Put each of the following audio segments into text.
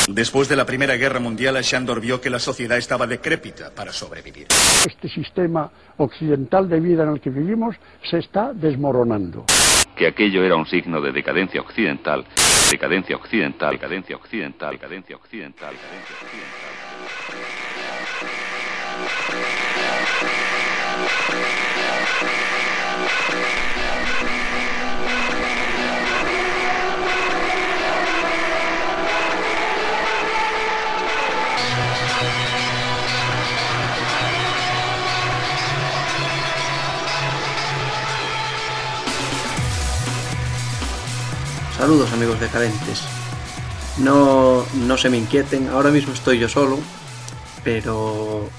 Después de la Primera Guerra Mundial, Shandor vio que la sociedad estaba decrépita para sobrevivir. Este sistema occidental de vida en el que vivimos se está desmoronando. Que aquello era un signo de decadencia occidental, decadencia occidental, decadencia occidental, decadencia occidental, decadencia occidental. Saludos amigos decadentes. No se me inquieten, ahora mismo estoy yo solo, pero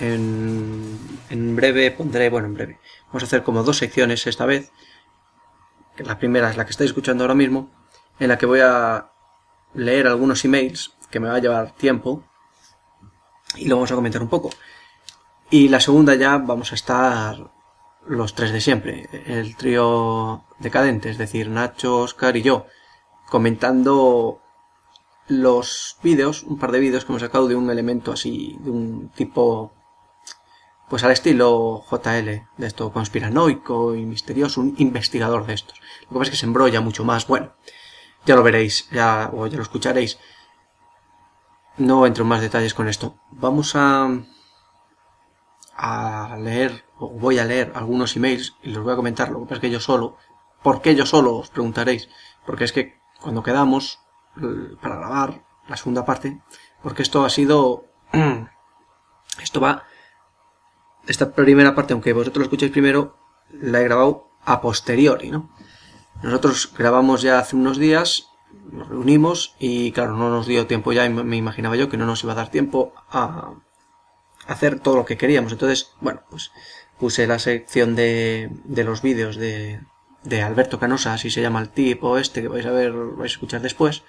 en breve pondré, en breve, vamos a hacer como 2 secciones esta vez, que la primera es la que estáis escuchando ahora mismo, en la que voy a leer algunos emails, que me va a llevar tiempo, y lo vamos a comentar un poco. Y la segunda ya vamos a estar los 3 de siempre, el trío decadente, es decir, Nacho, Oscar y yo, comentando los vídeos, un par de vídeos que hemos sacado de un elemento así, de un tipo, pues al estilo JL, de esto conspiranoico y misterioso, un investigador de estos. Lo que pasa es que se embrolla mucho más, bueno, ya lo veréis, ya lo escucharéis. No entro en más detalles con esto. Vamos a leer, o voy a leer algunos emails y los voy a comentar. Lo que pasa es que yo solo. ¿Por qué yo solo? Os preguntaréis. Porque es que cuando quedamos para grabar la segunda parte, porque esto ha sido, esta primera parte, aunque vosotros lo escuchéis primero, la he grabado a posteriori, ¿no? Nosotros grabamos ya hace unos días, nos reunimos y claro, no nos dio tiempo ya, y me imaginaba yo que no nos iba a dar tiempo a hacer todo lo que queríamos. Entonces, bueno, pues puse la sección de los vídeos de Alberto Canosa, así se llama el tipo este que vais a escuchar después,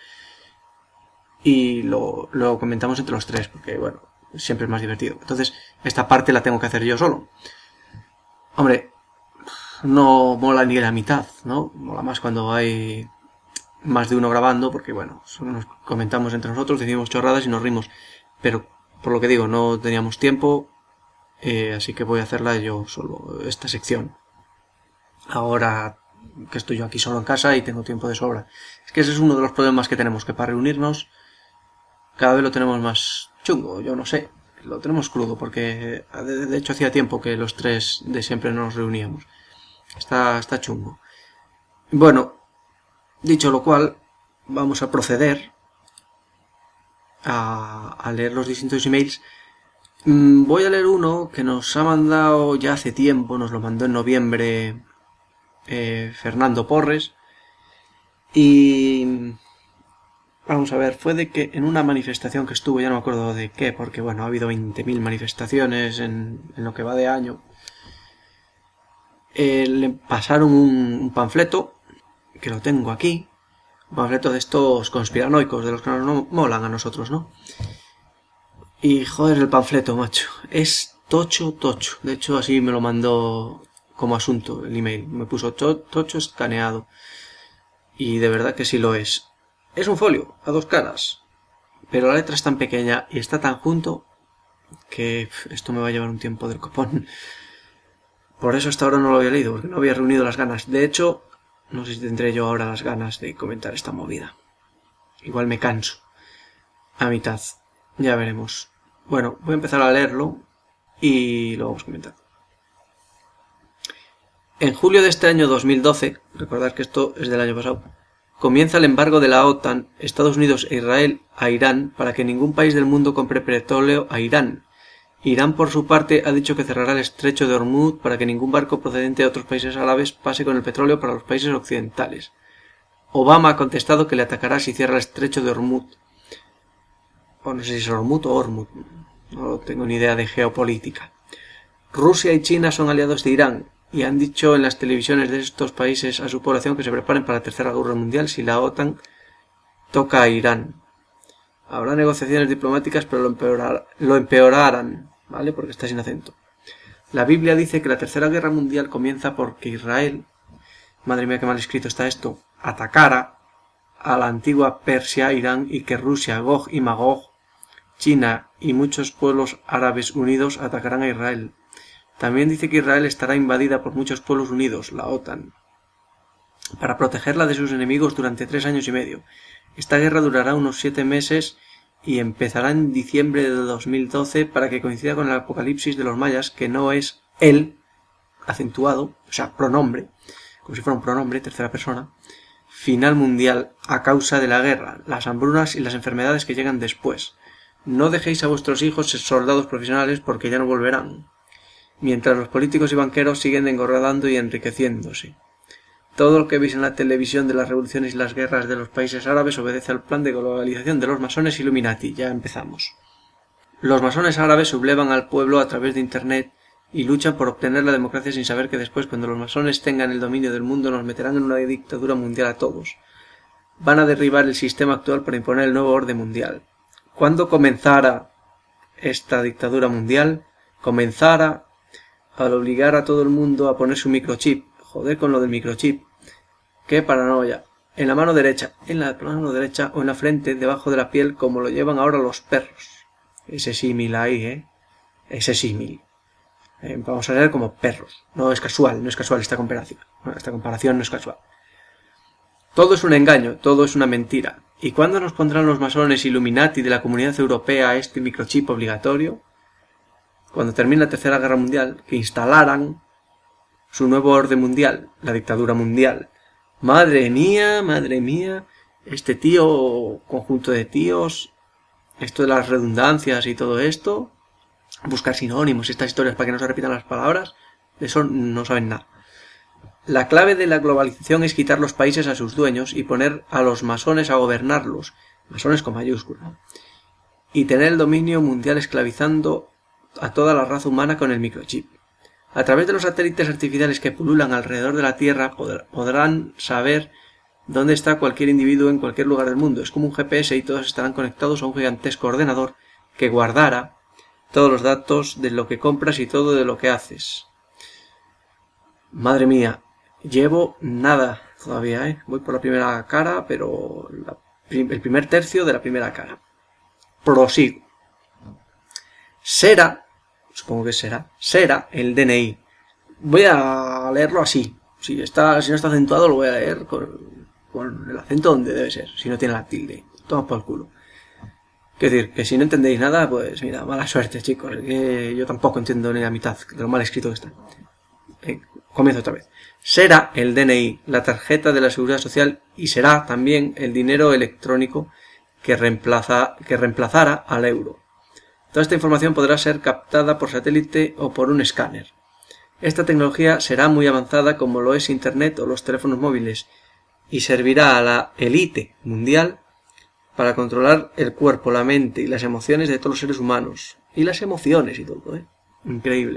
y lo comentamos entre los 3, porque bueno, siempre es más divertido. Entonces, esta parte la tengo que hacer yo solo. Hombre, no mola ni la mitad, ¿no? Mola más cuando hay más de uno grabando, porque bueno, solo nos comentamos entre nosotros, decimos chorradas y nos rimos, pero por lo que digo, no teníamos tiempo, así que voy a hacerla yo solo, esta sección. Ahora que estoy yo aquí solo en casa y tengo tiempo de sobra. Es que ese es uno de los problemas que tenemos, que para reunirnos cada vez lo tenemos más chungo, yo no sé, lo tenemos crudo, porque de hecho hacía tiempo que los 3 de siempre no nos reuníamos. Está chungo. Bueno, dicho lo cual, vamos a proceder a leer los distintos emails. Voy a leer uno que nos ha mandado ya hace tiempo, nos lo mandó en noviembre Fernando Porres, y vamos a ver, fue de que en una manifestación que estuvo, ya no me acuerdo de qué, porque bueno, ha habido 20.000 manifestaciones en lo que va de año, le pasaron un panfleto, que lo tengo aquí, un panfleto de estos conspiranoicos, de los que nos molan a nosotros, ¿no? Y joder, el panfleto, macho, es tocho. De hecho, así me lo mandó como asunto el email. Me puso tocho escaneado. Y de verdad que sí lo es. Es un folio, a 2 caras. Pero la letra es tan pequeña y está tan junto que esto me va a llevar un tiempo del copón. Por eso hasta ahora no lo había leído, porque no había reunido las ganas. De hecho, no sé si tendré yo ahora las ganas de comentar esta movida. Igual me canso. A mitad. Ya veremos. Bueno, voy a empezar a leerlo y lo vamos a comentar. En julio de este año 2012, recordad que esto es del año pasado, comienza el embargo de la OTAN, Estados Unidos e Israel a Irán para que ningún país del mundo compre petróleo a Irán. Irán, por su parte, ha dicho que cerrará el estrecho de Hormuz para que ningún barco procedente de otros países árabes pase con el petróleo para los países occidentales. Obama ha contestado que le atacará si cierra el estrecho de Hormuz. O no sé si es Hormuz o Hormuz, no tengo ni idea de geopolítica. Rusia y China son aliados de Irán y han dicho en las televisiones de estos países a su población que se preparen para la Tercera Guerra Mundial si la OTAN toca a Irán. Habrá negociaciones diplomáticas, pero lo empeorarán, ¿vale? Porque está sin acento. La Biblia dice que la Tercera Guerra Mundial comienza porque Israel, madre mía qué mal escrito está esto, atacara a la antigua Persia, Irán, y que Rusia, Gog y Magog, China y muchos pueblos árabes unidos atacarán a Israel. También dice que Israel estará invadida por muchos pueblos unidos, la OTAN, para protegerla de sus enemigos durante 3 años y medio. Esta guerra durará unos 7 meses y empezará en diciembre de 2012 para que coincida con el apocalipsis de los mayas, que no es él, acentuado, o sea, pronombre, como si fuera un pronombre, tercera persona, final mundial a causa de la guerra, las hambrunas y las enfermedades que llegan después. No dejéis a vuestros hijos ser soldados profesionales porque ya no volverán, mientras los políticos y banqueros siguen engordando y enriqueciéndose. Todo lo que veis en la televisión de las revoluciones y las guerras de los países árabes obedece al plan de globalización de los masones Illuminati. Ya empezamos. Los masones árabes sublevan al pueblo a través de Internet y luchan por obtener la democracia sin saber que después, cuando los masones tengan el dominio del mundo, nos meterán en una dictadura mundial a todos. Van a derribar el sistema actual para imponer el nuevo orden mundial. ¿Cuándo comenzara esta dictadura mundial? Comenzara al obligar a todo el mundo a poner su microchip. Joder con lo del microchip. ¡Qué paranoia! En la mano derecha o en la frente, debajo de la piel, como lo llevan ahora los perros. Ese símil ahí, Ese símil. Vamos a ser como perros. No es casual esta comparación. Esta comparación no es casual. Todo es un engaño, todo es una mentira. ¿Y cuándo nos pondrán los masones Illuminati de la Comunidad Europea este microchip obligatorio? Cuando termine la Tercera Guerra Mundial, que instalaran su nuevo orden mundial, la dictadura mundial. Madre mía, este conjunto de tíos, esto de las redundancias y todo esto, buscar sinónimos, estas historias para que no se repitan las palabras, de eso no saben nada. La clave de la globalización es quitar los países a sus dueños y poner a los masones a gobernarlos, masones con mayúscula, y tener el dominio mundial esclavizando a toda la raza humana con el microchip. A través de los satélites artificiales que pululan alrededor de la Tierra podrán saber dónde está cualquier individuo en cualquier lugar del mundo. Es como un GPS y todos estarán conectados a un gigantesco ordenador que guardará todos los datos de lo que compras y todo de lo que haces. Madre mía, llevo nada todavía, Voy por la primera cara, pero el primer tercio de la primera cara. Prosigo. Supongo que será el DNI. Voy a leerlo así. Si no está acentuado, lo voy a leer con el acento donde debe ser. Si no tiene la tilde. Toma por el culo. Quiero decir, que si no entendéis nada, pues mira, mala suerte, chicos. Que yo tampoco entiendo ni la mitad de lo mal escrito que está. Comienzo otra vez. Será el DNI, la tarjeta de la Seguridad Social, y será también el dinero electrónico que reemplazara al euro. Toda esta información podrá ser captada por satélite o por un escáner. Esta tecnología será muy avanzada como lo es Internet o los teléfonos móviles y servirá a la élite mundial para controlar el cuerpo, la mente y las emociones de todos los seres humanos. Y las emociones y todo, Increíble.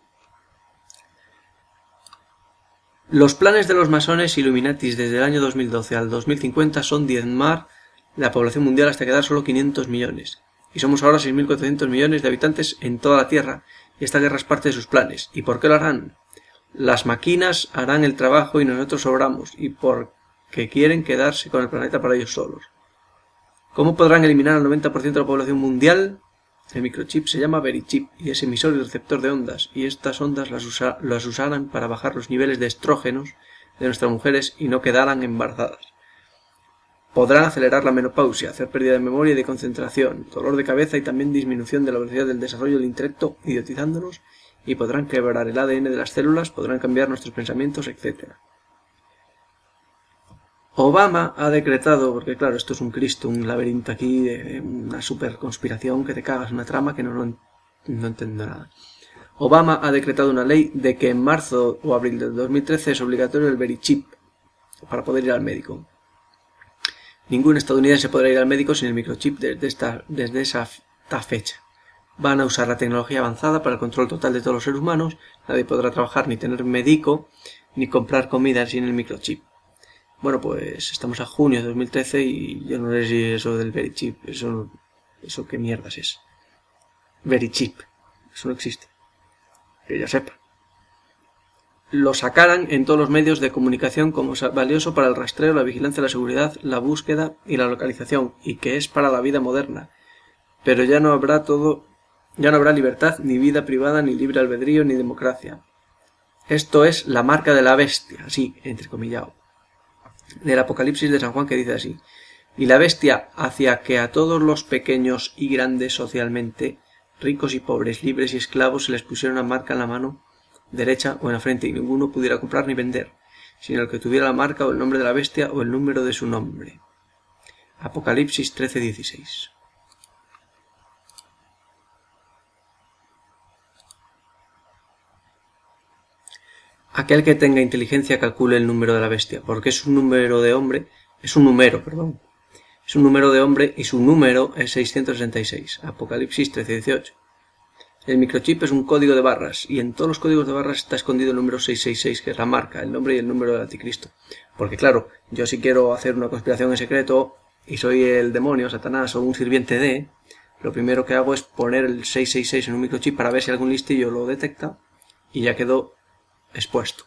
Los planes de los masones Illuminatis desde el año 2012 al 2050 son diezmar la población mundial hasta quedar solo 500 millones. Y somos ahora 6.400 millones de habitantes en toda la Tierra, y esta guerra es parte de sus planes. ¿Y por qué lo harán? Las máquinas harán el trabajo y nosotros sobramos, y porque quieren quedarse con el planeta para ellos solos. ¿Cómo podrán eliminar al 90% de la población mundial? El microchip se llama Verichip, y es emisor y receptor de ondas, y estas ondas las usarán para bajar los niveles de estrógenos de nuestras mujeres y no quedarán embarazadas. Podrán acelerar la menopausia, hacer pérdida de memoria y de concentración, dolor de cabeza y también disminución de la velocidad del desarrollo del intelecto, idiotizándonos, y podrán quebrar el ADN de las células, podrán cambiar nuestros pensamientos, etc. Obama ha decretado, porque claro, esto es un Cristo, un laberinto aquí, de una super conspiración que te cagas, una trama que no entiendo nada. Obama ha decretado una ley de que en marzo o abril del 2013 es obligatorio el Verichip para poder ir al médico. Ningún estadounidense podrá ir al médico sin el microchip desde esa fecha. Van a usar la tecnología avanzada para el control total de todos los seres humanos. Nadie podrá trabajar, ni tener médico, ni comprar comida sin el microchip. Bueno, pues estamos a junio de 2013 y yo no sé si eso del Verichip, eso qué mierdas es. Verichip, eso no existe. Que yo sepa. lo sacaran en todos los medios de comunicación como valioso para el rastreo, la vigilancia, la seguridad, la búsqueda y la localización, y que es para la vida moderna. Pero ya no habrá libertad, ni vida privada, ni libre albedrío, ni democracia. Esto es la marca de la bestia, así, entrecomillado, del Apocalipsis de San Juan, que dice así: y la bestia hacía que a todos los pequeños y grandes socialmente, ricos y pobres, libres y esclavos, se les pusiera una marca en la mano derecha o en la frente, y ninguno pudiera comprar ni vender, sino el que tuviera la marca o el nombre de la bestia o el número de su nombre. Apocalipsis 13:16. Aquel que tenga inteligencia calcule el número de la bestia, porque es un número de hombre, es un número de hombre y su número es 666. Apocalipsis 13:18. El microchip es un código de barras, y en todos los códigos de barras está escondido el número 666, que es la marca, el nombre y el número del anticristo. Porque claro, yo si quiero hacer una conspiración en secreto y soy el demonio, Satanás, o un sirviente de, lo primero que hago es poner el 666 en un microchip para ver si algún listillo lo detecta, y ya quedó expuesto.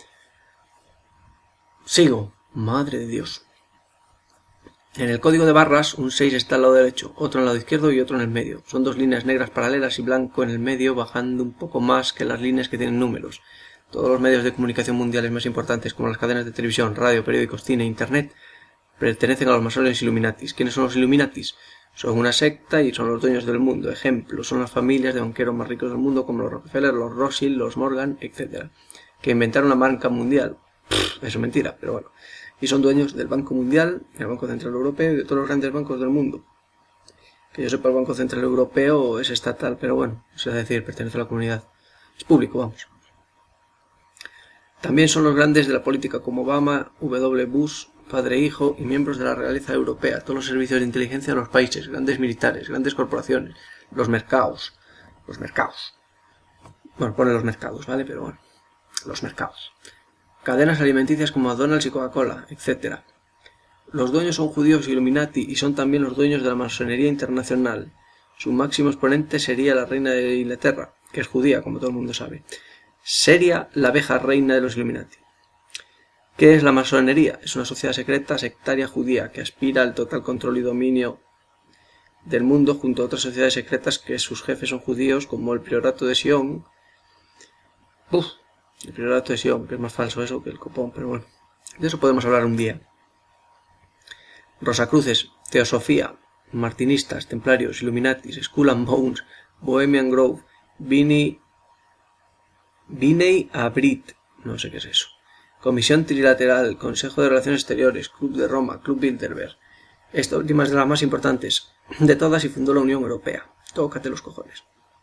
Sigo. Madre de Dios. En el código de barras, un 6 está al lado derecho, otro al lado izquierdo y otro en el medio. Son dos líneas negras paralelas y blanco en el medio, bajando un poco más que las líneas que tienen números. Todos los medios de comunicación mundiales más importantes, como las cadenas de televisión, radio, periódicos, cine e internet, pertenecen a los masones Illuminatis. ¿Quiénes son los Illuminatis? Son una secta y son los dueños del mundo. Ejemplo, son las familias de banqueros más ricos del mundo, como los Rockefeller, los Rothschild, los Morgan, etc., que inventaron la marca mundial. Eso es mentira, pero bueno. Y son dueños del Banco Mundial, del Banco Central Europeo y de todos los grandes bancos del mundo. Que yo sepa, el Banco Central Europeo es estatal, pero bueno, es decir, pertenece a la comunidad. Es público, vamos. También son los grandes de la política, como Obama, W. Bush, padre e hijo, y miembros de la realeza europea, todos los servicios de inteligencia de los países, grandes militares, grandes corporaciones, los mercados. Bueno, pone los mercados, ¿vale? Pero bueno, los mercados. Cadenas alimenticias como McDonald's y Coca-Cola, etc. Los dueños son judíos Illuminati y son también los dueños de la masonería internacional. Su máximo exponente sería la reina de Inglaterra, que es judía, como todo el mundo sabe. Sería la abeja reina de los Illuminati. ¿Qué es la masonería? Es una sociedad secreta sectaria judía que aspira al total control y dominio del mundo junto a otras sociedades secretas que sus jefes son judíos, como el Priorato de Sion. El Priorato de Sion, que es más falso eso que el copón, pero bueno, de eso podemos hablar un día. Rosacruces, Teosofía, Martinistas, Templarios, Illuminatis, Skull and Bones, Bohemian Grove, Binei Abrit, no sé qué es eso. Comisión Trilateral, Consejo de Relaciones Exteriores, Club de Roma, Club Bilderberg. Esta última es de las más importantes de todas y fundó la Unión Europea. Tócate los cojones.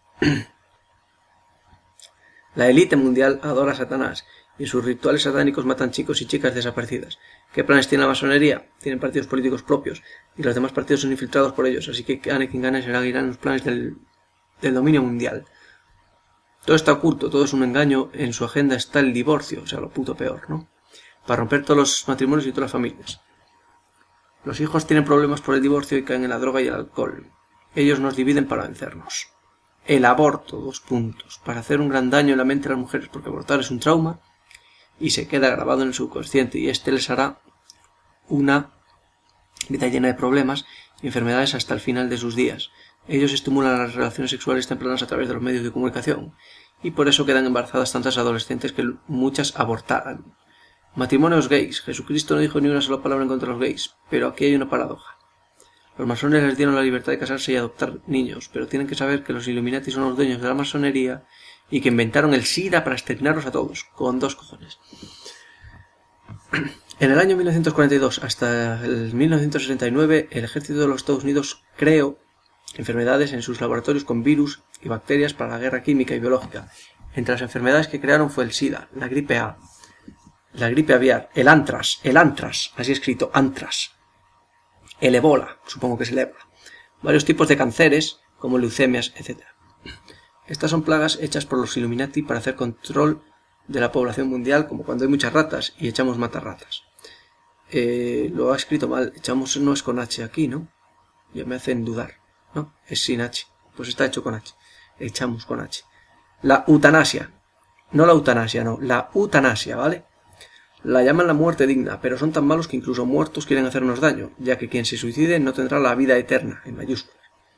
La élite mundial adora a Satanás y en sus rituales satánicos matan chicos y chicas desaparecidas. ¿Qué planes tiene la masonería? Tienen partidos políticos propios y los demás partidos son infiltrados por ellos, así que gane quien gane será irán los planes del dominio mundial. Todo está oculto, todo es un engaño, en su agenda está el divorcio, o sea, lo puto peor, ¿no? Para romper todos los matrimonios y todas las familias. Los hijos tienen problemas por el divorcio y caen en la droga y el alcohol. Ellos nos dividen para vencernos. El aborto, 2 puntos, para hacer un gran daño en la mente de las mujeres, porque abortar es un trauma y se queda grabado en el subconsciente y este les hará una vida llena de problemas y enfermedades hasta el final de sus días. Ellos estimulan las relaciones sexuales tempranas a través de los medios de comunicación y por eso quedan embarazadas tantas adolescentes que muchas abortarán. Matrimonios gays. Jesucristo no dijo ni una sola palabra en contra de los gays, pero aquí hay una paradoja. Los masones les dieron la libertad de casarse y adoptar niños, pero tienen que saber que los Illuminati son los dueños de la masonería y que inventaron el SIDA para exterminarlos a todos, con 2 cojones. En el año 1942 hasta el 1969, el ejército de los Estados Unidos creó enfermedades en sus laboratorios con virus y bacterias para la guerra química y biológica. Entre las enfermedades que crearon fue el SIDA, la gripe A, la gripe aviar, el antras, así escrito, antras, el ébola, supongo que es el ébola, varios tipos de cánceres, como leucemias, etc. Estas son plagas hechas por los Illuminati para hacer control de la población mundial, como cuando hay muchas ratas y echamos matarratas. Lo ha escrito mal, echamos no es con H aquí, ¿no? Ya me hacen dudar, ¿no? Es sin H, pues está hecho con H, echamos con H. La eutanasia, No la eutanasia, no, la eutanasia, ¿vale? La llaman la muerte digna, pero son tan malos que incluso muertos quieren hacernos daño, ya que quien se suicide no tendrá la vida eterna, en mayúsculas.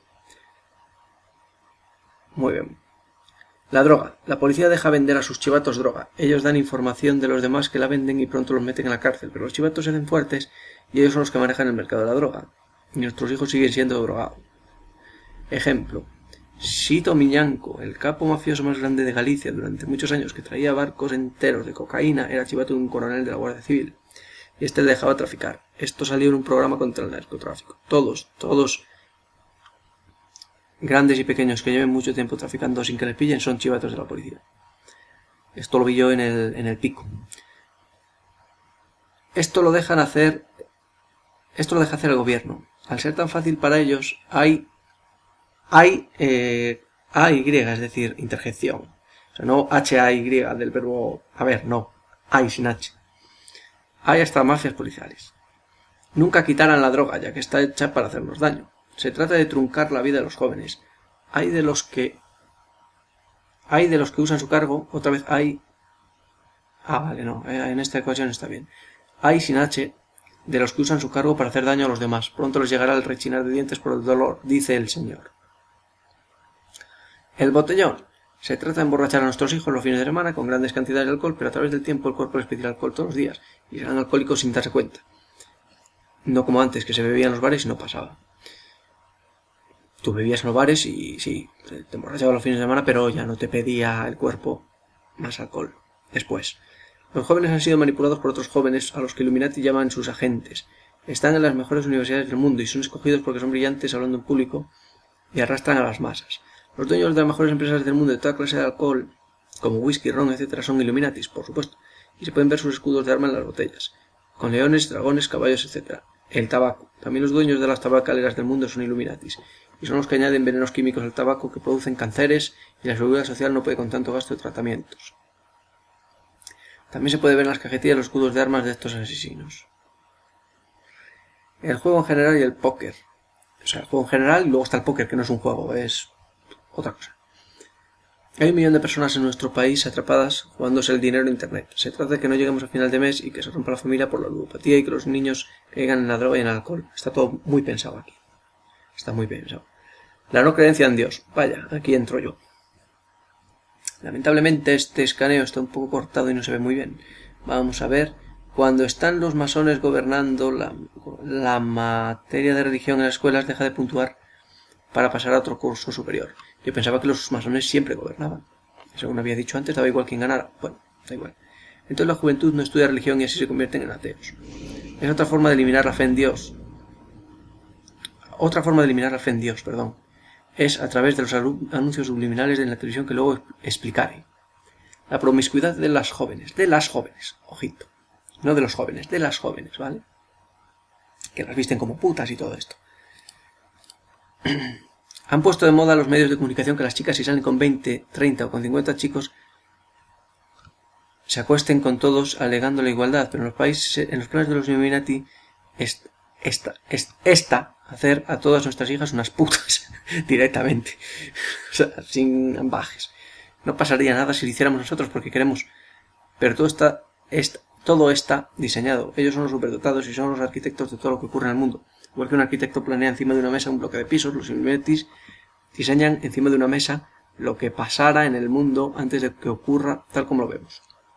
Muy bien. La droga. La policía deja vender a sus chivatos droga. Ellos dan información de los demás que la venden y pronto los meten en la cárcel, pero los chivatos se hacen fuertes y ellos son los que manejan el mercado de la droga. Y nuestros hijos siguen siendo drogados. Ejemplo. Sito Miñanco, el capo mafioso más grande de Galicia durante muchos años, que traía barcos enteros de cocaína, era chivato de un coronel de la Guardia Civil. Y este le dejaba traficar. Esto salió en un programa contra el narcotráfico. Todos grandes y pequeños que lleven mucho tiempo traficando sin que les pillen son chivatos de la policía. Esto lo vi yo en el Pico. Esto lo deja hacer el gobierno. Al ser tan fácil para ellos, hay AY, es decir, interjección. O sea, no HAY del verbo haber, no. Hay sin H. Hay hasta mafias policiales. Nunca quitarán la droga, ya que está hecha para hacernos daño. Se trata de truncar la vida de los jóvenes. Hay de los que usan su cargo, otra vez hay... vale, no, en esta ecuación está bien. Hay sin H de los que usan su cargo para hacer daño a los demás. Pronto les llegará el rechinar de dientes por el dolor, dice el Señor. El botellón. Se trata de emborrachar a nuestros hijos los fines de semana con grandes cantidades de alcohol, pero a través del tiempo el cuerpo les pedirá alcohol todos los días y serán alcohólicos sin darse cuenta. No como antes, que se bebía en los bares y no pasaba. Tú bebías en los bares y sí, te emborrachabas los fines de semana, pero ya no te pedía el cuerpo más alcohol. Después, los jóvenes han sido manipulados por otros jóvenes a los que Illuminati llaman sus agentes. Están en las mejores universidades del mundo y son escogidos porque son brillantes hablando en público y arrastran a las masas. Los dueños de las mejores empresas del mundo de toda clase de alcohol, como whisky, ron, etc., son Illuminatis, por supuesto, y se pueden ver sus escudos de arma en las botellas, con leones, dragones, caballos, etc. El tabaco. También los dueños de las tabacaleras del mundo son Illuminatis, y son los que añaden venenos químicos al tabaco que producen cánceres y la seguridad social no puede con tanto gasto de tratamientos. También se puede ver en las cajetillas los escudos de armas de estos asesinos. El juego en general y el póker. O sea, el juego en general y luego está el póker, que no es un juego, es otra cosa. Hay 1 millón de personas en nuestro país atrapadas jugándose el dinero en internet. Se trata de que no lleguemos a final de mes y que se rompa la familia por la ludopatía y que los niños caigan en la droga y en el alcohol. Está todo muy pensado aquí. Está muy pensado. La no creencia en Dios. Vaya, aquí entro yo. Lamentablemente este escaneo está un poco cortado y no se ve muy bien. Vamos a ver. Cuando están los masones gobernando, la materia de religión en las escuelas deja de puntuar para pasar a otro curso superior. Yo pensaba que los masones siempre gobernaban. Según había dicho antes, daba igual quien ganara. Bueno, da igual. Entonces la juventud no estudia religión y así se convierten en ateos. Es otra forma de eliminar la fe en Dios. Es a través de los anuncios subliminales de la televisión que luego explicaré. La promiscuidad de las jóvenes, ojito. No de los jóvenes, de las jóvenes, ¿vale? Que las visten como putas y todo esto. Han puesto de moda los medios de comunicación que las chicas, si salen con 20, 30 o con 50 chicos, se acuesten con todos alegando la igualdad, pero en los planes de los Illuminati hacer a todas nuestras hijas unas putas directamente, o sea, sin ambajes. No pasaría nada si lo hiciéramos nosotros porque queremos, pero todo está diseñado. Ellos son los superdotados y son los arquitectos de todo lo que ocurre en el mundo. Igual que un arquitecto planea encima de una mesa un bloque de pisos, los Illuminatis diseñan encima de una mesa lo que pasara en el mundo antes de que ocurra tal como lo vemos.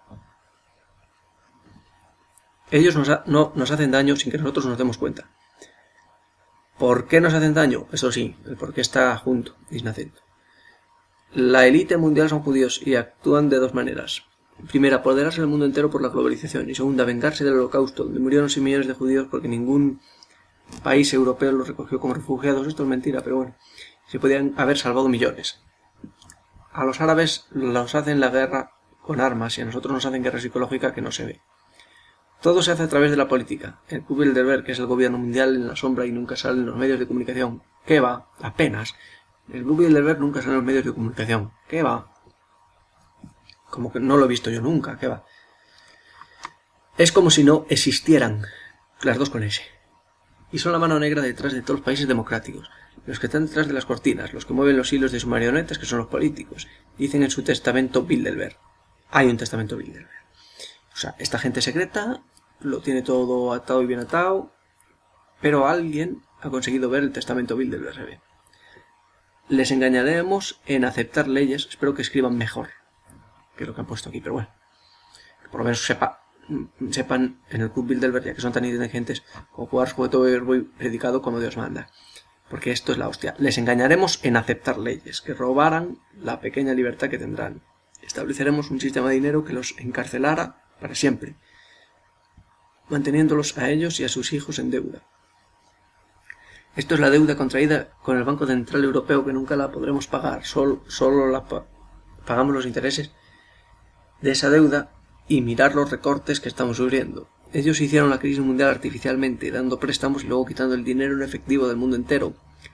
Ellos nos hacen daño sin que nosotros nos demos cuenta. ¿Por qué nos hacen daño? Eso sí, el por qué está junto, disnacento. La élite mundial son judíos y actúan de 2 maneras. Primera, apoderarse del mundo entero por la globalización. Y segunda, vengarse del Holocausto, donde murieron 6 millones de judíos porque ningún país europeo los recogió como refugiados. Esto es mentira, pero bueno, se podían haber salvado millones. A los árabes los hacen la guerra con armas y a nosotros nos hacen guerra psicológica que no se ve. Todo se hace a través de la política. El Club Bilderberg, que es el gobierno mundial, en la sombra y nunca sale en los medios de comunicación. ¿Qué va? Apenas. El Club Bilderberg nunca sale en los medios de comunicación. ¿Qué va? Como que no lo he visto yo nunca. ¿Qué va? Es como si no existieran. Las 2 con S. Y son la mano negra detrás de todos los países democráticos. Los que están detrás de las cortinas, los que mueven los hilos de sus marionetas, que son los políticos. Dicen en su testamento Bilderberg. hay un testamento Bilderberg. O sea, esta gente secreta lo tiene todo atado y bien atado, pero alguien ha conseguido ver el testamento Bilderberg. Les engañaremos en aceptar leyes, espero que escriban mejor que lo que han puesto aquí, pero bueno, que por lo menos sepan en el Club Bilderberg, ya que son tan inteligentes, como jugar juguete verbo y predicado como Dios manda. Porque esto es la hostia. Les engañaremos en aceptar leyes que robaran la pequeña libertad que tendrán. Estableceremos un sistema de dinero que los encarcelara para siempre, manteniéndolos a ellos y a sus hijos en deuda. Esto es la deuda contraída con el Banco Central Europeo, que nunca la podremos pagar. Solo pagamos los intereses de esa deuda y mirar los recortes que estamos sufriendo. Ellos hicieron la crisis mundial artificialmente, dando préstamos y luego quitando el dinero en efectivo del mundo entero.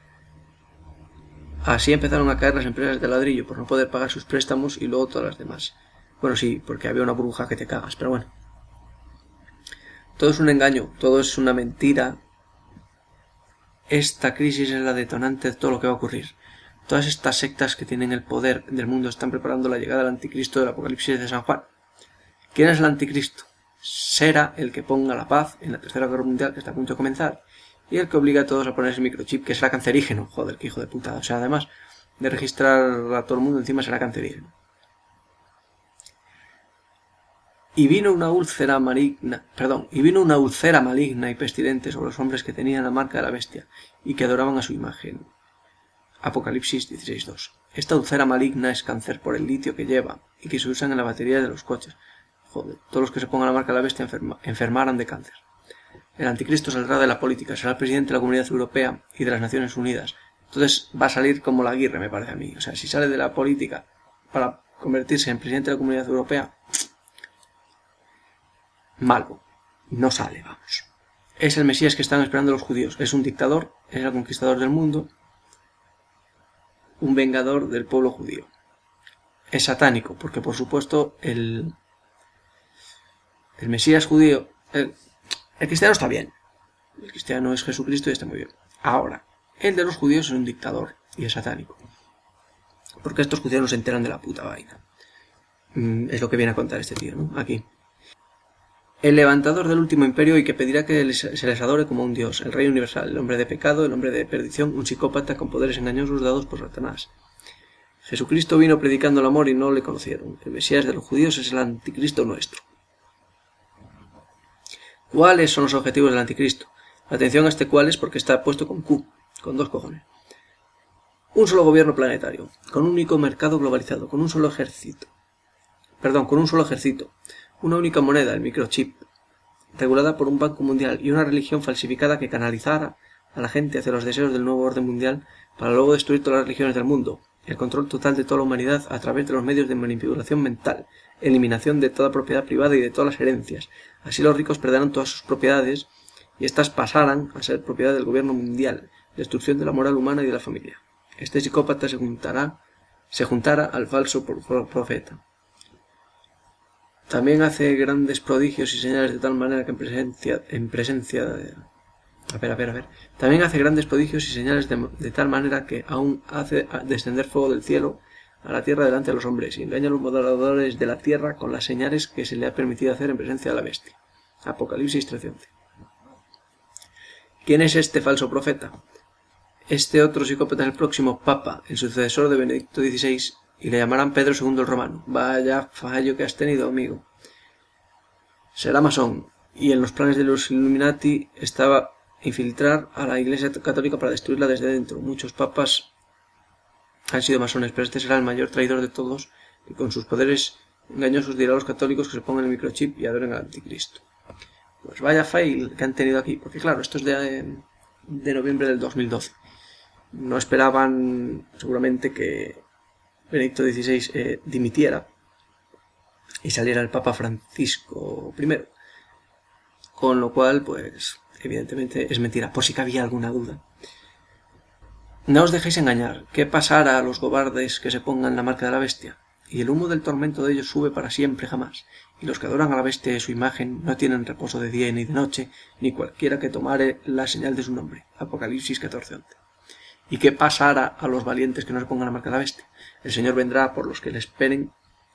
Así empezaron a caer las empresas de ladrillo por no poder pagar sus préstamos y luego todas las demás. Bueno, sí, porque había una burbuja que te cagas, pero bueno. Todo es un engaño, todo es una mentira. Esta crisis es la detonante de todo lo que va a ocurrir. Todas estas sectas que tienen el poder del mundo están preparando la llegada del anticristo del Apocalipsis de San Juan. ¿Quién es el anticristo? Será el que ponga la paz en la Tercera Guerra Mundial, que está a punto de comenzar, y el que obliga a todos a ponerse microchip, que será cancerígeno. Joder, qué hijo de puta. O sea, además de registrar a todo el mundo, encima será cancerígeno. Y vino una úlcera maligna y pestilente sobre los hombres que tenían la marca de la bestia y que adoraban a su imagen. Apocalipsis 16:2. Esta úlcera maligna es cáncer por el litio que lleva y que se usan en la batería de los coches. Joder, todos los que se pongan la marca de la bestia enfermarán de cáncer. El anticristo saldrá de la política, será el presidente de la Comunidad Europea y de las Naciones Unidas. Entonces va a salir como la Aguirre, me parece a mí. O sea, si sale de la política para convertirse en presidente de la Comunidad Europea, malo. No sale, vamos. Es el Mesías que están esperando los judíos. Es un dictador, es el conquistador del mundo, un vengador del pueblo judío. Es satánico, porque por supuesto el Mesías judío, el cristiano está bien. El cristiano es Jesucristo y está muy bien. Ahora, el de los judíos es un dictador y es satánico. Porque estos judíos no se enteran de la puta vaina. Es lo que viene a contar este tío, ¿no? Aquí. El levantador del último imperio y que pedirá que se les adore como un dios, el rey universal, el hombre de pecado, el hombre de perdición, un psicópata con poderes engañosos dados por Satanás. Jesucristo vino predicando el amor y no le conocieron. El Mesías de los judíos es el anticristo nuestro. ¿Cuáles son los objetivos del anticristo? Atención a este cuáles porque está puesto con Q, con 2 cojones. Un solo gobierno planetario, con un único mercado globalizado, con un solo ejército, una única moneda, el microchip, regulada por un banco mundial y una religión falsificada que canalizara a la gente hacia los deseos del nuevo orden mundial para luego destruir todas las religiones del mundo, el control total de toda la humanidad a través de los medios de manipulación mental, eliminación de toda propiedad privada y de todas las herencias. Así los ricos perderán todas sus propiedades y éstas pasarán a ser propiedad del gobierno mundial, destrucción de la moral humana y de la familia. Este psicópata se juntara al falso profeta. También hace grandes prodigios y señales de tal manera que También hace grandes prodigios y señales de tal manera que aún hace descender fuego del cielo a la tierra delante de los hombres y engaña a los moradores de la tierra con las señales que se le ha permitido hacer en presencia de la bestia. Apocalipsis 13:11. ¿Quién es este falso profeta? Este otro psicópata es el próximo papa, el sucesor de Benedicto XVI, y le llamarán Pedro II el Romano. Vaya fallo que has tenido, amigo. Será masón, y en los planes de los Illuminati estaba infiltrar a la Iglesia Católica para destruirla desde dentro. Muchos papas han sido masones, pero este será el mayor traidor de todos, y con sus poderes engañosos dirá a los católicos que se pongan el microchip y adoren al anticristo. Pues vaya fail que han tenido aquí, porque claro, esto es de noviembre del 2012. No esperaban seguramente que Benedicto XVI dimitiera y saliera el Papa Francisco I. Con lo cual, pues, evidentemente es mentira, por si cabía alguna duda. No os dejéis engañar. ¿Qué pasará a los cobardes que se pongan la marca de la bestia? Y el humo del tormento de ellos sube para siempre jamás. Y los que adoran a la bestia y su imagen no tienen reposo de día ni de noche, ni cualquiera que tomare la señal de su nombre. Apocalipsis 14:11. ¿Y qué pasará a los valientes que no se pongan la marca de la bestia? El Señor vendrá por los que le esperen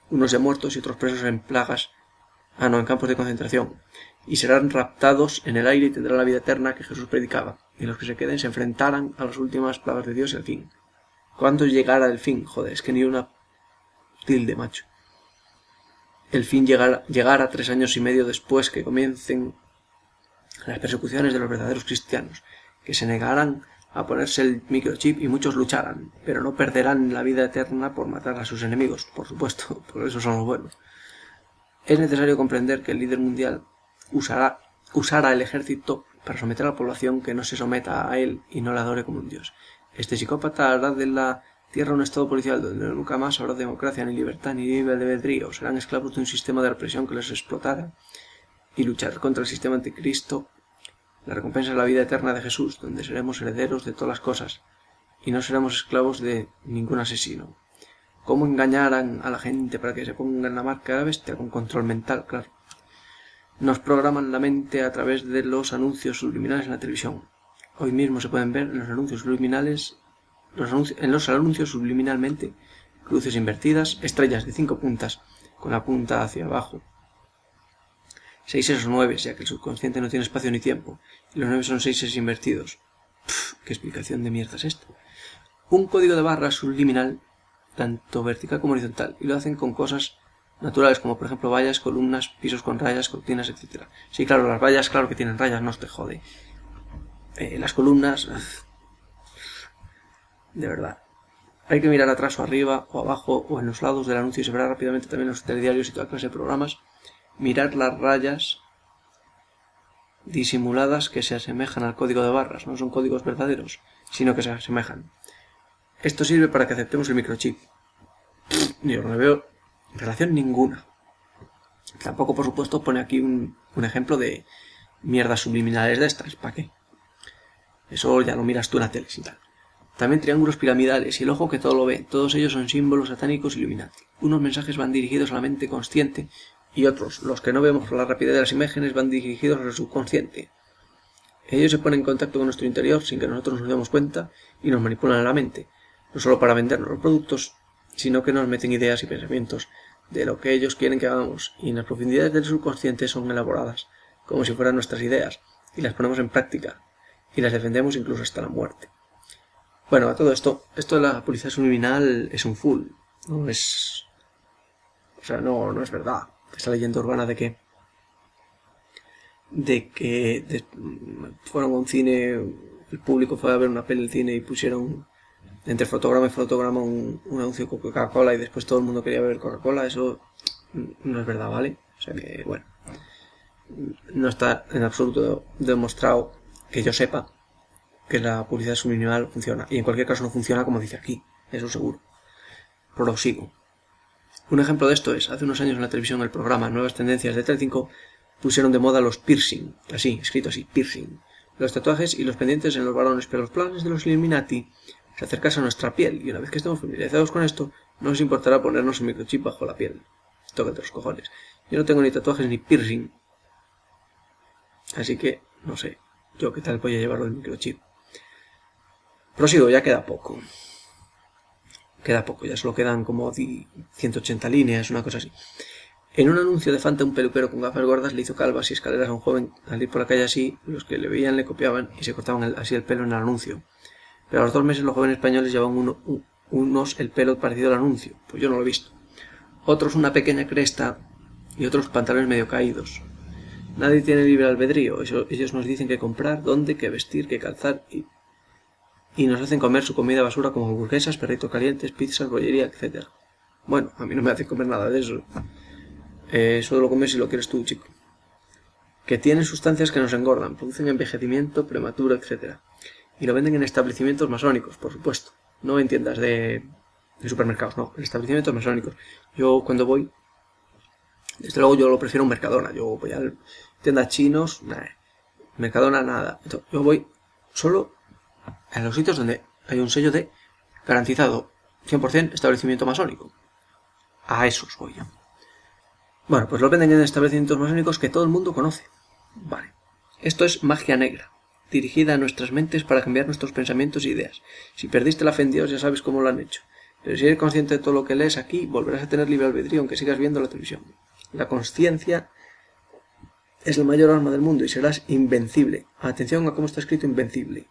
unos ya muertos y otros presos en en campos de concentración, y serán raptados en el aire y tendrán la vida eterna que Jesús predicaba, y los que se queden se enfrentarán a las últimas plagas de Dios y al fin. ¿Cuándo llegará el fin? Joder, es que ni una tilde, macho. El fin llegará 3 años y medio después que comiencen las persecuciones de los verdaderos cristianos, que se negarán a ponerse el microchip y muchos lucharán, pero no perderán la vida eterna por matar a sus enemigos, por supuesto, por eso son los buenos. Es necesario comprender que el líder mundial usará el ejército para someter a la población que no se someta a él y no la adore como un dios. Este psicópata hará de la tierra un estado policial donde nunca más habrá democracia, ni libertad, ni libre albedrío. Serán esclavos de un sistema de represión que les explotara, y luchar contra el sistema anticristo. La recompensa es la vida eterna de Jesús, donde seremos herederos de todas las cosas, y no seremos esclavos de ningún asesino. ¿Cómo engañarán a la gente para que se pongan la marca de la bestia? Con control mental, claro. Nos programan la mente a través de los anuncios subliminales en la televisión. Hoy mismo se pueden ver en los anuncios subliminales, subliminalmente, cruces invertidas, estrellas de 5 puntas, con la punta hacia abajo. 6 o 9, ya que el subconsciente no tiene espacio ni tiempo, y los 9 son 6 invertidos. ¿Qué explicación de mierda es esta? Un código de barras subliminal, tanto vertical como horizontal, y lo hacen con cosas naturales, como por ejemplo vallas, columnas, pisos con rayas, cortinas, etc. Sí, claro, las vallas, claro que tienen rayas, no te jode. Las columnas... De verdad. Hay que mirar atrás o arriba, o abajo, o en los lados del anuncio, y se verá rápidamente también los telediarios y toda clase de programas. Mirar las rayas disimuladas que se asemejan al código de barras. No son códigos verdaderos, sino que se asemejan. Esto sirve para que aceptemos el microchip. Yo no le veo relación ninguna. Tampoco, por supuesto, pone aquí un ejemplo de mierdas subliminales de estas. ¿Para qué? Eso ya lo miras tú en la tele y tal. También triángulos piramidales y el ojo que todo lo ve. Todos ellos son símbolos satánicos Illuminati. Unos mensajes van dirigidos a la mente consciente y otros, los que no vemos por la rapidez de las imágenes, van dirigidos al subconsciente. Ellos se ponen en contacto con nuestro interior sin que nosotros nos demos cuenta y nos manipulan la mente. No solo para vendernos los productos, sino que nos meten ideas y pensamientos de lo que ellos quieren que hagamos, y en las profundidades del subconsciente son elaboradas como si fueran nuestras ideas, y las ponemos en práctica, y las defendemos incluso hasta la muerte. Bueno, a todo esto de la publicidad subliminal es un full, no es... O sea, no es verdad. Esa leyenda urbana de que fueron a un cine, el público fue a ver una peli en el cine y pusieron entre fotograma y fotograma un anuncio de Coca-Cola y después todo el mundo quería beber Coca-Cola. Eso no es verdad, ¿vale? O sea que, bueno, no está en absoluto demostrado, que yo sepa, que la publicidad subliminal funciona. Y en cualquier caso no funciona como dice aquí, eso seguro. Prosigo. Un ejemplo de esto es, hace unos años en la televisión, el programa Nuevas Tendencias de Telecinco pusieron de moda los piercing, así, escrito así, piercing, los tatuajes y los pendientes en los varones, pero los planes de los Illuminati se acercan a nuestra piel, y una vez que estemos familiarizados con esto, no nos importará ponernos un microchip bajo la piel. Tócate los cojones. Yo no tengo ni tatuajes ni piercing, así que, no sé, yo qué tal voy a llevarlo el microchip. Prosigo, ya queda poco. Ya solo quedan como 180 líneas, una cosa así. En un anuncio de Fanta, un peluquero con gafas gordas le hizo calvas y escaleras a un joven. Al ir por la calle así, los que le veían le copiaban y se cortaban así el pelo en el anuncio. Pero a los 2 meses los jóvenes españoles llevaban unos el pelo parecido al anuncio, pues yo no lo he visto. Otros una pequeña cresta y otros pantalones medio caídos. Nadie tiene libre albedrío. Ellos nos dicen qué comprar, dónde, qué vestir, qué calzar y nos hacen comer su comida basura como hamburguesas, perritos calientes, pizzas, bollería, etc. Bueno, a mí no me hacen comer nada de eso. Solo lo comes si lo quieres tú, chico. Que tienen sustancias que nos engordan, producen envejecimiento prematuro, etc. Y lo venden en establecimientos masónicos, por supuesto. No en tiendas de supermercados, no, en establecimientos masónicos. Yo cuando voy, desde luego yo lo prefiero un Mercadona. Yo voy a tiendas chinos, Mercadona, nada. Yo voy solo en los sitios donde hay un sello de garantizado 100% establecimiento masónico. A esos voy yo. Bueno, pues lo venden en establecimientos masónicos que todo el mundo conoce. Vale. Esto es magia negra, dirigida a nuestras mentes para cambiar nuestros pensamientos e ideas. Si perdiste la fe en Dios, ya sabes cómo lo han hecho. Pero si eres consciente de todo lo que lees aquí, volverás a tener libre albedrío aunque sigas viendo la televisión. La consciencia es el mayor arma del mundo y serás invencible. Atención a cómo está escrito invencible.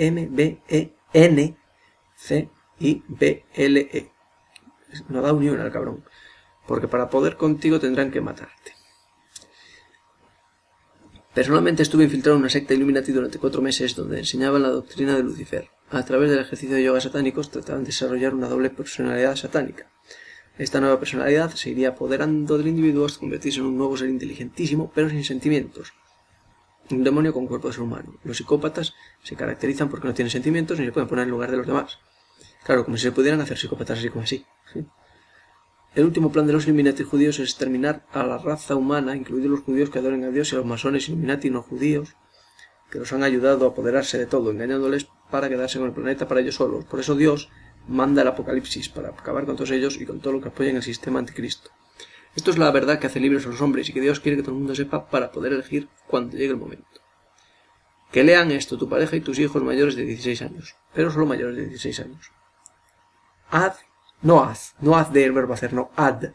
I-M-B-E-N-C-I-B-L-E. No da unión al cabrón. Porque para poder contigo tendrán que matarte. Personalmente estuve infiltrado en una secta Illuminati durante 4 meses donde enseñaban la doctrina de Lucifer. A través del ejercicio de yoga satánicos trataban de desarrollar una doble personalidad satánica. Esta nueva personalidad se iría apoderando del individuo hasta convertirse en un nuevo ser inteligentísimo, pero sin sentimientos. Un demonio con cuerpo de ser humano. Los psicópatas se caracterizan porque no tienen sentimientos ni se pueden poner en lugar de los demás. Claro, como si se pudieran hacer psicópatas así como así. ¿Sí? El último plan de los Illuminati judíos es exterminar a la raza humana, incluidos los judíos que adoren a Dios y a los masones Illuminati no judíos, que los han ayudado a apoderarse de todo, engañándoles para quedarse con el planeta para ellos solos. Por eso Dios manda el apocalipsis para acabar con todos ellos y con todo lo que apoya en el sistema anticristo. Esto es la verdad que hace libres a los hombres y que Dios quiere que todo el mundo sepa para poder elegir cuando llegue el momento. Que lean esto tu pareja y tus hijos mayores de 16 años, pero solo mayores de 16 años. No haz del verbo hacer, no, add,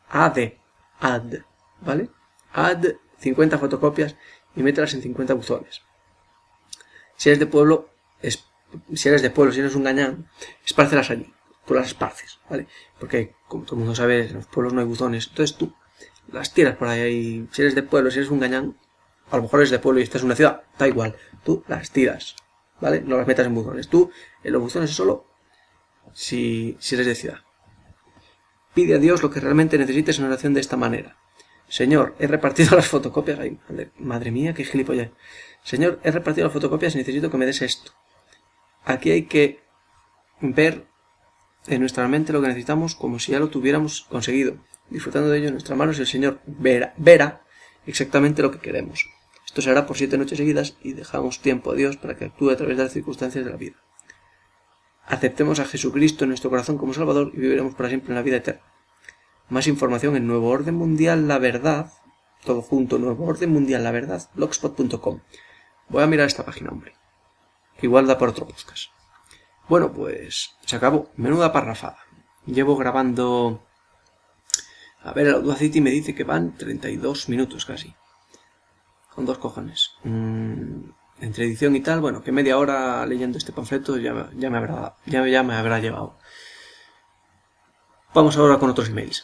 ¿vale? Add 50 fotocopias y mételas en 50 buzones. Si eres de pueblo, si eres un gañán, espárcelas allí, tú las esparces, ¿vale? Porque, como todo el mundo sabe, en los pueblos no hay buzones, entonces tú las tiras por ahí, si eres de pueblo, si eres un gañán, a lo mejor eres de pueblo y estás en una ciudad, da igual, tú las tiras, ¿vale? No las metas en buzones, tú en los buzones es solo si eres de ciudad. Pide a Dios lo que realmente necesites en oración de esta manera. Señor, he repartido las fotocopias. Ay, madre mía, qué gilipollas. Señor, he repartido las fotocopias y necesito que me des esto. Aquí hay que ver en nuestra mente lo que necesitamos como si ya lo tuviéramos conseguido. Disfrutando de ello en nuestras manos, el Señor verá exactamente lo que queremos. Esto se hará por 7 noches seguidas y dejamos tiempo a Dios para que actúe a través de las circunstancias de la vida. Aceptemos a Jesucristo en nuestro corazón como Salvador y viviremos para siempre en la vida eterna. Más información en Nuevo Orden Mundial La Verdad, todo junto, Nuevo Orden Mundial La Verdad, blogspot.com. Voy a mirar esta página, hombre, que igual da por otro podcast. Bueno, pues se acabó. Menuda parrafada. Llevo grabando... A ver, el Audacity me dice que van 32 minutos casi. Con 2 cojones. Entre edición y tal, bueno, que media hora leyendo este panfleto ya me habrá llevado. Vamos ahora con otros emails.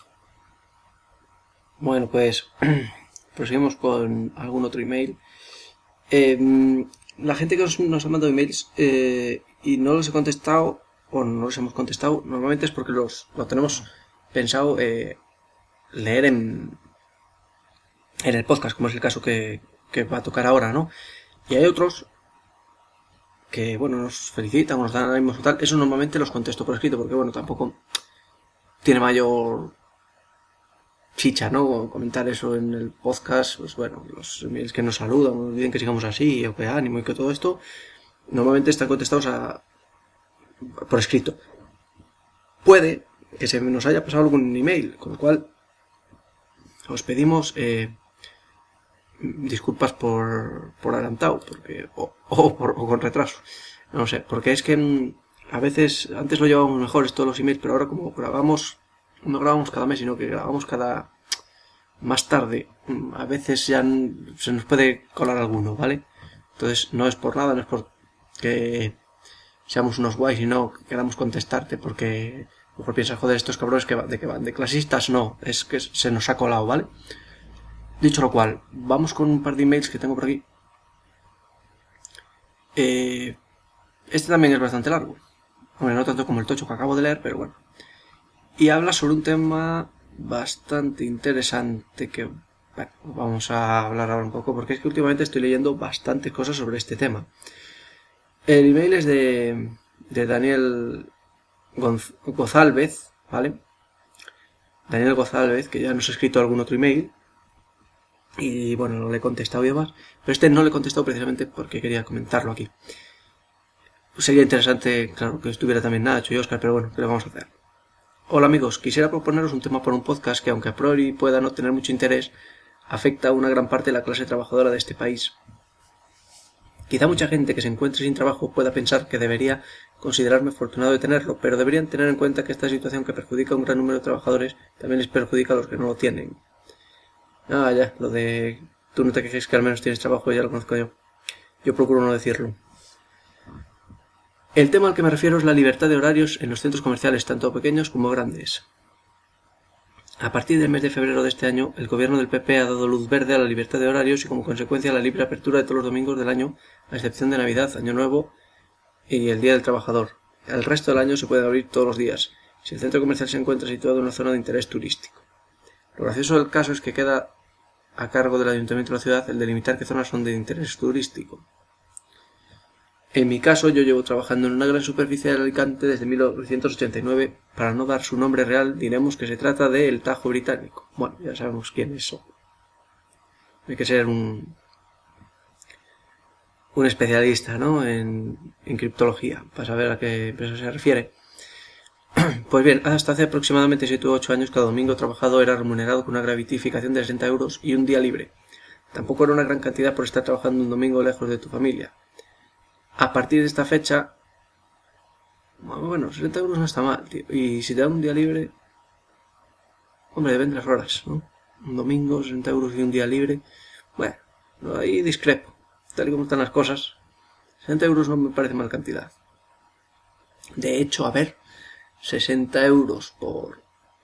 Bueno, pues proseguimos con algún otro email. La gente que nos ha mandado emails y no los he contestado o no los hemos contestado, normalmente es porque lo tenemos pensado leer en el podcast, como es el caso que va a tocar ahora, ¿no? Y hay otros que, bueno, nos felicitan o nos dan ánimos o tal. Eso normalmente los contesto por escrito porque, bueno, tampoco tiene mayor chicha, ¿no? Comentar eso en el podcast, pues bueno, los emails que nos saludan, nos dicen que sigamos así, o que ánimo y que todo esto, normalmente están contestados por escrito. Puede que se nos haya pasado algún email, con lo cual os pedimos disculpas por adelantado, porque o con retraso, no sé, porque es que a veces antes lo llevábamos mejor todos los emails, pero ahora como no grabamos cada mes, sino que grabamos cada más tarde, a veces ya se nos puede colar alguno, ¿vale? Entonces no es por nada, no es por que seamos unos guays y no queramos contestarte, porque a lo mejor piensas, joder, estos cabrones ¿de qué van? ¿De clasistas? No, es que se nos ha colado, ¿vale? Dicho lo cual, vamos con un par de emails que tengo por aquí. Este también es bastante largo. Hombre, no tanto como el tocho que acabo de leer, pero bueno. Y habla sobre un tema bastante interesante que, bueno, vamos a hablar ahora un poco, porque es que últimamente estoy leyendo bastantes cosas sobre este tema. El email es de Daniel Gozálvez, ¿vale? Daniel Gozálvez, que ya nos ha escrito algún otro email. Y bueno, no le he contestado y demás. Pero este no le he contestado precisamente porque quería comentarlo aquí. Pues sería interesante, claro, que estuviera también Nacho y Óscar, pero bueno, ¿qué le vamos a hacer? Hola amigos, quisiera proponeros un tema para un podcast que, aunque a priori pueda no tener mucho interés, afecta a una gran parte de la clase trabajadora de este país. Quizá mucha gente que se encuentre sin trabajo pueda pensar que debería considerarme afortunado de tenerlo, pero deberían tener en cuenta que esta situación, que perjudica a un gran número de trabajadores, también les perjudica a los que no lo tienen. Ah, ya, lo de tú no te quejes que al menos tienes trabajo, ya lo conozco yo. Yo procuro no decirlo. El tema al que me refiero es la libertad de horarios en los centros comerciales, tanto pequeños como grandes. A partir del mes de febrero de este año, el gobierno del PP ha dado luz verde a la libertad de horarios y como consecuencia a la libre apertura de todos los domingos del año, a excepción de Navidad, Año Nuevo y el Día del Trabajador. El resto del año se puede abrir todos los días, si el centro comercial se encuentra situado en una zona de interés turístico. Lo gracioso del caso es que queda a cargo del Ayuntamiento de la ciudad el delimitar qué zonas son de interés turístico. En mi caso, yo llevo trabajando en una gran superficie de Alicante desde 1989. Para no dar su nombre real, diremos que se trata de El Tajo Británico. Bueno, ya sabemos quién es eso. Hay que ser un especialista, ¿no?, en criptología, para saber a qué empresa se refiere. Pues bien, hasta hace aproximadamente 7 u 8 años, cada domingo trabajado era remunerado con una gratificación de 60 euros y un día libre. Tampoco era una gran cantidad por estar trabajando un domingo lejos de tu familia. A partir de esta fecha, bueno, 60 euros no está mal, tío. Y si te dan un día libre, hombre, deben 3 horas, ¿no? Un domingo, 60 euros y un día libre. Bueno, ahí discrepo. Tal y como están las cosas, 60 euros no me parece mal cantidad. De hecho, a ver, 60 euros por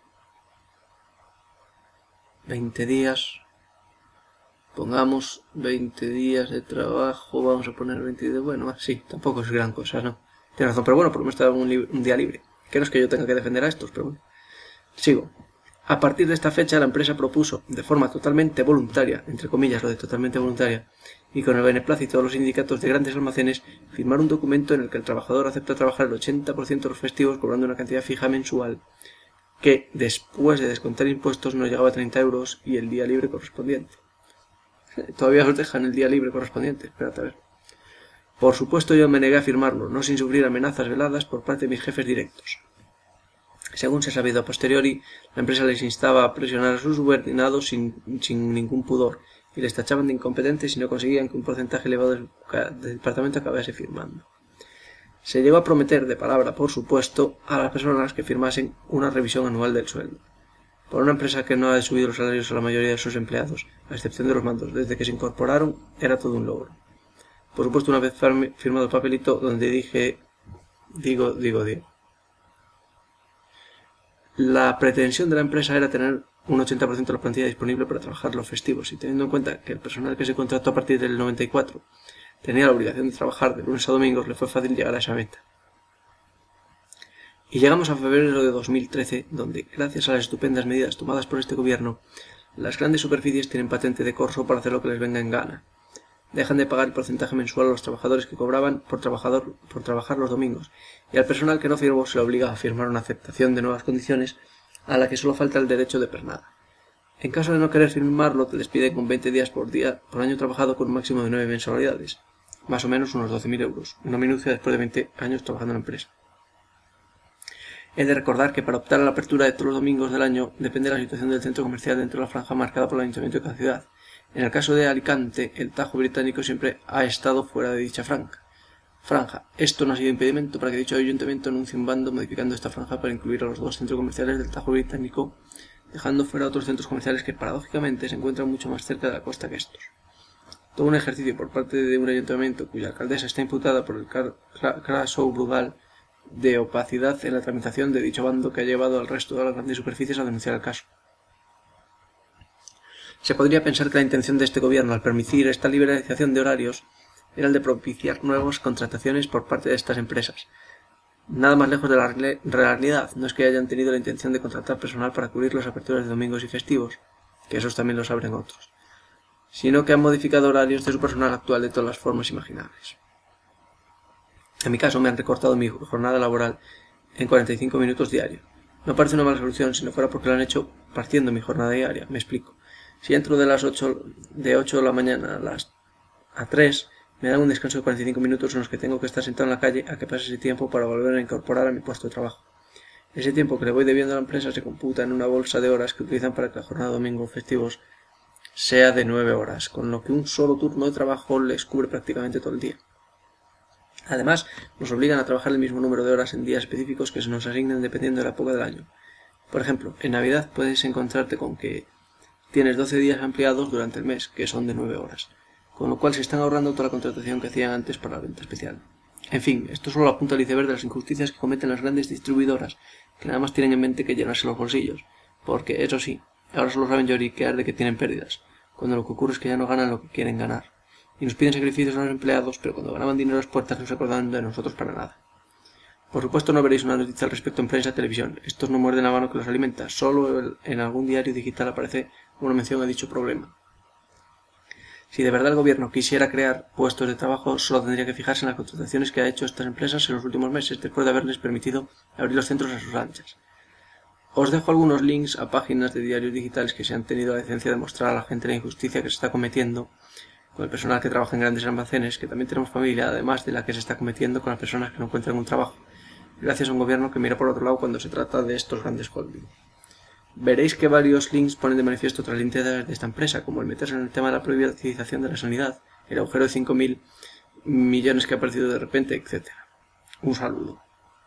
20 días... Pongamos 20 días de trabajo, vamos a poner 20 días, bueno, sí, tampoco es gran cosa, ¿no? Tienes razón, pero bueno, por lo menos te dan un día libre. Que no es que yo tenga que defender a estos, pero bueno. Sigo. A partir de esta fecha, la empresa propuso, de forma totalmente voluntaria, entre comillas lo de totalmente voluntaria, y con el beneplácito de los sindicatos de grandes almacenes, firmar un documento en el que el trabajador acepta trabajar el 80% de los festivos cobrando una cantidad fija mensual, que, después de descontar impuestos, no llegaba a 30 euros y el día libre correspondiente. Todavía os dejan el día libre correspondiente, espérate a ver. Por supuesto yo me negué a firmarlo, no sin sufrir amenazas veladas por parte de mis jefes directos. Según se ha sabido a posteriori, la empresa les instaba a presionar a sus subordinados sin ningún pudor, y les tachaban de incompetentes si no conseguían que un porcentaje elevado del departamento acabase firmando. Se llegó a prometer, de palabra por supuesto, a las personas que firmasen una revisión anual del sueldo. Por una empresa que no ha subido los salarios a la mayoría de sus empleados, a excepción de los mandos, desde que se incorporaron, era todo un logro. Por supuesto, una vez firmado el papelito donde digo. La pretensión de la empresa era tener un 80% de la plantilla disponible para trabajar los festivos, y teniendo en cuenta que el personal que se contrató a partir del 94 tenía la obligación de trabajar de lunes a domingos, le fue fácil llegar a esa meta. Y llegamos a febrero de 2013, donde, gracias a las estupendas medidas tomadas por este gobierno, las grandes superficies tienen patente de corso para hacer lo que les venga en gana. Dejan de pagar el porcentaje mensual a los trabajadores que cobraban por trabajar los domingos, y al personal que no firmó se le obliga a firmar una aceptación de nuevas condiciones a la que solo falta el derecho de pernada. En caso de no querer firmarlo, te despiden con 20 días por año trabajado con un máximo de 9 mensualidades, más o menos unos 12.000 euros, una minucia después de 20 años trabajando en la empresa. He de recordar que para optar a la apertura de todos los domingos del año depende de la situación del centro comercial dentro de la franja marcada por el Ayuntamiento de cada ciudad. En el caso de Alicante, el Tajo Británico siempre ha estado fuera de dicha franja. Esto no ha sido impedimento para que dicho ayuntamiento anuncie un bando modificando esta franja para incluir a los 2 centros comerciales del Tajo Británico, dejando fuera otros centros comerciales que paradójicamente se encuentran mucho más cerca de la costa que estos. Todo un ejercicio por parte de un ayuntamiento cuya alcaldesa está imputada por el caso brutal de opacidad en la tramitación de dicho bando que ha llevado al resto de las grandes superficies a denunciar el caso. Se podría pensar que la intención de este gobierno al permitir esta liberalización de horarios era el de propiciar nuevas contrataciones por parte de estas empresas. Nada más lejos de la realidad. No es que hayan tenido la intención de contratar personal para cubrir las aperturas de domingos y festivos, que esos también los abren otros, sino que han modificado horarios de su personal actual de todas las formas imaginables. En mi caso me han recortado mi jornada laboral en 45 minutos diarios. No parece una mala solución si no fuera porque lo han hecho partiendo mi jornada diaria. Me explico. Si entro de 8 de la mañana a 3, me dan un descanso de 45 minutos en los que tengo que estar sentado en la calle a que pase ese tiempo para volver a incorporar a mi puesto de trabajo. Ese tiempo que le voy debiendo a la empresa se computa en una bolsa de horas que utilizan para que la jornada de domingo o festivos sea de 9 horas, con lo que un solo turno de trabajo les cubre prácticamente todo el día. Además, nos obligan a trabajar el mismo número de horas en días específicos que se nos asignan dependiendo de la época del año. Por ejemplo, en Navidad puedes encontrarte con que tienes 12 días ampliados durante el mes, que son de 9 horas, con lo cual se están ahorrando toda la contratación que hacían antes para la venta especial. En fin, esto solo apunta al iceberg de las injusticias que cometen las grandes distribuidoras, que nada más tienen en mente que llenarse los bolsillos, porque, eso sí, ahora solo saben lloriquear de que tienen pérdidas, cuando lo que ocurre es que ya no ganan lo que quieren ganar, y nos piden sacrificios a los empleados, pero cuando ganaban dinero a las puertas no se acordaban de nosotros para nada. Por supuesto no veréis una noticia al respecto en prensa o televisión, estos no muerden la mano que los alimenta, solo en algún diario digital aparece una mención a dicho problema. Si de verdad el gobierno quisiera crear puestos de trabajo, solo tendría que fijarse en las contrataciones que ha hecho estas empresas en los últimos meses, después de haberles permitido abrir los centros a sus anchas. Os dejo algunos links a páginas de diarios digitales que se han tenido la decencia de mostrar a la gente la injusticia que se está cometiendo con el personal que trabaja en grandes almacenes, que también tenemos familia, además de la que se está cometiendo con las personas que no encuentran un trabajo, gracias a un gobierno que mira por otro lado cuando se trata de estos grandes holdings. Veréis que varios links ponen de manifiesto otras limitantes de esta empresa, como el meterse en el tema de la privatización de la sanidad, el agujero de 5.000 millones que ha aparecido de repente, etc. Un saludo.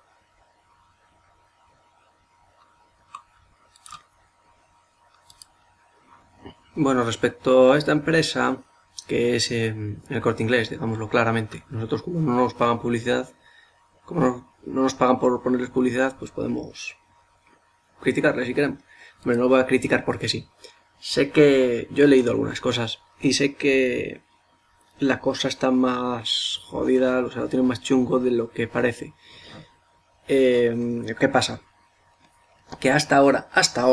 Bueno, respecto a esta empresa, que es el Corte Inglés, digámoslo claramente, nosotros como no nos pagan publicidad, como no nos pagan por ponerles publicidad, pues podemos criticarles si queremos. Hombre, no lo voy a criticar porque sí. Sé que yo he leído algunas cosas y sé que la cosa está más jodida, o sea, lo tiene más chungo de lo que parece. ¿Qué pasa? Que hasta ahora,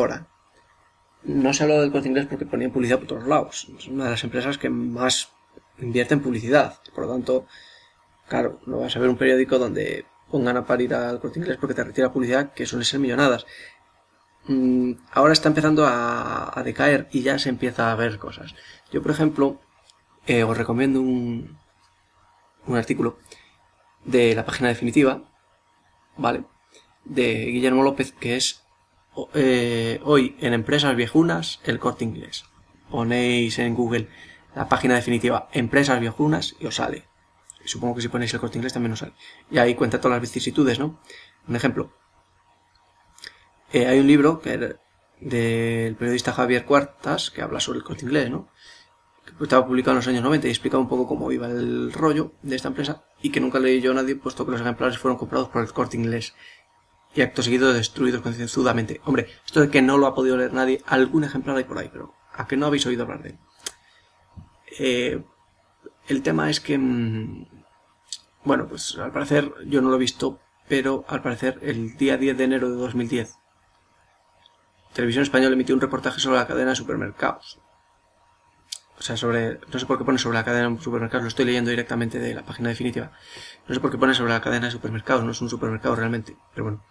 no se ha hablado del Corte Inglés porque ponían publicidad por todos lados. Es una de las empresas que más invierte en publicidad. Por lo tanto, claro, no vas a ver un periódico donde pongan a parir al Corte Inglés porque te retira publicidad, que suelen ser millonadas. Ahora está empezando a decaer y ya se empieza a ver cosas. Yo, por ejemplo, os recomiendo un artículo de la página definitiva, ¿vale? De Guillermo López, que es hoy en Empresas Viejunas, el Corte Inglés. Ponéis en Google la página definitiva Empresas Viejunas y os sale. Supongo que si ponéis el Corte Inglés también os sale. Y ahí cuenta todas las vicisitudes, ¿no? Un ejemplo. Hay un libro del periodista Javier Cuartas que habla sobre el Corte Inglés, ¿no? Que estaba publicado en los años 90 y explicaba un poco cómo iba el rollo de esta empresa y que nunca leí yo a nadie, puesto que los ejemplares fueron comprados por el Corte Inglés y acto seguido destruidos concienzudamente. Hombre, esto de que no lo ha podido leer nadie, algún ejemplar hay por ahí, pero ¿a qué no habéis oído hablar de él? El tema es que, bueno, pues al parecer, yo no lo he visto, pero al parecer el día 10 de enero de 2010, Televisión Española emitió un reportaje sobre la cadena de supermercados. O sea, no sé por qué pone sobre la cadena de supermercados, lo estoy leyendo directamente de la página definitiva. No sé por qué pone sobre la cadena de supermercados, no es un supermercado realmente, pero bueno.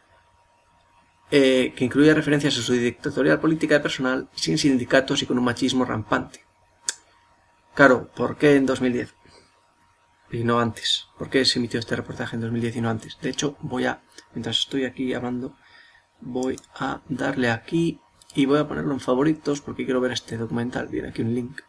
Que incluye referencias a su dictatorial política de personal, sin sindicatos y con un machismo rampante. Claro, ¿por qué en 2010? Y no antes. ¿Por qué se emitió este reportaje en 2010 y no antes? De hecho, mientras estoy aquí hablando, voy a darle aquí y voy a ponerlo en favoritos porque quiero ver este documental. Viene aquí un link.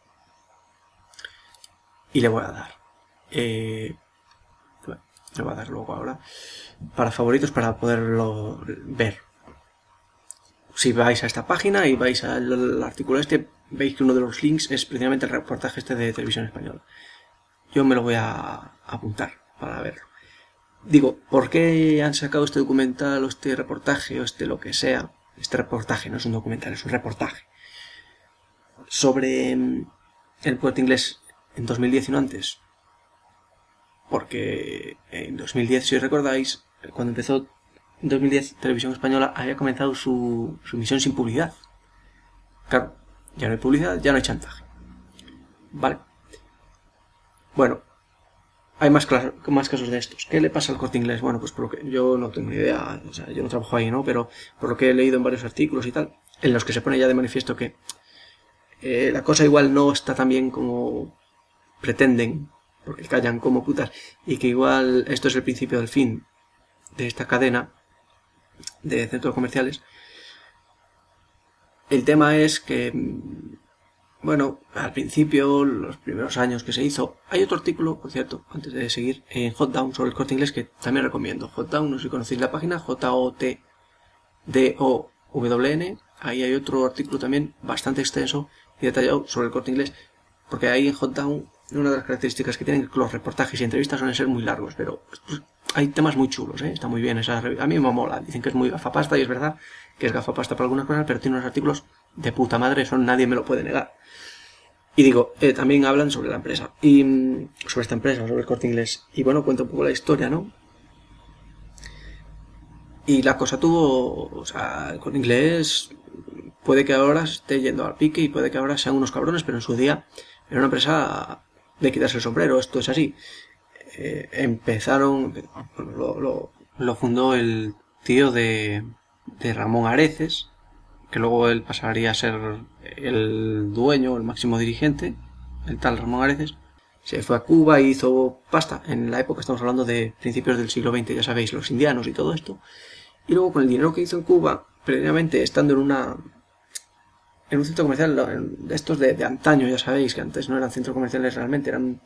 Y le voy a dar. Le voy a dar luego ahora para favoritos para poderlo ver. Si vais a esta página y vais al artículo este, veis que uno de los links es precisamente el reportaje este de Televisión Española. Yo me lo voy a apuntar para verlo. Digo, ¿por qué han sacado este documental o este reportaje o lo que sea? Este reportaje no es un documental, es un reportaje. Sobre el Corte Inglés en 2010 y no antes. Porque en 2010, si os recordáis, cuando empezó en 2010 Televisión Española había comenzado su emisión sin publicidad. Claro, ya no hay publicidad, ya no hay chantaje. Vale. Bueno, hay más casos de estos. ¿Qué le pasa al Corte Inglés? Bueno, pues por lo que yo no tengo ni idea, o sea, yo no trabajo ahí, ¿no? Pero por lo que he leído en varios artículos y tal, en los que se pone ya de manifiesto que la cosa igual no está tan bien como pretenden, porque callan como putas, y que igual esto es el principio del fin de esta cadena de centros comerciales. El tema es que bueno, al principio, los primeros años que se hizo, hay otro artículo, por cierto, antes de seguir, en Hotdown sobre el Corte Inglés que también recomiendo. Hotdown, no sé si conocéis la página, JOTDOWN, ahí hay otro artículo también bastante extenso y detallado sobre el Corte Inglés, porque ahí en Hotdown una de las características que tienen es que los reportajes y entrevistas suelen ser muy largos, pero pues, hay temas muy chulos, está muy bien esa revista. A mí me mola, dicen que es muy gafapasta y es verdad que es gafapasta para algunas cosas, pero tiene unos artículos de puta madre, eso nadie me lo puede negar. Y digo, también hablan sobre la empresa, y sobre esta empresa, sobre el Corte Inglés, y bueno, cuento un poco la historia, ¿no? Y la cosa tuvo, o sea, el Corte Inglés puede que ahora esté yendo al pique y puede que ahora sean unos cabrones, pero en su día era una empresa de quitarse el sombrero, esto es así. Lo fundó el tío de Ramón Areces, que luego él pasaría a ser el dueño, el máximo dirigente, el tal Ramón Areces. Se fue a Cuba y hizo pasta. En la época estamos hablando de principios del siglo XX, ya sabéis, los indianos y todo esto. Y luego con el dinero que hizo en Cuba, previamente estando en un centro comercial de estos de antaño, ya sabéis, que antes no eran centros comerciales realmente, eran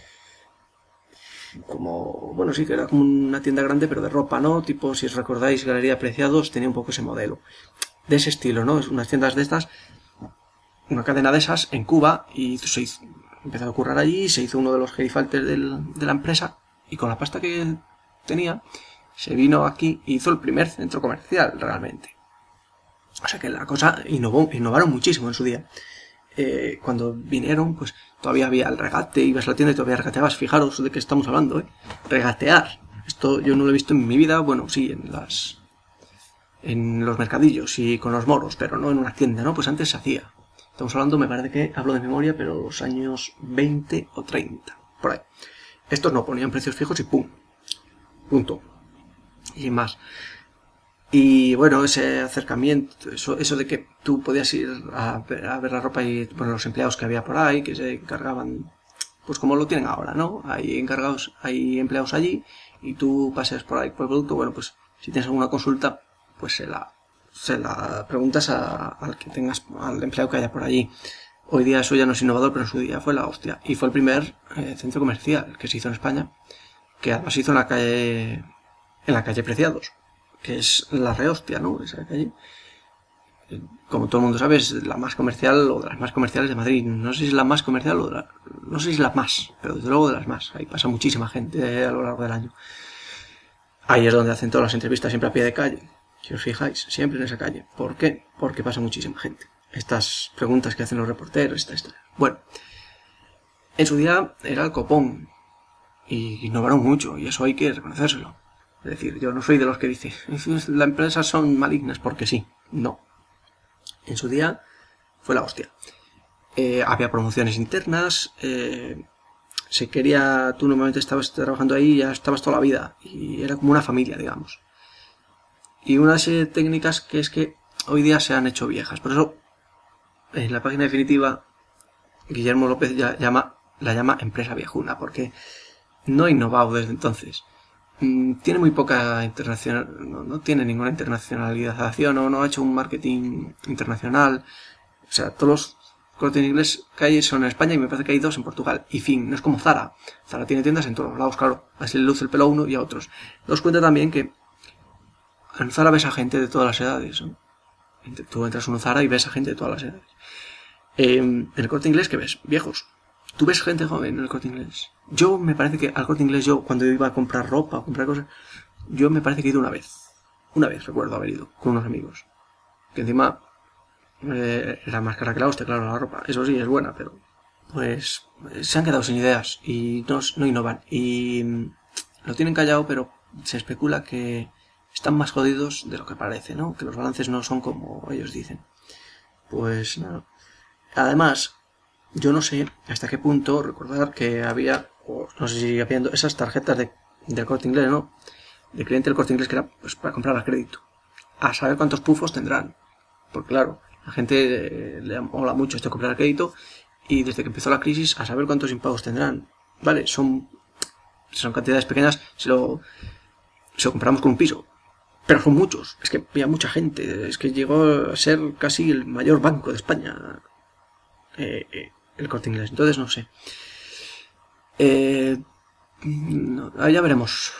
como, bueno, sí que era como una tienda grande, pero de ropa, ¿no? Tipo, si os recordáis, Galería Preciados tenía un poco ese modelo. De ese estilo, ¿no? Es unas tiendas de estas, una cadena de esas en Cuba, y empezó a currar allí, se hizo uno de los gerifaltes de la empresa, y con la pasta que tenía, se vino aquí y hizo el primer centro comercial, realmente. O sea que la cosa innovaron muchísimo en su día. Cuando vinieron, pues todavía había el regate, ibas a la tienda y todavía regateabas. Fijaros de qué estamos hablando, Regatear. Esto yo no lo he visto en mi vida, bueno, sí, en los mercadillos y con los moros, pero no en una tienda, ¿no? Pues antes se hacía. Estamos hablando, me parece que hablo de memoria, pero los años 20 o 30, por ahí. Estos no ponían precios fijos y ¡pum! Punto. Y más. Y bueno, ese acercamiento, eso de que tú podías ir a ver la ropa y bueno, los empleados que había por ahí, que se encargaban, pues como lo tienen ahora, ¿no? Hay empleados allí y tú paseas por ahí por el producto, bueno, pues si tienes alguna consulta, pues se la preguntas al empleado que haya por allí. Hoy día eso ya no es innovador, pero en su día fue la hostia. Y fue el primer centro comercial que se hizo en España, que además se hizo en la calle Preciados, que es la rehostia, ¿no? Esa calle. Como todo el mundo sabe, es la más comercial o de las más comerciales de Madrid. No sé si es la más comercial no sé si es la más, pero desde luego de las más. Ahí pasa muchísima gente a lo largo del año. Ahí es donde hacen todas las entrevistas, siempre a pie de calle. Si os fijáis, siempre en esa calle. ¿Por qué? Porque pasa muchísima gente. Estas preguntas que hacen los reporteros, Bueno, en su día era el copón. Y innovaron mucho, y eso hay que reconocérselo. Es decir, yo no soy de los que dice las empresas son malignas porque sí. No. En su día fue la hostia. Había promociones internas, tú normalmente estabas trabajando ahí y ya estabas toda la vida, y era como una familia, digamos. Y una serie de técnicas que es que hoy día se han hecho viejas. Por eso, en la página definitiva, Guillermo López la llama empresa viejuna, porque no ha innovado desde entonces. Tiene muy poca internacional, no tiene ninguna internacionalización, no ha hecho un marketing internacional. O sea, todos los Corte Inglés que hay son en España y me parece que hay 2 en Portugal. Y fin, no es como Zara. Zara tiene tiendas en todos lados, claro. Así le luce el pelo a uno y a otros. Daos cuenta también que en Zara ves a gente de todas las edades, ¿no? Tú entras en un Zara y ves a gente de todas las edades. En el Corte Inglés, ¿qué ves? Viejos. ¿Tú ves gente joven en el Corte Inglés? Yo me parece que al Corte Inglés, cuando iba a comprar ropa, a comprar cosas, yo me parece que he ido una vez. Una vez recuerdo haber ido con unos amigos. Que encima era más cara que la hostia, claro, la ropa. Eso sí, es buena, pero pues se han quedado sin ideas y no innovan. Y lo tienen callado, pero se especula que están más jodidos de lo que parece, ¿no? Que los balances no son como ellos dicen. Pues nada. Además, yo no sé hasta qué punto recordar que había, o no sé si sigue habiendo, esas tarjetas del Corte Inglés, ¿no? De cliente del Corte Inglés que era pues para comprar a crédito. A saber cuántos pufos tendrán. Porque claro, la gente le mola mucho esto de comprar a crédito y desde que empezó la crisis a saber cuántos impagos tendrán. Vale, son cantidades pequeñas si lo compramos con un piso. Pero son muchos, es que había mucha gente, es que llegó a ser casi el mayor banco de España. el Corte Inglés. Entonces no sé. Ya veremos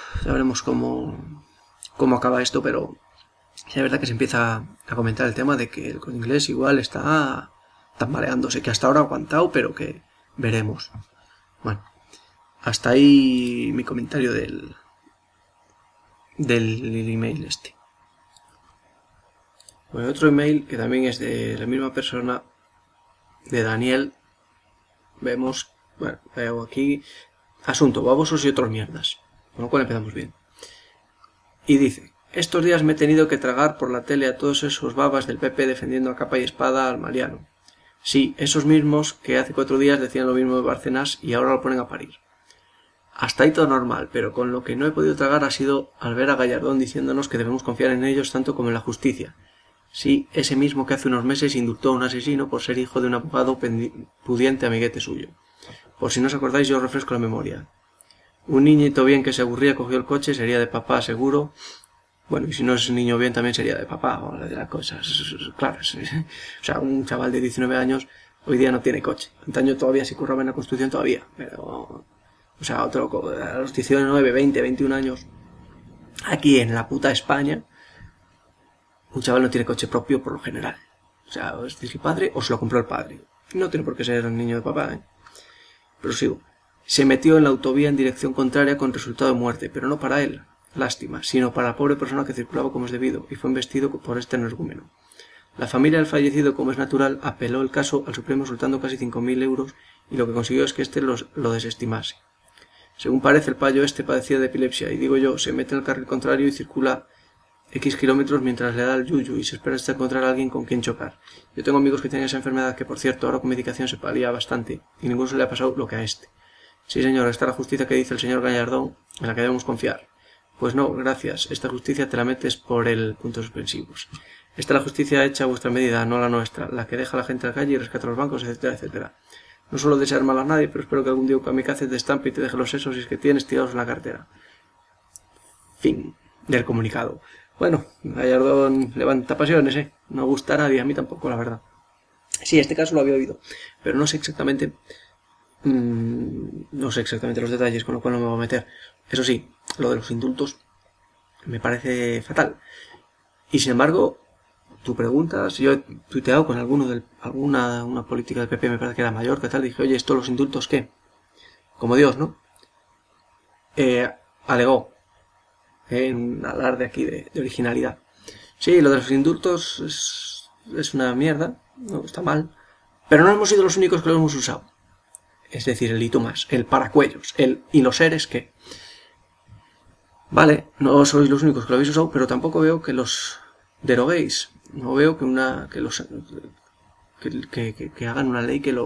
cómo acaba esto, pero es verdad que se empieza a comentar el tema de que el Corte Inglés igual está tambaleándose, que hasta ahora ha aguantado, pero que veremos. Bueno, hasta ahí mi comentario del email este. Bueno, otro email que también es de la misma persona, de Daniel. Vemos, bueno, veo aquí asunto, babosos y otros mierdas, con lo cual empezamos bien. Y dice: estos días me he tenido que tragar por la tele a todos esos babas del PP defendiendo a capa y espada al Mariano. Sí, esos mismos que hace 4 días decían lo mismo de Bárcenas y ahora lo ponen a parir. Hasta ahí todo normal, pero con lo que no he podido tragar ha sido al ver a Gallardón diciéndonos que debemos confiar en ellos tanto como en la justicia. Sí, ese mismo que hace unos meses indultó a un asesino por ser hijo de un abogado pudiente amiguete suyo. Por si no os acordáis, yo os refresco la memoria. Un niñito bien que se aburría cogió el coche, sería de papá seguro. Bueno, y si no es un niño bien también sería de papá, o de las cosas. Claro, o sea, un chaval de 19 años hoy día no tiene coche. Antaño todavía se curraba en la Constitución todavía, pero... O sea, otro a los 19, 20, 21 años, aquí en la puta España, un chaval no tiene coche propio por lo general. O sea, o es de su padre o se lo compró el padre. No tiene por qué ser el niño de papá, ¿eh? Pero sigo. Se metió en la autovía en dirección contraria con resultado de muerte, pero no para él, lástima, sino para la pobre persona que circulaba como es debido y fue embestido por este energúmeno. La familia del fallecido, como es natural, apeló el caso al Supremo soltando casi 5.000 euros y lo que consiguió es que éste lo desestimase. Según parece, el payo este padecía de epilepsia y digo yo, se mete en el carril contrario y circula X kilómetros mientras le da el yuyu y se espera hasta encontrar a alguien con quien chocar. Yo tengo amigos que tienen esa enfermedad que, por cierto, ahora con medicación se palía bastante y ninguno se le ha pasado lo que a este. Sí, señor, está la justicia que dice el señor Gallardón, en la que debemos confiar. Pues no, gracias, esta justicia te la metes por el puntos suspensivos. Esta es la justicia hecha a vuestra medida, no la nuestra, la que deja a la gente a la calle y rescata a los bancos, etcétera, etcétera. No suelo desear mal a nadie, pero espero que algún día un kamikaze te estampe y te deje los sesos si es que tienes tirados en la cartera. Fin del comunicado. Bueno, Gallardón levanta pasiones, ¿eh? No gusta a nadie, a mí tampoco, la verdad. Sí, este caso lo había oído, pero no sé exactamente... no sé exactamente los detalles, con lo cual no me voy a meter. Eso sí, lo de los indultos me parece fatal. Y sin embargo... Tu pregunta, si yo he tuiteado con alguna política del PP, me parece que era mayor, que tal, dije, oye, ¿esto los indultos qué? Como Dios, ¿no? Alegó en un alarde aquí de originalidad. Sí, lo de los indultos es una mierda, no está mal, pero no hemos sido los únicos que lo hemos usado. Es decir, el y tú más, el paracuellos, el y los seres que... Vale, no sois los únicos que lo habéis usado, pero tampoco veo que los deroguéis. No veo que hagan una ley que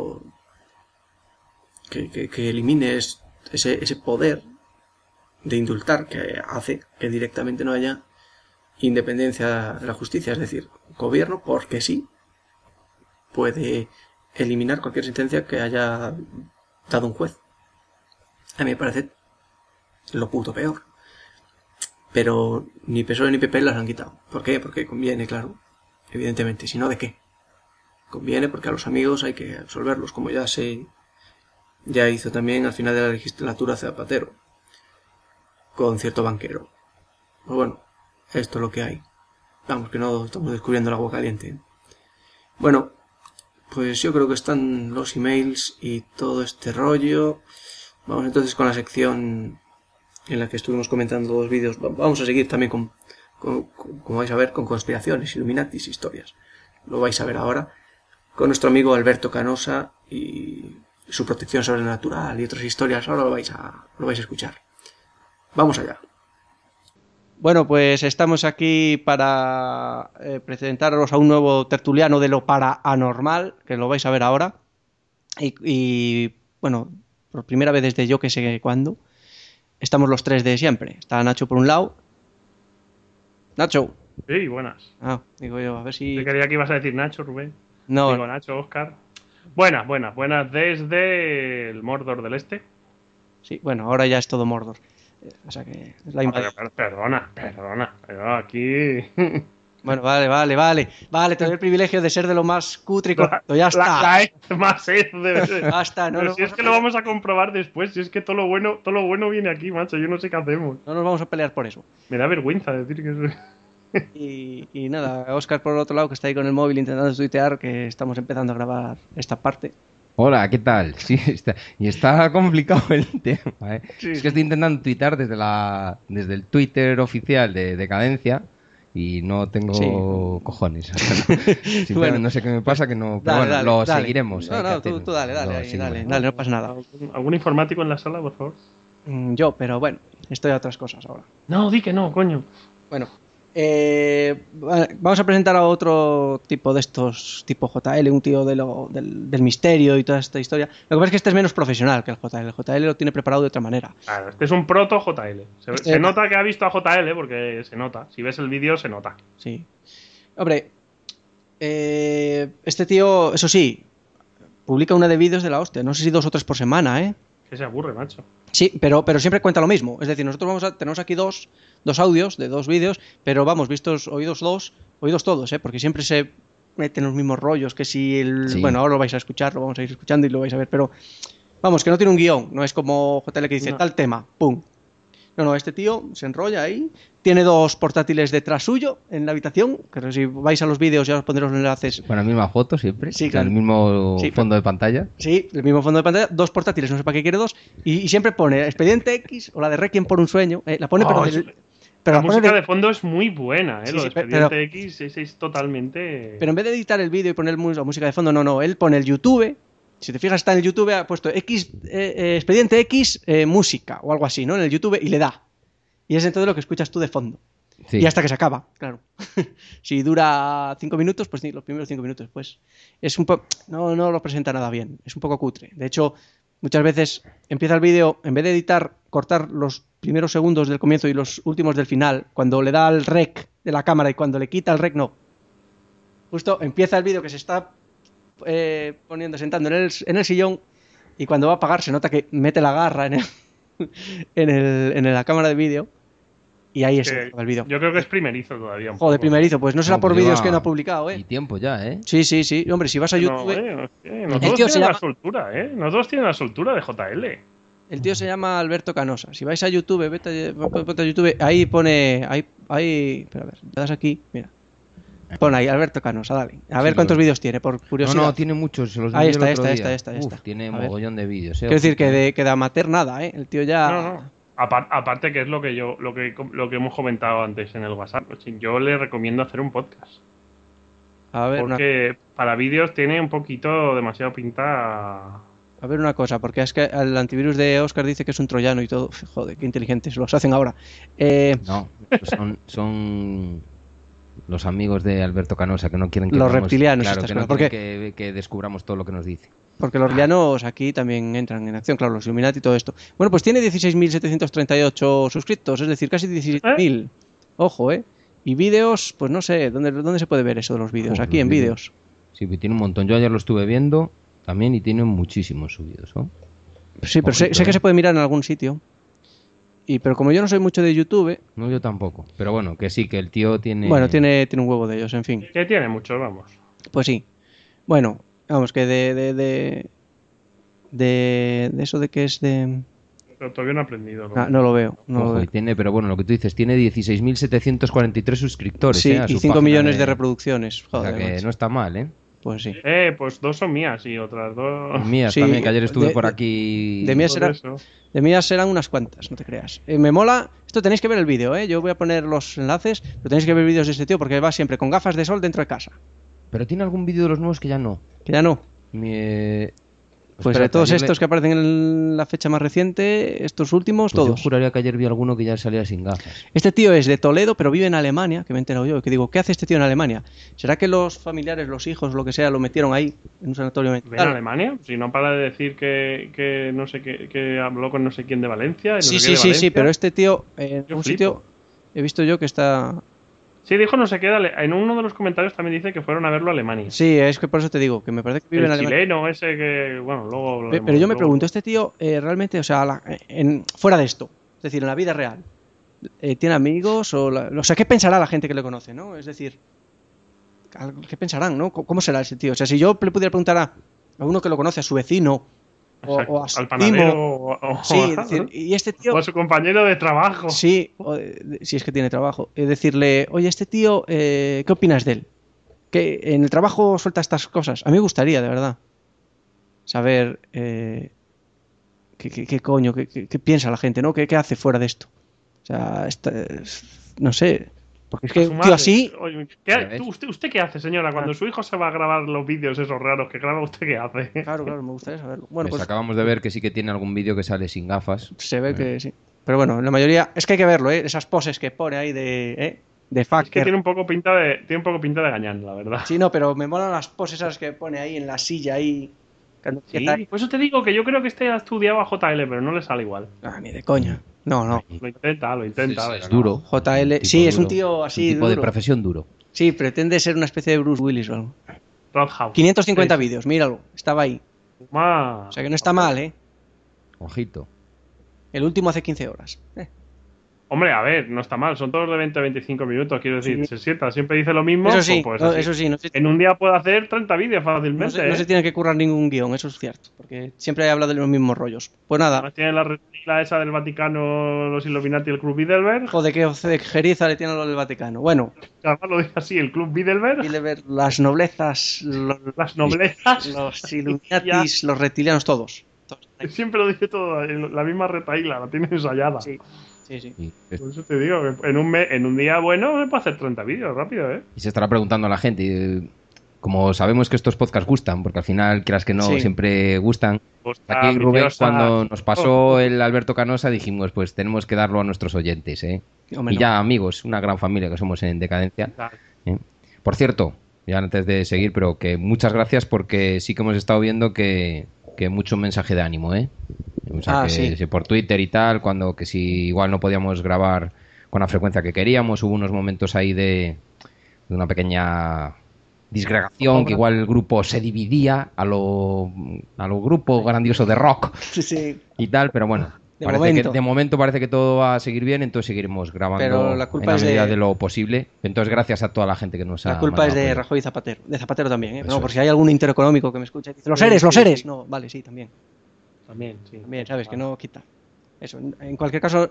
elimine ese poder de indultar que hace que directamente no haya independencia de la justicia. Es decir, el gobierno, porque sí, puede eliminar cualquier sentencia que haya dado un juez. A mí me parece lo puto peor. Pero ni PSOE ni PP las han quitado. ¿Por qué? Porque conviene, claro. Evidentemente. Si no, ¿de qué? Conviene porque a los amigos hay que absolverlos, como ya hizo también al final de la legislatura Zapatero, con cierto banquero. Pues bueno, esto es lo que hay. Vamos, que no estamos descubriendo el agua caliente. Bueno, pues yo creo que están los emails y todo este rollo. Vamos entonces con la sección en la que estuvimos comentando 2 vídeos. Vamos a seguir también como vais a ver, con conspiraciones, Illuminatis, historias. Lo vais a ver ahora con nuestro amigo Alberto Canosa y su protección sobrenatural y otras historias. Ahora lo vais a escuchar. Vamos allá. Bueno, pues estamos aquí para presentaros a un nuevo tertuliano de lo paranormal, que lo vais a ver ahora. Y bueno, por primera vez desde yo que sé cuándo, estamos los 3 de siempre. Está Nacho por un lado. Nacho. Sí, buenas. Digo yo, a ver si... Te creía que ibas a decir Nacho, Rubén. No. Digo Nacho, Óscar. Buenas desde el Mordor del Este. Sí, bueno, ahora ya es todo Mordor. O sea que es la invasión. Perdona. Pero aquí... Bueno, vale. Te doy el privilegio de ser de lo más cutre y correcto. Ya está. La es más de verdad. Basta, no. Pero si es que lo vamos a comprobar después. Si es que todo lo bueno viene aquí, macho. Yo no sé qué hacemos. No nos vamos a pelear por eso. Me da vergüenza decir que Y nada, Óscar por el otro lado que está ahí con el móvil intentando tuitear que estamos empezando a grabar esta parte. Hola, ¿qué tal? Sí, está complicado el tema, ¿eh? Sí. Es que estoy intentando tuitar desde el Twitter oficial de Decadencia y no tengo cojones. Bueno, no sé qué me pasa, que no... Pero bueno, lo dale. seguiremos. No, tú dale, no pasa nada. ¿Algún informático en la sala, por favor? Yo, pero bueno, estoy a otras cosas ahora. No, di que no, coño. Bueno, vamos a presentar a otro tipo de estos, tipo JL, un tío del misterio y toda esta historia. Lo que pasa es que este es menos profesional que el JL. El JL lo tiene preparado de otra manera. Claro, este es un proto JL. Se nota que ha visto a JL porque se nota. Si ves el vídeo, se nota. Sí. Hombre, este tío, eso sí, publica una de vídeos de la hostia. No sé si 2 o 3 por semana, ¿eh? Que se aburre, macho. Sí, pero siempre cuenta lo mismo. Es decir, nosotros tenemos aquí dos audios de 2 vídeos, pero vamos, oídos todos, porque siempre se meten los mismos rollos, que si Sí. Bueno, ahora lo vais a escuchar, lo vamos a ir escuchando y lo vais a ver, pero vamos, que no tiene un guión, no es como JL que dice No. tal tema, pum. No, este tío se enrolla ahí, tiene 2 portátiles detrás suyo en la habitación, que si vais a los vídeos ya os pondré los enlaces. Con la misma foto siempre, Sí, o sea, claro. el mismo Sí, fondo de pantalla. Sí, el mismo fondo de pantalla, 2 portátiles, no sé para qué quiere 2, y siempre pone Expediente X o la de Requiem por un sueño, la pone pero La la pone música de fondo es muy buena, ¿eh? Sí, Lo de sí, Expediente X es totalmente... Pero en vez de editar el vídeo y poner la música de fondo, no, él pone el YouTube. Si te fijas, está en el YouTube, ha puesto Expediente X música o algo así, ¿no? En el YouTube y le da. Y es entonces lo que escuchas tú de fondo. Sí. Y hasta que se acaba, claro. Si dura 5 minutos, pues sí, los primeros 5 minutos, pues es un poco... No lo presenta nada bien, es un poco cutre. De hecho, muchas veces empieza el vídeo, en vez de editar, cortar los primeros segundos del comienzo y los últimos del final, cuando le da al rec de la cámara y cuando le quita el rec, no. Justo empieza el vídeo que se está sentando en el sillón, y cuando va a apagar se nota que mete la garra en la cámara de vídeo, y ahí está el vídeo. Yo creo que es primerizo todavía. Joder, primerizo, pues no será por vídeos que no ha publicado, Y tiempo ya, ¿eh? Sí, hombre, si vas a YouTube... No todos tienen la soltura, ¿eh? No todos tienen la soltura de JL. El tío se llama Alberto Canosa. Si vais a YouTube, vete a YouTube, ahí pone... Pero a ver, te das aquí, mira. Pon ahí, Alberto Canosa, dale. A ver cuántos vídeos tiene, por curiosidad. No, tiene muchos. Los Ahí vi el otro está. día. Uf, tiene mogollón de vídeos, Quiero decir que de amateur nada, ¿eh? El tío ya... No. Aparte que es lo que hemos comentado antes en el WhatsApp. Yo le recomiendo hacer un podcast. A ver, porque para vídeos tiene un poquito demasiado pinta... A ver una cosa, porque es que el antivirus de Óscar dice que es un troyano y todo. Joder, qué inteligentes los hacen ahora. No, son los amigos de Alberto Canosa que no quieren que los reptilianos, claro, que no quieren que descubramos todo lo que nos dice. Porque los reptilianos aquí también entran en acción, claro, los Illuminati y todo esto. Bueno, pues tiene 16.738 suscriptos, es decir, casi 17.000. Ojo, ¿eh? Y vídeos, pues no sé, ¿dónde se puede ver eso de los vídeos? Aquí en vídeos. Sí, tiene un montón. Yo ayer lo estuve viendo también y tiene muchísimos subidos, ¿no? Sí, pero sé que se puede mirar en algún sitio. Pero como yo no soy mucho de YouTube... No, yo tampoco. Pero bueno, que sí, que el tío tiene... Bueno, tiene un huevo de ellos, en fin. Que tiene muchos, vamos. Pues sí. Bueno, vamos, que de eso de que es de... Pero todavía no he aprendido. No lo veo. Pero bueno, lo que tú dices, tiene 16.743 suscriptores. Sí, y 5 millones de reproducciones. Joder, o sea que no está mal, ¿eh? Pues sí. Pues 2 son mías y otras 2... Mías sí, también, que ayer estuve por aquí... De mías serán unas cuantas, no te creas. Me mola... Esto tenéis que ver el vídeo, ¿eh? Yo voy a poner los enlaces, pero tenéis que ver vídeos de este tío porque va siempre con gafas de sol dentro de casa. Pero tiene algún vídeo de los nuevos que ya no. Que ya no. Pues de todos estos que aparecen en la fecha más reciente, estos últimos, pues todos. Yo juraría que ayer vi alguno que ya salía sin gafas. Este tío es de Toledo, pero vive en Alemania, que me he enterado yo. Que digo, ¿qué hace este tío en Alemania? ¿Será que los familiares, los hijos, lo que sea, lo metieron ahí, en un sanatorio mental? ¿En Alemania? Si no para de decir que no sé qué, que habló con no sé quién de Valencia. Sí, pero este tío, en un sitio, he visto yo que está... Sí, dijo no sé qué, en uno de los comentarios también dice que fueron a verlo a Alemania. Sí, es que por eso te digo, que me parece que vive en Alemania. El chileno ese que, bueno, luego... Pero yo me pregunto, este tío realmente, o sea, fuera de esto, es decir, en la vida real, ¿Tiene amigos? O sea, ¿qué pensará la gente que le conoce, ¿no? Es decir, ¿qué pensarán, no? ¿Cómo será ese tío? O sea, si yo le pudiera preguntar a uno que lo conoce, a su vecino, o a su al panadero, primo, sí, es decir, y este tío, o a su compañero de trabajo. sí, si es que tiene trabajo, decirle, oye, este tío, ¿qué opinas de él? Que en el trabajo suelta estas cosas. A mí me gustaría, de verdad, saber qué coño, qué piensa la gente, ¿no? ¿Qué hace fuera de esto? O sea, no sé. Porque es que un tío así. Oye, ¿usted qué hace, señora? Cuando su hijo se va a grabar los vídeos esos raros que graba, ¿usted qué hace? Claro, me gustaría saberlo. Bueno, pues acabamos de ver que sí que tiene algún vídeo que sale sin gafas. Se ve que sí. Pero bueno, la mayoría. Es que hay que verlo, ¿eh? Esas poses que pone ahí de fucker. Es que tiene un poco pinta de gañán, la verdad. Sí, no, pero me molan las poses esas que pone ahí en la silla ahí. Sí, por eso te digo que yo creo que este ha estudiado a JL, pero no le sale igual. Ah, ni de coña. No. Lo intenta. Es duro. JL, sí, es un tío así. Un tipo duro. de profesión duro. Sí, pretende ser una especie de Bruce Willis o algo. Roadhouse. 550 vídeos, míralo. Estaba ahí. O sea que no está mal, ¿eh? Ojito. El último hace 15 horas. Hombre, a ver, no está mal. Son todos de 20-25 minutos, quiero decir. Sí. Se sienta, siempre dice lo mismo. Eso sí, pues eso sí. No en un día puede hacer 30 vídeos fácilmente. No se tiene que currar ningún guión, eso es cierto. Porque siempre habla de los mismos rollos. Pues nada. Además tiene la retila esa del Vaticano, los Illuminati y el Club Bilderberg. Joder, qué jeriza le tiene lo del Vaticano. Bueno. Además lo dice así, el Club Bilderberg. Las noblezas. Las noblezas. Los Illuminatis, los reptilianos, todos. Siempre lo dice todo, la misma retaíla, la tiene ensayada. Sí. Por eso te digo, que en un día bueno se puede hacer 30 vídeos rápido, ¿eh? Y se estará preguntando a la gente, como sabemos que estos podcasts gustan, porque al final, quieras que no, siempre gustan. Aquí Rubén, cuando nos pasó el Alberto Canosa, dijimos, pues tenemos que darlo a nuestros oyentes, ¿eh? Y ya, amigos, una gran familia que somos en Decadencia. Por cierto, ya antes de seguir, pero que muchas gracias porque sí que hemos estado viendo que mucho mensaje de ánimo, ¿eh? O sea, que por Twitter y tal, cuando que si igual no podíamos grabar con la frecuencia que queríamos, hubo unos momentos ahí de una pequeña disgregación, que igual el grupo se dividía a lo grupo grandioso de rock y tal, pero bueno, de momento parece que todo va a seguir bien, entonces seguiremos grabando pero la culpa en la medida de lo posible. Entonces gracias a toda la gente que nos ha... La culpa es de Rajoy y Zapatero, de Zapatero también, ¿eh? No, por si hay algún intereconómico que me escuche y dice, los seres, no, vale, sí, también. También, sabes, que no quita. Eso, en cualquier caso,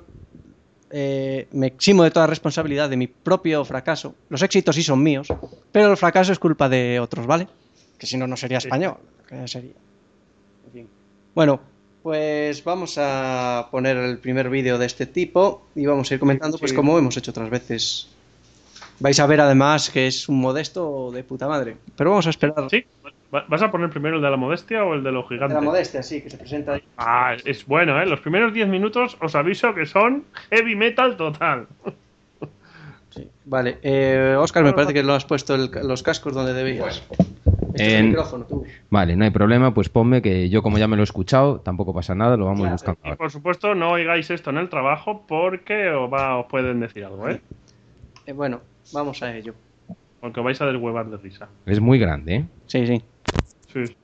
me eximo de toda responsabilidad de mi propio fracaso. Los éxitos sí son míos, pero el fracaso es culpa de otros, ¿vale? Que si no, no sería español. Que sería. En fin. Bueno, pues vamos a poner el primer vídeo de este tipo y vamos a ir comentando, pues como hemos hecho otras veces. Vais a ver además que es un modesto de puta madre. Pero vamos a esperar. Sí. ¿Vas a poner primero el de la modestia o el de los gigantes? De la modestia, sí, que se presenta ahí. Ah, es bueno, ¿eh? Los primeros 10 minutos os aviso que son heavy metal total. Sí. Vale, Óscar, me parece que lo has puesto los cascos donde debías. El micrófono, tú. Vale, no hay problema, pues ponme que yo como ya me lo he escuchado, tampoco pasa nada, lo vamos buscando. Y por supuesto no oigáis esto en el trabajo porque os pueden decir algo, ¿eh? Bueno, vamos a ello. Porque vais a deshuevar de risa. Es muy grande, ¿eh? Sí. Sí.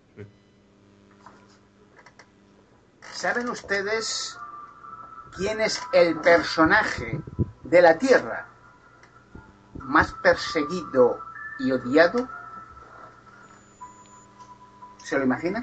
¿Saben ustedes quién es el personaje de la Tierra más perseguido y odiado? ¿Se lo imaginan?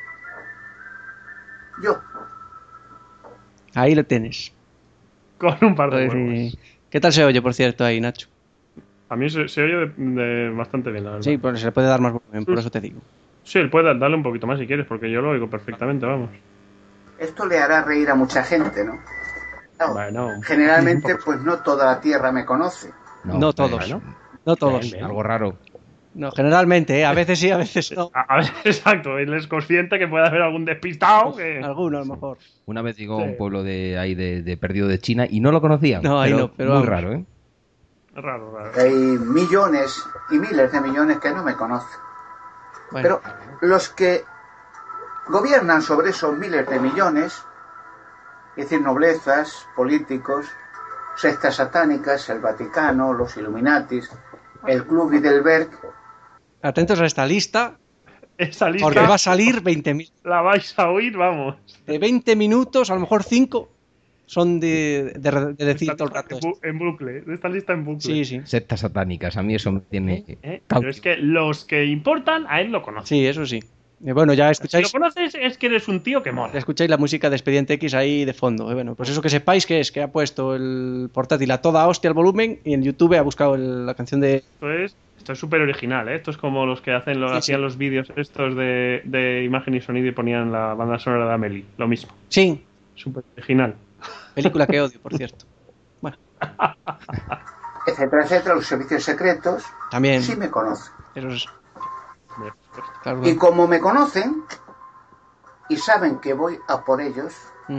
Yo. Ahí lo tienes. Con un par de huevos. ¿Qué tal se oye, por cierto, ahí, Nacho? A mí se oye bastante bien, la verdad. Sí, pues se le puede dar más volumen, por eso te digo. Sí, él puede darle un poquito más si quieres, porque yo lo oigo perfectamente, vamos. Esto le hará reír a mucha gente, ¿no? Claro, bueno, generalmente, pues no toda la Tierra me conoce. No todos. Bueno. No todos. Bien. Algo raro. No, generalmente, ¿eh? A veces sí, a veces no. A ver, exacto, él es consciente que puede haber algún despistado. Alguno, a lo mejor. Una vez llegó a un pueblo de perdido de China y no lo conocía. No, ahí no, pero muy raro, ¿eh? Raro. Hay millones y miles de millones que no me conocen. Bueno. Pero los que gobiernan sobre esos miles de millones, es decir, noblezas, políticos, sectas satánicas, el Vaticano, los Illuminatis, el Club Bilderberg. Atentos a esta lista. Esa lista. Porque va a salir 20.000. La vais a oír, vamos. De 20 minutos, a lo mejor 5, son de decir todo el rato. En bucle, esta lista en bucle. Sí, sí. Sectas satánicas, a mí eso me tiene... Pero es que los que importan, a él lo conocen. Sí, eso sí. Bueno, ya escucháis... Si lo conoces es que eres un tío que mola. Ya escucháis la música de Expediente X ahí de fondo. Bueno, pues eso que sepáis que es que ha puesto el portátil a toda hostia al volumen y en YouTube ha buscado la canción de... Esto es súper original, ¿eh? Esto es como los que hacían los vídeos estos de imagen y sonido y ponían la banda sonora de Amelie. Lo mismo. Sí. Súper original. Película que odio, por cierto. Bueno. Etcétera, etcétera. Los servicios secretos también sí me conocen. Eso es... Claro. Y como me conocen y saben que voy a por ellos,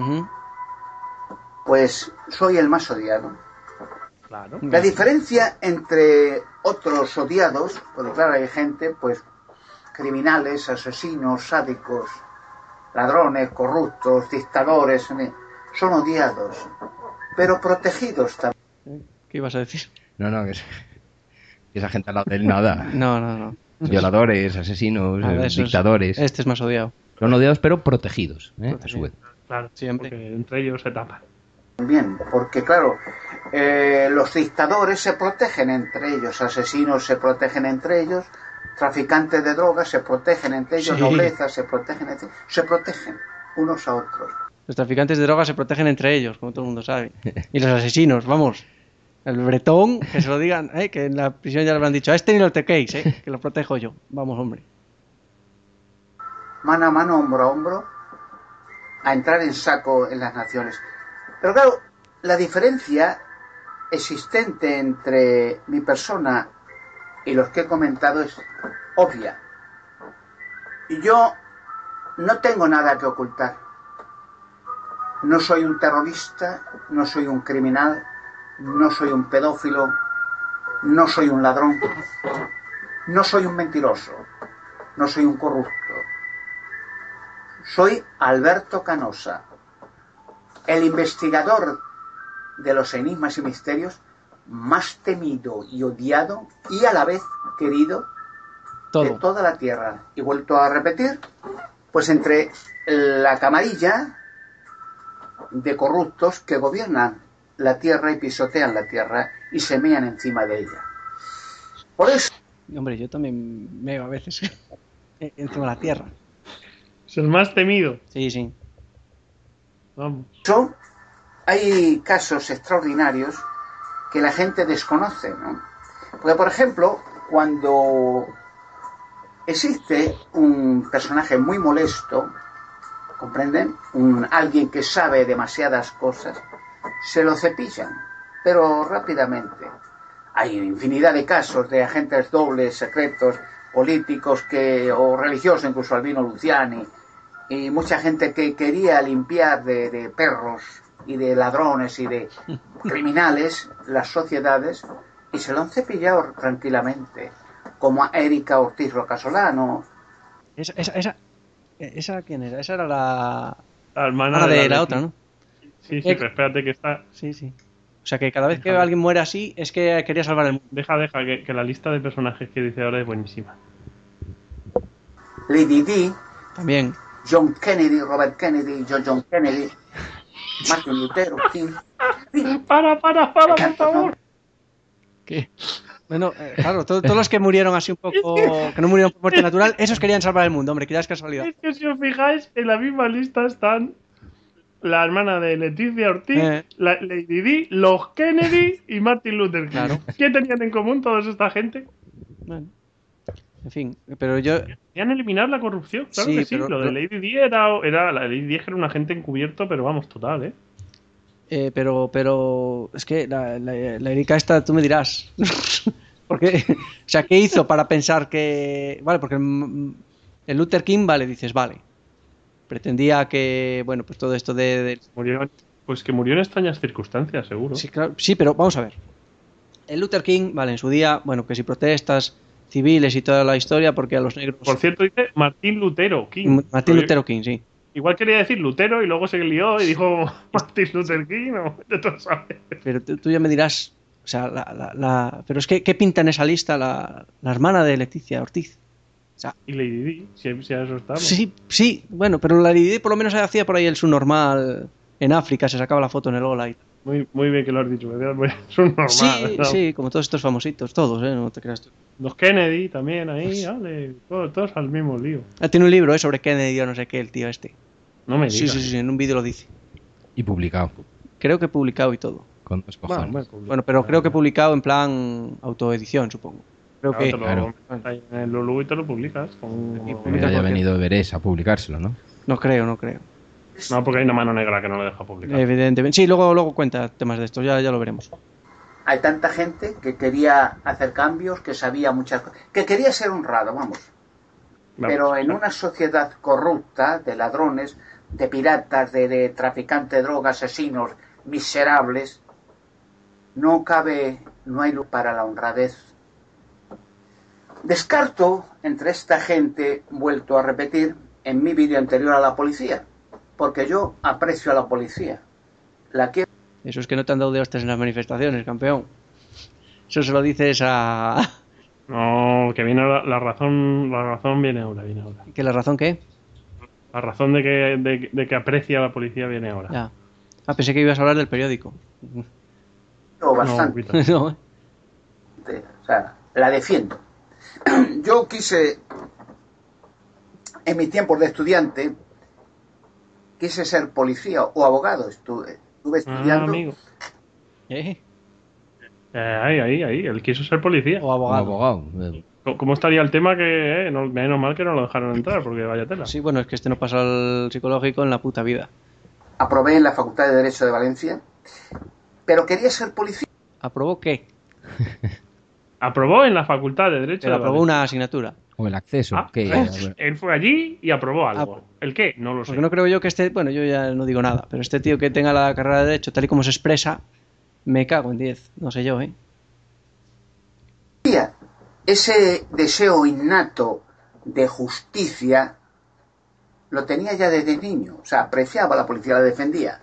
pues soy el más odiado. Claro. La diferencia entre otros odiados, porque claro, hay gente, pues, criminales, asesinos, sádicos, ladrones, corruptos, dictadores, son odiados, pero protegidos también. ¿Qué ibas a decir? No, que esa gente al lado de él nada. No. Violadores, asesinos, dictadores. Este es más odiado. Son odiados pero protegidos, a su vez. Claro, siempre. Porque entre ellos se tapan. Bien, porque claro, los dictadores se protegen entre ellos, asesinos se protegen entre ellos, traficantes de drogas se protegen entre ellos, noblezas se protegen entre ellos, se protegen unos a otros. Los traficantes de drogas se protegen entre ellos, como todo el mundo sabe. Y los asesinos, vamos, el bretón, que se lo digan, que en la prisión ya le habrán dicho, a este ni lo toquéis, que lo protejo yo. Vamos, hombre. Mano a mano, hombro a hombro, a entrar en saco en las naciones. Pero claro, la diferencia existente entre mi persona y los que he comentado es obvia. Y yo no tengo nada que ocultar. No soy un terrorista, no soy un criminal, no soy un pedófilo, no soy un ladrón, no soy un mentiroso, no soy un corrupto. Soy Alberto Canosa, el investigador de los enigmas y misterios más temido y odiado y a la vez querido de toda la Tierra. Y vuelto a repetir, pues entre la camarilla de corruptos que gobiernan la Tierra y pisotean la Tierra y se mean encima de ella. Por eso... Hombre, yo también meo a veces encima de la Tierra. Es el más temido. Sí. Vamos. Hay casos extraordinarios que la gente desconoce, ¿no? Porque, por ejemplo, cuando existe un personaje muy molesto, ¿comprenden? Alguien que sabe demasiadas cosas, se lo cepillan, pero rápidamente. Hay infinidad de casos de agentes dobles, secretos, políticos o religiosos, incluso Albino Luciani, y mucha gente que quería limpiar de perros y de ladrones y de criminales las sociedades y se lo han cepillado tranquilamente, como a Erika Ortiz Rocasolano. ¿Esa quién era? Esa era la hermana de la otra, ¿no? Sí, pero espérate que está... Sí. O sea que cada vez que alguien muere así es que quería salvar el mundo. Deja, que la lista de personajes que dice ahora es buenísima. Lady Di. También. John Kennedy, Robert Kennedy, John Kennedy, Martin Luther King. Para, por favor. ¿Qué? Bueno, claro, todos los que murieron así un poco, que no murieron por muerte natural, esos querían salvar el mundo, hombre, que ya es casualidad. Es que si os fijáis, en la misma lista están la hermana de Leticia Ortiz, la Lady Di, los Kennedy y Martin Luther King. Claro. ¿Qué tenían en común toda esta gente? Bueno, en fin, pero yo... Querían eliminar la corrupción, claro sí, que sí. Lo de Lady Di la Lady Di era un agente encubierto, pero vamos, total, pero es que la Erika esta, tú me dirás. Porque, o sea, ¿qué hizo para pensar que... Vale, porque el Luther King, vale, dices, vale. Pretendía que, bueno, pues todo esto de... Pues que murió en extrañas circunstancias, seguro. Sí, claro, sí, pero vamos a ver. El Luther King, vale, en su día, bueno, que si protestas civiles y toda la historia, porque a los negros... Por cierto, dice Martín Lutero King. Martín Lutero King, sí. Igual quería decir Lutero y luego se lió y dijo Martin Luther King, ¿no? De todo sabes. Pero tú ya me dirás, o sea, pero es que ¿qué pinta en esa lista la hermana de Leticia Ortiz? O sea, y Lady Di, si a eso estamos. Sí, bueno, pero la Lady Di por lo menos hacía por ahí el su normal en África se sacaba la foto en el Ola. Muy bien que lo has dicho, es un normal. Sí, ¿no? sí, como todos estos famositos, todos, no te creas tú. Los Kennedy también ahí, vale, todos al mismo lío. Tiene un libro sobre Kennedy o no sé qué, el tío este. No me digas. Sí, en un vídeo lo dice. Y publicado. Creo que publicado y todo. Con dos cojones. Bueno, pero creo que publicado en plan autoedición, supongo. Creo que... Claro. En el Lulu y te lo publicas. Que haya venido Everest a publicárselo, ¿no? No creo. No, porque hay una mano negra que no lo deja publicar. Evidentemente. Sí, luego cuenta temas de estos, ya lo veremos. Hay tanta gente que quería hacer cambios, que sabía muchas cosas, que quería ser honrado, vamos. Pero en una sociedad corrupta de ladrones, de piratas, de traficantes de drogas, asesinos, miserables, no hay luz para la honradez. Descarto entre esta gente, vuelto a repetir, en mi vídeo anterior a la policía, porque yo aprecio a la policía. La quiero. Eso es que no te han dado de hostias en las manifestaciones, campeón. Eso se lo dices a... No, que viene la razón viene ahora. ¿Que la razón qué? La razón de que aprecia a la policía viene ahora. Ya. Pensé que ibas a hablar del periódico. Bastante. No. O sea, la defiendo. Yo quise, en mis tiempos de estudiante, quise ser policía o abogado. Estuve estudiando. Amigo. Ahí, él quiso ser policía. O abogado. ¿Cómo estaría el tema que menos mal que no lo dejaron entrar, porque vaya tela? Sí, bueno, es que este no pasa al psicológico en la puta vida. Aprobé en la Facultad de Derecho de Valencia, pero quería ser policía. ¿Aprobó qué? Aprobó en la Facultad de Derecho Pero de aprobó Valencia. una asignatura. O el acceso. Él fue allí y aprobó algo. ¿El qué? No lo sé. Porque no creo yo que bueno, yo ya no digo nada, pero este tío que tenga la carrera de Derecho tal y como se expresa, me cago en 10. No sé yo, Ese deseo innato de justicia lo tenía ya desde niño. O sea, apreciaba a la policía, la defendía.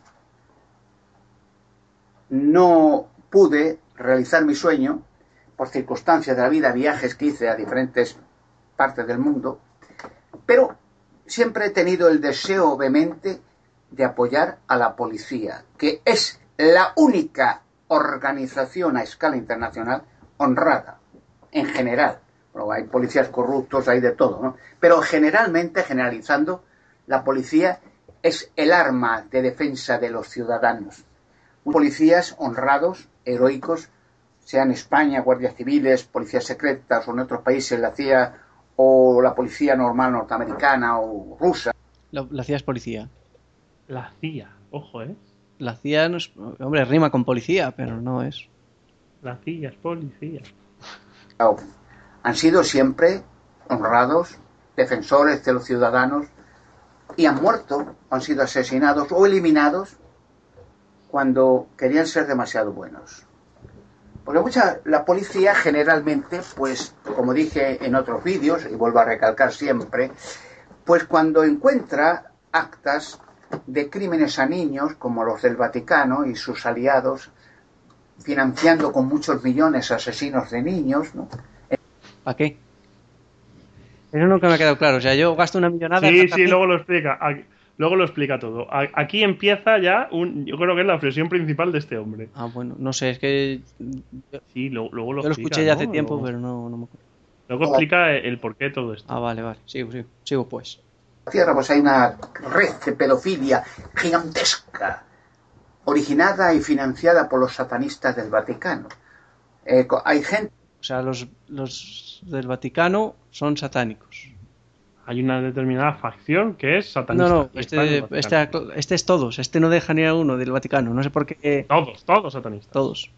No pude realizar mi sueño por circunstancias de la vida, viajes que hice a diferentes partes del mundo, pero siempre he tenido el deseo vehemente de apoyar a la policía, que es la única organización a escala internacional honrada, en general. Bueno, hay policías corruptos, hay de todo, ¿no? Pero generalizando, la policía es el arma de defensa de los ciudadanos. Policías honrados, heroicos, sea en España, guardias civiles, policías secretas, o en otros países la CIA o la policía normal norteamericana o rusa. La CIA es policía. La CIA, ojo, La CIA no es... Hombre, rima con policía, pero no es... La CIA es policía. Han sido siempre honrados, defensores de los ciudadanos, y han muerto, han sido asesinados o eliminados cuando querían ser demasiado buenos. Porque la policía generalmente, pues, como dije en otros vídeos, y vuelvo a recalcar siempre, pues cuando encuentra actas de crímenes a niños, como los del Vaticano y sus aliados, financiando con muchos millones asesinos de niños, ¿no? ¿Para qué? Eso nunca me ha quedado claro. O sea, yo gasto una millonada... Sí, luego lo explica. Luego lo explica todo. Aquí empieza ya yo creo que es la obsesión principal de este hombre. Bueno, no sé, es que... Sí, luego lo explica. Yo lo escuché ya hace tiempo, pero no me acuerdo. Luego explica el porqué de todo esto. Vale. Sigo pues. Tierra, pues hay una red de pedofilia gigantesca, originada y financiada por los satanistas del Vaticano. Hay gente... O sea, los del Vaticano son satánicos. Hay una determinada facción que es satanista. No, este es todos. Este no deja ni a uno del Vaticano. No sé por qué... Todos satanistas. Todos.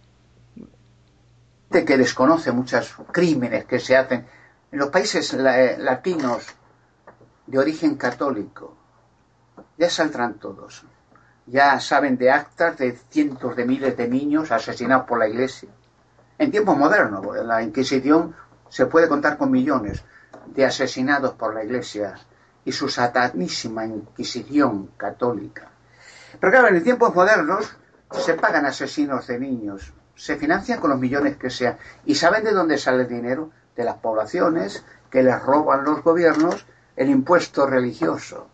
Que desconoce muchos crímenes que se hacen en los países latinos de origen católico. Ya saldrán todos. Ya saben de actas de cientos de miles de niños asesinados por la Iglesia. En tiempos modernos, en la Inquisición se puede contar con millones de asesinados por la Iglesia y su satanísima Inquisición católica. Pero claro, en tiempos modernos se pagan asesinos de niños, se financian con los millones que sean. ¿Y saben de dónde sale el dinero? De las poblaciones que les roban los gobiernos el impuesto religioso.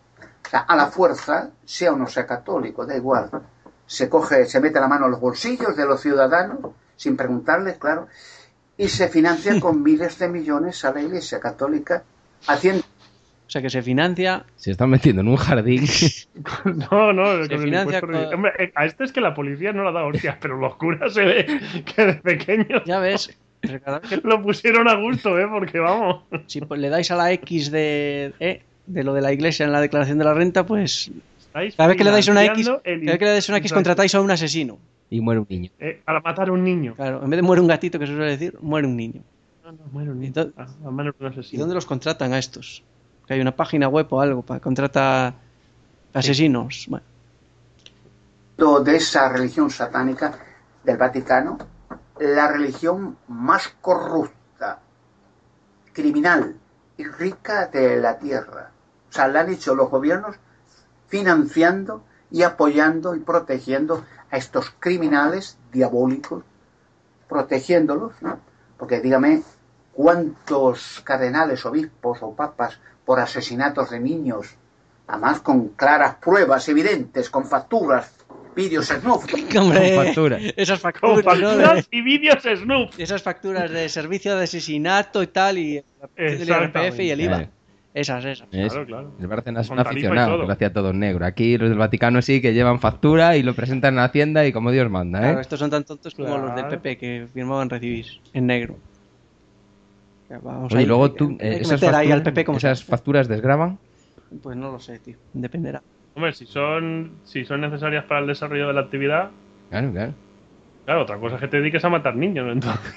O sea, a la fuerza, sea o no sea católico, da igual. Se mete la mano en los bolsillos de los ciudadanos, sin preguntarles, claro, y se financia con miles de millones a la Iglesia Católica, haciendo... O sea, que se financia... Se están metiendo en un jardín. No, se financia con... Hombre, a este es que la policía no le ha dado hostias, pero los curas se ve que de pequeños... Ya ves... Lo pusieron a gusto, porque vamos... Si le dais a la X de lo de la Iglesia en la declaración de la renta, pues... Cada vez que le dais una X, contratáis a un asesino. Y muere un niño. Para matar a un niño. Claro, en vez de muere un gatito, que se suele decir, muere un niño. No, muere un niño. A manos de un asesino. ¿Y dónde los contratan a estos? Que hay una página web o algo para contratar asesinos. Sí. Bueno. De esa religión satánica del Vaticano, la religión más corrupta, criminal y rica de la tierra. O sea, la han hecho los gobiernos financiando y apoyando y protegiendo a estos criminales diabólicos, protegiéndolos, ¿no? Porque dígame, ¿cuántos cardenales, obispos o papas por asesinatos de niños, además con claras pruebas evidentes, con facturas, vídeos snuff? Hombre, con facturas. Esas facturas, con facturas y vídeos snuff. Esas facturas de servicio de asesinato y tal, y el IRPF y el IVA. Esas. Claro. El Bárcenas es un aficionado, que lo hacía todo en negro. Aquí los del Vaticano sí que llevan factura y lo presentan en la Hacienda y como Dios manda, ¿eh? Claro, estos son tan tontos como los del PP que firmaban recibir en negro. Oye, y luego tú, esas facturas desgravan. Pues no lo sé, tío. Dependerá. Hombre, si son necesarias para el desarrollo de la actividad. Claro. Claro, otra cosa es que te dediques a matar niños, entonces.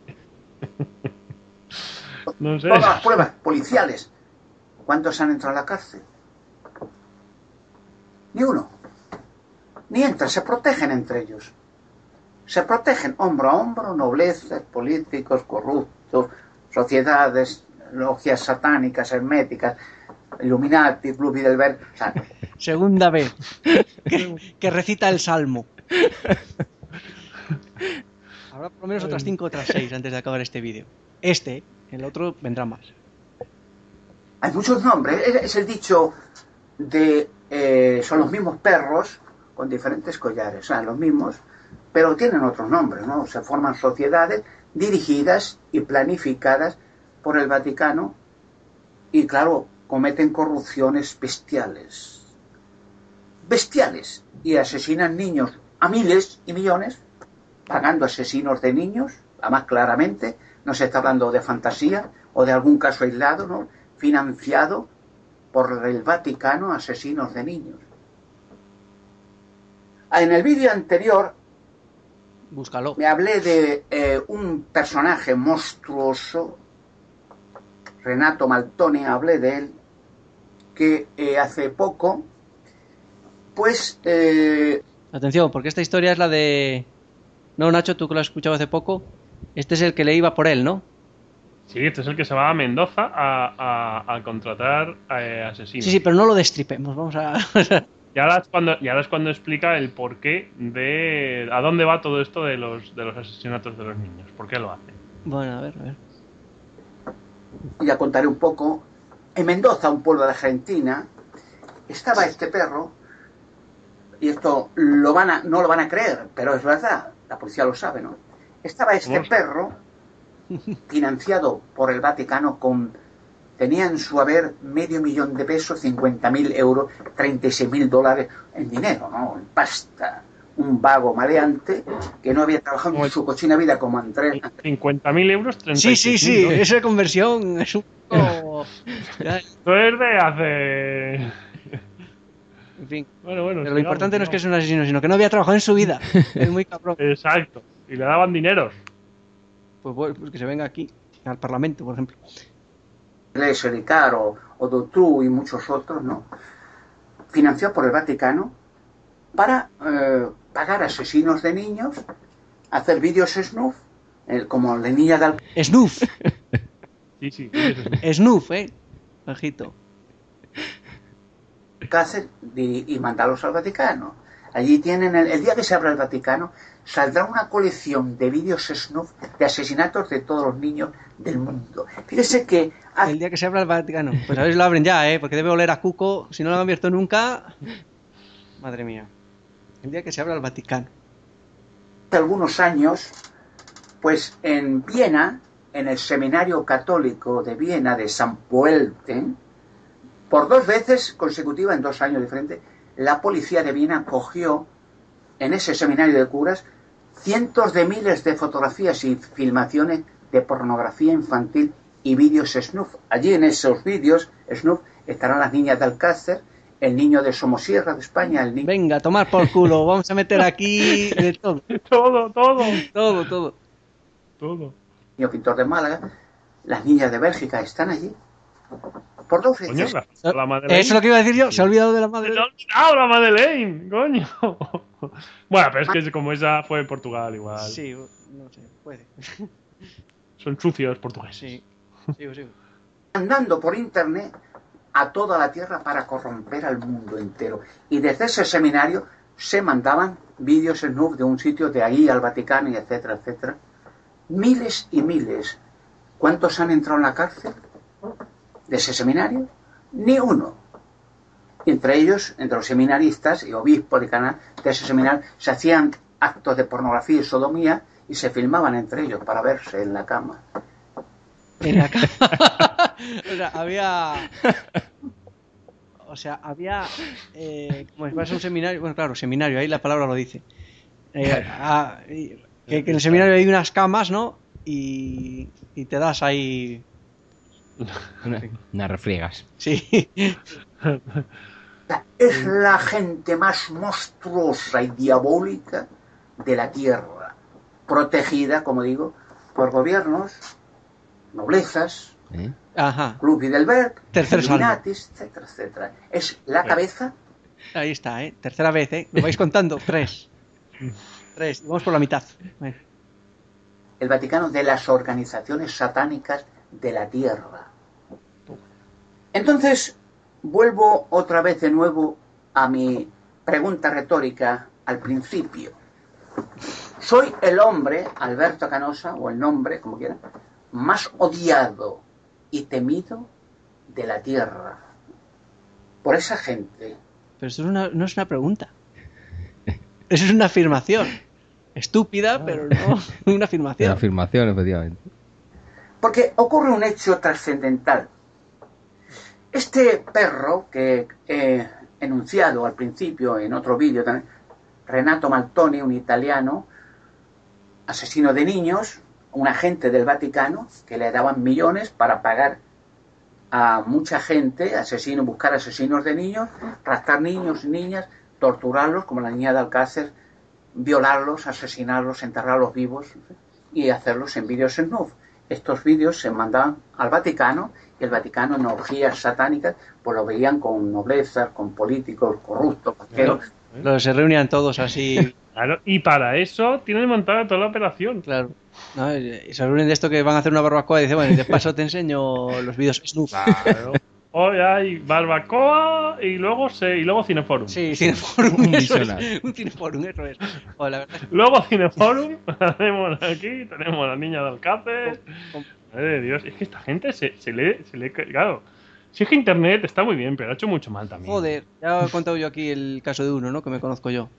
No sé. Todas las pruebas policiales. ¿Cuántos han entrado a la cárcel? Ni uno. Ni entran, se protegen entre ellos. Se protegen hombro a hombro, noblezas, políticos, corruptos, sociedades, logias satánicas, herméticas, Illuminati, Blue Bilderberg. O sea, segunda vez que recita el Salmo. Habrá por lo menos otras 5 o otras 6 antes de acabar este vídeo. El otro vendrá más. Hay muchos nombres. Es el dicho de... son los mismos perros con diferentes collares. O sea, los mismos, pero tienen otros nombres, ¿no? Se forman sociedades dirigidas y planificadas por el Vaticano y, claro, cometen corrupciones bestiales. Bestiales. Y asesinan niños a miles y millones, pagando asesinos de niños, además claramente, no se está hablando de fantasía o de algún caso aislado, ¿no? Financiado por el Vaticano, asesinos de niños. En el vídeo anterior, búscalo, me hablé de un personaje monstruoso, Renato Maltoni, hablé de él, que hace poco, pues... Atención, porque esta historia es la de... No, Nacho, tú que lo has escuchado hace poco, este es el que le iba por él, ¿no? Sí, este es el que se va a Mendoza a contratar asesinos. Sí, pero no lo destripemos, vamos a... Y ahora es cuando explica el porqué de a dónde va todo esto de los asesinatos de los niños. ¿Por qué lo hace? Bueno, a ver. Ya contaré un poco. En Mendoza, un pueblo de Argentina, estaba este perro, y esto no lo van a creer, pero es verdad, la policía lo sabe, ¿no? Estaba este perro financiado por el Vaticano tenía en su haber $500,000 de pesos, 50.000 euros, $36.000 en dinero, ¿no? En pasta. Un vago maleante que no había trabajado en su cochina vida como Andrés. 50.000 euros, 36.000. Sí, esa conversión es un poco... Esto es de hace... En fin. Bueno, pero lo importante no es que es un asesino, sino que no había trabajado en su vida. Es muy cabrón. Exacto. Y le daban dineros. Pues que se venga aquí, al Parlamento, por ejemplo. Ricard o Dutroux y muchos otros, ¿no? Financiado por el Vaticano para pagar asesinos de niños, hacer vídeos snuff, como la niña del... Snuff. Sí. Snuff, bajito. Y mandarlos al Vaticano. Allí tienen, el día que se abra el Vaticano, saldrá una colección de vídeos snuff de asesinatos de todos los niños del mundo. Fíjese que... El día que se abra el Vaticano. Pues a ver si lo abren ya, porque debe oler a cuco. Si no lo han abierto nunca... Madre mía. El día que se abra el Vaticano. Hace algunos años, pues en Viena, en el Seminario Católico de Viena de San Pölten, por 2 veces consecutivas, en 2 años diferentes, la policía de Viena cogió en ese seminario de curas cientos de miles de fotografías y filmaciones de pornografía infantil y vídeos snuff. Allí en esos vídeos snuff estarán las niñas de Alcácer, el niño de Somosierra de España, el niño... Venga, a tomar por culo, vamos a meter aquí de todo. Todo. El niño pintor de Málaga, las niñas de Bélgica están allí. Por 2 veces. La Madeleine. Eso es lo que iba a decir yo, se ha olvidado de la Madeleine. ¡Se ha olvidado la Madeleine! ¡Coño! Bueno, pero es que como esa fue en Portugal igual. Sí, no sé, puede. Son sucios portugueses. Sí. Andando por internet a toda la tierra para corromper al mundo entero. Y desde ese seminario se mandaban vídeos snuff de un sitio de ahí al Vaticano y etcétera, etcétera. Miles y miles. ¿Cuántos han entrado en la cárcel de ese seminario? Ni uno. Y entre ellos, entre los seminaristas y obispos de ese seminario, se hacían actos de pornografía y sodomía y se filmaban entre ellos para verse en la cama. En la cama. O sea, había como si fuese un seminario, bueno, claro, seminario, ahí la palabra lo dice. Que en el seminario hay unas camas, ¿no? Y te das ahí unas refriegas. Sí. Es la gente más monstruosa y diabólica de la tierra, protegida, como digo, por gobiernos, noblezas, Club Bilderberg, Illuminatis, etcétera, etcétera. Es la cabeza. Ahí está, tercera vez, lo vais contando. 3. Vamos por la mitad. El Vaticano de las organizaciones satánicas de la tierra. Entonces, vuelvo otra vez de nuevo a mi pregunta retórica al principio. Soy el hombre, Alberto Canosa, o el nombre, como quieran, más odiado y temido de la tierra. Por esa gente. Pero eso no es una pregunta. Eso es una afirmación. Estúpida, pero no una afirmación. Una afirmación, efectivamente. Porque ocurre un hecho trascendental. Este perro que he enunciado al principio en otro vídeo también, Renato Maltoni, un italiano, asesino de niños, un agente del Vaticano, que le daban millones para pagar a mucha gente, buscar asesinos de niños, raptar niños y niñas, torturarlos, como la niña de Alcácer, violarlos, asesinarlos, enterrarlos vivos y hacerlos en vídeos snuff. Estos vídeos se mandaban al Vaticano y el Vaticano en orgías satánicas pues lo veían con noblezas, con políticos corruptos, vaqueros. Se reunían todos así. Claro, y para eso tienen montada toda la operación. Claro. No, y se reúnen de esto que van a hacer una barbacoa y dicen, bueno, y de paso te enseño los vídeos snuff. Claro. Hoy hay barbacoa y luego Cineforum. Sí, Cineforum. Un Cineforum, eso es. La verdad. Luego Cineforum, tenemos aquí, tenemos a la niña de Alcácer. Madre de Dios, es que esta gente se lee, claro. Si es que internet está muy bien, pero ha hecho mucho mal también. Joder, ya he contado yo aquí el caso de uno, ¿no? Que me conozco yo.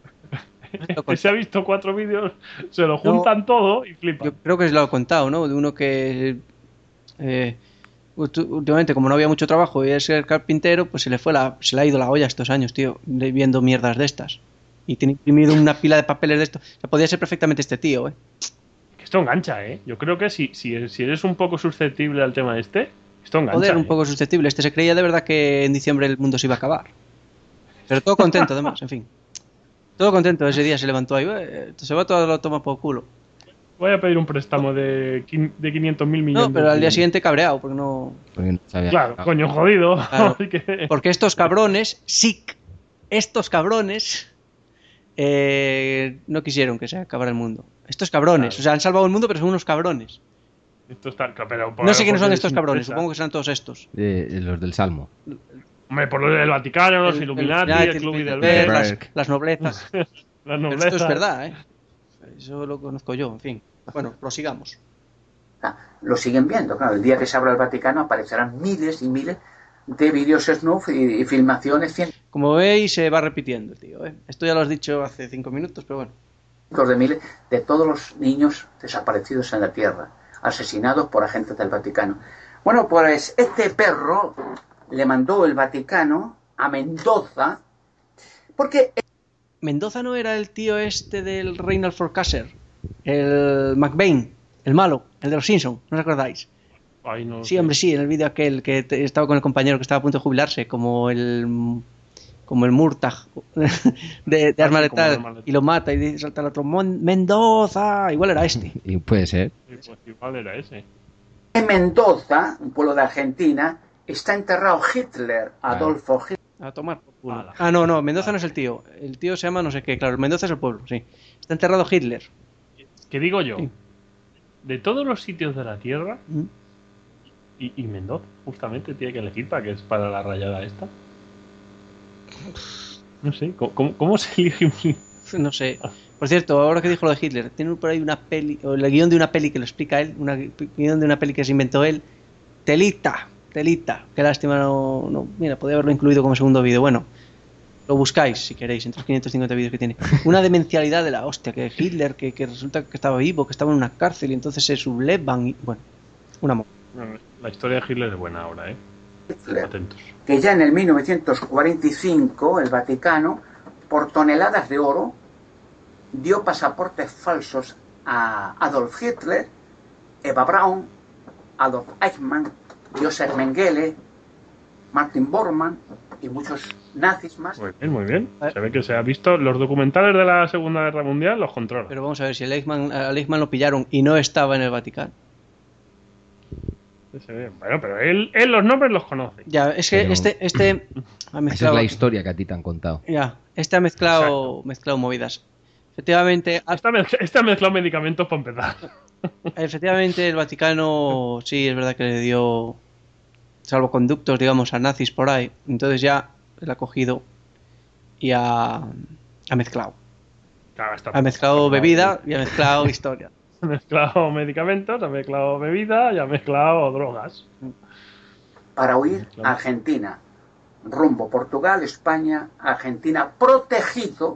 Se ha visto 4 vídeos, se lo juntan todo y flipan. Yo creo que se lo he contado, ¿no? De uno que últimamente, como no había mucho trabajo y es el carpintero, pues se le ha ido la olla estos años, tío, viendo mierdas de estas. Y tiene imprimido una pila de papeles de esto. O sea, podría ser perfectamente este tío, Esto engancha, Yo creo que si eres un poco susceptible al tema esto engancha. Joder, un poco susceptible. Este se creía de verdad que en diciembre el mundo se iba a acabar. Pero todo contento, además, en fin. Todo contento. Ese día se levantó ahí. Se va todo, lo toma por culo. Voy a pedir un préstamo de 500.000 millones. No, pero al día siguiente cabreado, porque no sabía. Claro, coño, jodido. Claro. Porque estos cabrones, estos cabrones no quisieron que se acabara el mundo. Estos cabrones, claro. O sea, han salvado el mundo, pero son unos cabrones. Pero no sé quiénes son estos cabrones, supongo que serán todos estos. Los del Salmo. Hombre, por lo del Vaticano, los Illuminati, el Club Bilderberg, las noblezas. Las noblezas. Pero esto es verdad, ¿eh? Eso lo conozco yo, en fin. Bueno, prosigamos. Lo siguen viendo, claro. El día que se abra el Vaticano aparecerán miles y miles de vídeos snuff y filmaciones. Como veis, se va repitiendo, tío, ¿eh? Esto ya lo has dicho hace 5 minutos, pero bueno. De miles de todos los niños desaparecidos en la Tierra, asesinados por agentes del Vaticano. Bueno, pues este perro le mandó el Vaticano a Mendoza, porque... ¿Mendoza no era el tío este del Reinald Forecastle? El McBain, el malo, el de los Simpsons, ¿no os acordáis? Ay, no sí, sé. Hombre, sí, en el vídeo aquel que estaba con el compañero que estaba a punto de jubilarse, como el Murtag de Arma Letal, y lo mata y dice, salta el otro, Mendoza, igual era este. Y puede ser. Sí, pues igual era ese. En Mendoza, un pueblo de Argentina, está enterrado Hitler, Adolfo Hitler. A tomar por culo. Ah, no, Mendoza no es el tío. El tío se llama no sé qué, claro, Mendoza es el pueblo, sí. Está enterrado Hitler. ¿Qué digo yo? Sí. De todos los sitios de la Tierra, y Mendoza, justamente, tiene que elegir para la rayada esta. No sé, ¿cómo se elige? No sé. Por cierto, ahora que dijo lo de Hitler, tiene por ahí una peli, o el guión de una peli que lo explica él, guión de una peli que se inventó él. Telita. Qué lástima, no. Mira, podría haberlo incluido como segundo vídeo. Bueno, lo buscáis si queréis, entre los 550 vídeos que tiene. Una demencialidad de la hostia, que Hitler, que resulta que estaba vivo, que estaba en una cárcel y entonces se sublevan y bueno, un amor. La historia de Hitler es buena ahora, ¿eh? Hitler, atentos. Que ya en el 1945 el Vaticano, por toneladas de oro, dio pasaportes falsos a Adolf Hitler, Eva Braun, Adolf Eichmann, Josef Mengele, Martin Bormann y muchos nazis más. Muy bien. Se ve que se ha visto los documentales de la Segunda Guerra Mundial, los controla. Pero vamos a ver, si al Eichmann lo pillaron y no estaba en el Vaticano. Bueno, pero él los nombres los conoce. Ya, es que Pero... este ha mezclado... Esa es la historia que a ti te han contado. Ya, este ha mezclado movidas. Efectivamente... Este ha mezclado medicamentos para empezar. Efectivamente, el Vaticano sí, es verdad que le dio salvoconductos, digamos, a nazis por ahí. Entonces ya él ha cogido y ha mezclado. Claro, ha mezclado bebida y ha mezclado historia. Ha mezclado medicamentos, ha mezclado bebida y ha mezclado drogas. Para huir a Argentina, rumbo Portugal, España, Argentina, protegido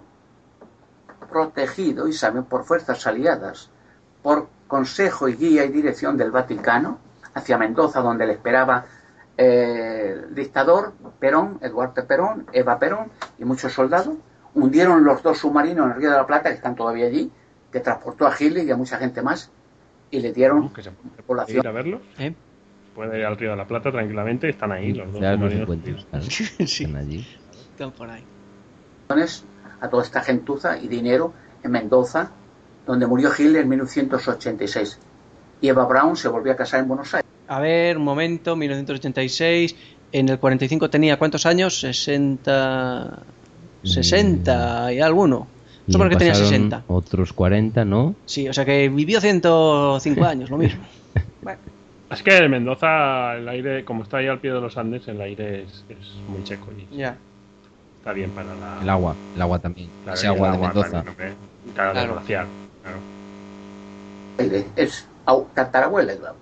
y saben, por fuerzas aliadas, por consejo y guía y dirección del Vaticano, hacia Mendoza, donde le esperaba el dictador Perón, Eduardo Perón, Eva Perón y muchos soldados. Hundieron los 2 submarinos en el Río de la Plata, que están todavía allí, que transportó a Hitler y a mucha gente más, y le dieron que se población. ir a verlos. Puede ir al Río de la Plata tranquilamente, están ahí los dos Ya los submarinos. encuentros, claro. Sí. Están allí. Están por ahí. A toda esta gentuza y dinero en Mendoza, donde murió Hitler en 1986. Y Eva Braun se volvió a casar en Buenos Aires. A ver, un momento, 1986. En el 45 tenía ¿cuántos años? 60 y alguno. Supongo que tenía 60. Otros 40, ¿no? Sí, o sea que vivió 105 años, lo mismo. Bueno. Es que en Mendoza el aire, como está ahí al pie de los Andes, el aire es muy seco y Ya. está bien para la... El agua también. Claro, Ese agua de agua Mendoza. también, claro, del glaciar. Claro. Es tatarabuela, claro.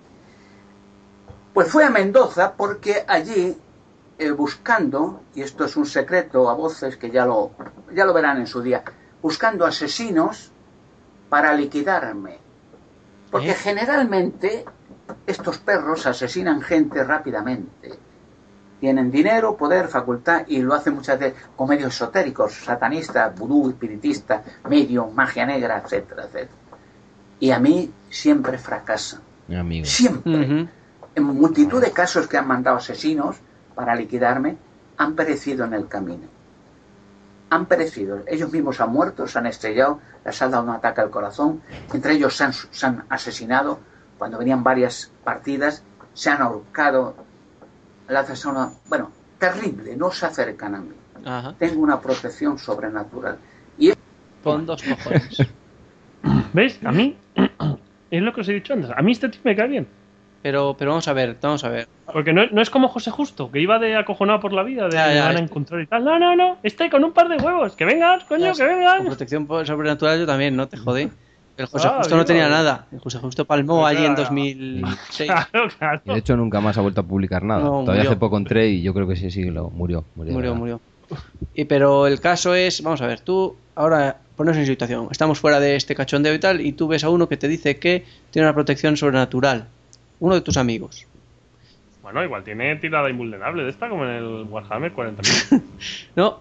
Pues fue a Mendoza porque allí, buscando, y esto es un secreto a voces que ya lo verán en su día, buscando asesinos para liquidarme. Porque generalmente estos perros asesinan gente rápidamente. Tienen dinero, poder, facultad, y lo hacen muchas veces con medios esotéricos, satanistas, vudú, espiritistas, medium, magia negra, etcétera, etcétera. Y a mí siempre fracasan. Amigo. Siempre. En multitud de casos que han mandado asesinos para liquidarme, han perecido en el camino. Han perecido. Ellos mismos han muerto, se han estrellado, les han dado un ataque al corazón. Entre ellos se han asesinado. Cuando venían varias partidas, se han ahorcado. La persona, bueno, terrible, no se acercan a mí. Ajá. Tengo una protección sobrenatural. Y con 2 cojones. ¿Ves? A mí, es lo que os he dicho antes, a mí este tío me cae bien. Pero vamos a ver. Porque no es como José Justo, que iba de acojonado por la vida, de me van a encontrar y tal. No, estoy con un par de huevos. Que vengan, coño, que vengan. Con protección sobrenatural yo también, no te jodé. El José Justo no tenía nada. El José Justo palmó allí en 2006. Claro. Y de hecho nunca más ha vuelto a publicar nada. Todavía hace poco entré y yo creo que sí, murió. Murió. Pero el caso es, vamos a ver, tú ahora pones en situación. Estamos fuera de este cachondeo y tal, y tú ves a uno que te dice que tiene una protección sobrenatural. Uno de tus amigos. Bueno, igual tiene tirada invulnerable de esta, como en el Warhammer 40.000. No,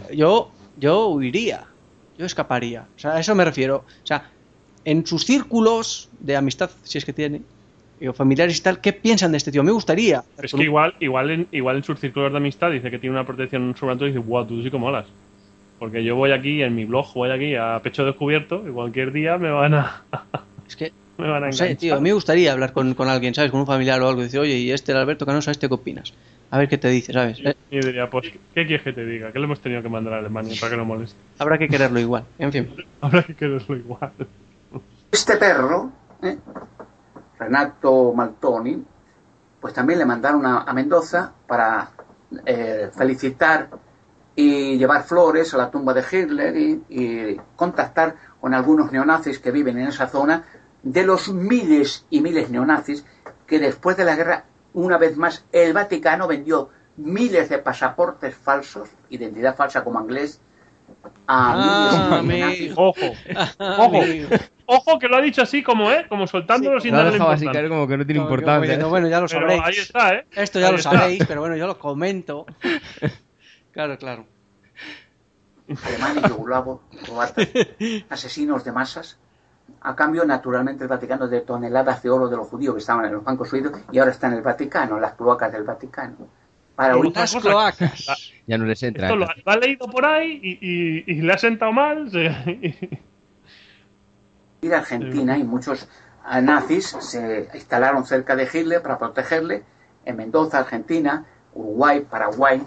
yo huiría. Yo escaparía. O sea, a eso me refiero. O sea, en sus círculos de amistad, si es que tiene, o familiares y tal, ¿qué piensan de este tío? Me gustaría. Es que igual en sus círculos de amistad dice que tiene una protección sobrenatural y dice, wow, tú sí que molas. Porque yo voy aquí, en mi blog, voy aquí a pecho descubierto y cualquier día me van a... Es que... me van a no sé, tío, a mí me gustaría hablar con alguien, ¿sabes? Con un familiar o algo y decir, oye, y el Alberto Canosa, ¿qué opinas? A ver qué te dice, ¿sabes? Y diría, pues, ¿qué quieres que te diga? ¿Qué le hemos tenido que mandar a Alemania para que no moleste? Habrá que quererlo igual, en fin. Habrá que quererlo igual. Este perro, Renato Maltoni, pues también le mandaron a Mendoza para felicitar y llevar flores a la tumba de Hitler y contactar con algunos neonazis que viven en esa zona, de los miles y miles neonazis que después de la guerra, una vez más, el Vaticano vendió miles de pasaportes falsos, identidad falsa como inglés, a miles de neonazis. Ojo, que lo ha dicho así como, como soltándolo sin darle importancia. Así, como que no tiene importancia. Bueno, ya lo sabréis. Ahí está, Esto ya lo sabéis, pero bueno, yo lo comento. Claro. Alemania y yugoslavo, croatas, asesinos de masas. A cambio, naturalmente, el Vaticano de toneladas de oro de los judíos que estaban en los bancos suidos y ahora está en el Vaticano, en las cloacas del Vaticano. Para unas cloacas. Ya no les entra. Esto lo ha leído por ahí y le ha sentado mal. Ir a Argentina y muchos nazis se instalaron cerca de Hitler para protegerle en Mendoza, Argentina, Uruguay, Paraguay,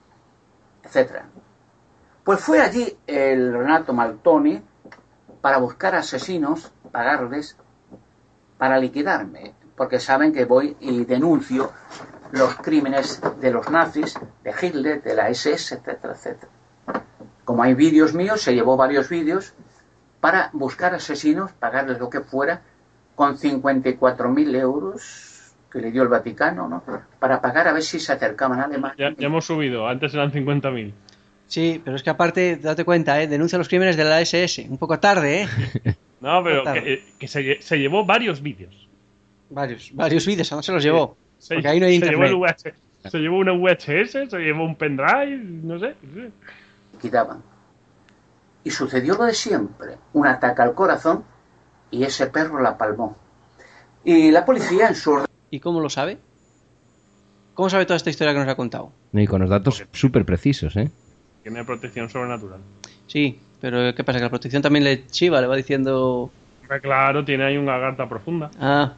etc. Pues fue allí el Renato Maltoni para buscar asesinos, pagarles, para liquidarme, porque saben que voy y denuncio los crímenes de los nazis, de Hitler, de la SS, etcétera, etcétera. Como hay vídeos míos, se llevó varios vídeos para buscar asesinos, pagarles lo que fuera, con 54.000 euros que le dio el Vaticano, ¿no? Para pagar a ver si se acercaban a Alemania. Ya hemos subido, antes eran 50.000. Sí, pero es que aparte, date cuenta, denuncia los crímenes de la SS. Un poco tarde, No, pero que se llevó varios vídeos. Varios vídeos, no se los llevó. Porque ahí no hay internet. Se llevó una VHS, se llevó un pendrive, no sé. Quitaban. Y sucedió lo de siempre, un ataque al corazón y ese perro la palmó. Y la policía en su... ¿Y cómo lo sabe? ¿Cómo sabe toda esta historia que nos ha contado? Y con los datos súper precisos, Tiene protección sobrenatural. Sí, pero ¿qué pasa? Que la protección también le chiva, le va diciendo... Claro, tiene ahí una garta profunda. Ah.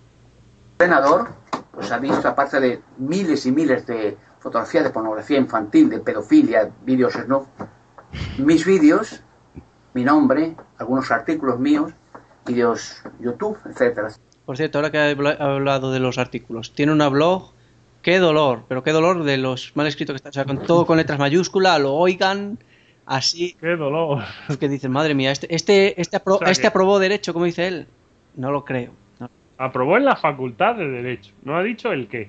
El ordenador, pues ha visto, aparte de miles y miles de fotografías de pornografía infantil, de pedofilia, vídeos snuff, mis vídeos, mi nombre, algunos artículos míos, vídeos YouTube, etcétera. Por cierto, ahora que he hablado de los artículos, tiene una blog, qué dolor, pero qué dolor de los mal escritos que están, o sea, con todo con letras mayúsculas, lo oigan así. Qué dolor. Que dicen, madre mía, este aprobó derecho, como dice él. No lo creo. No. Aprobó en la facultad de derecho, no ha dicho el qué.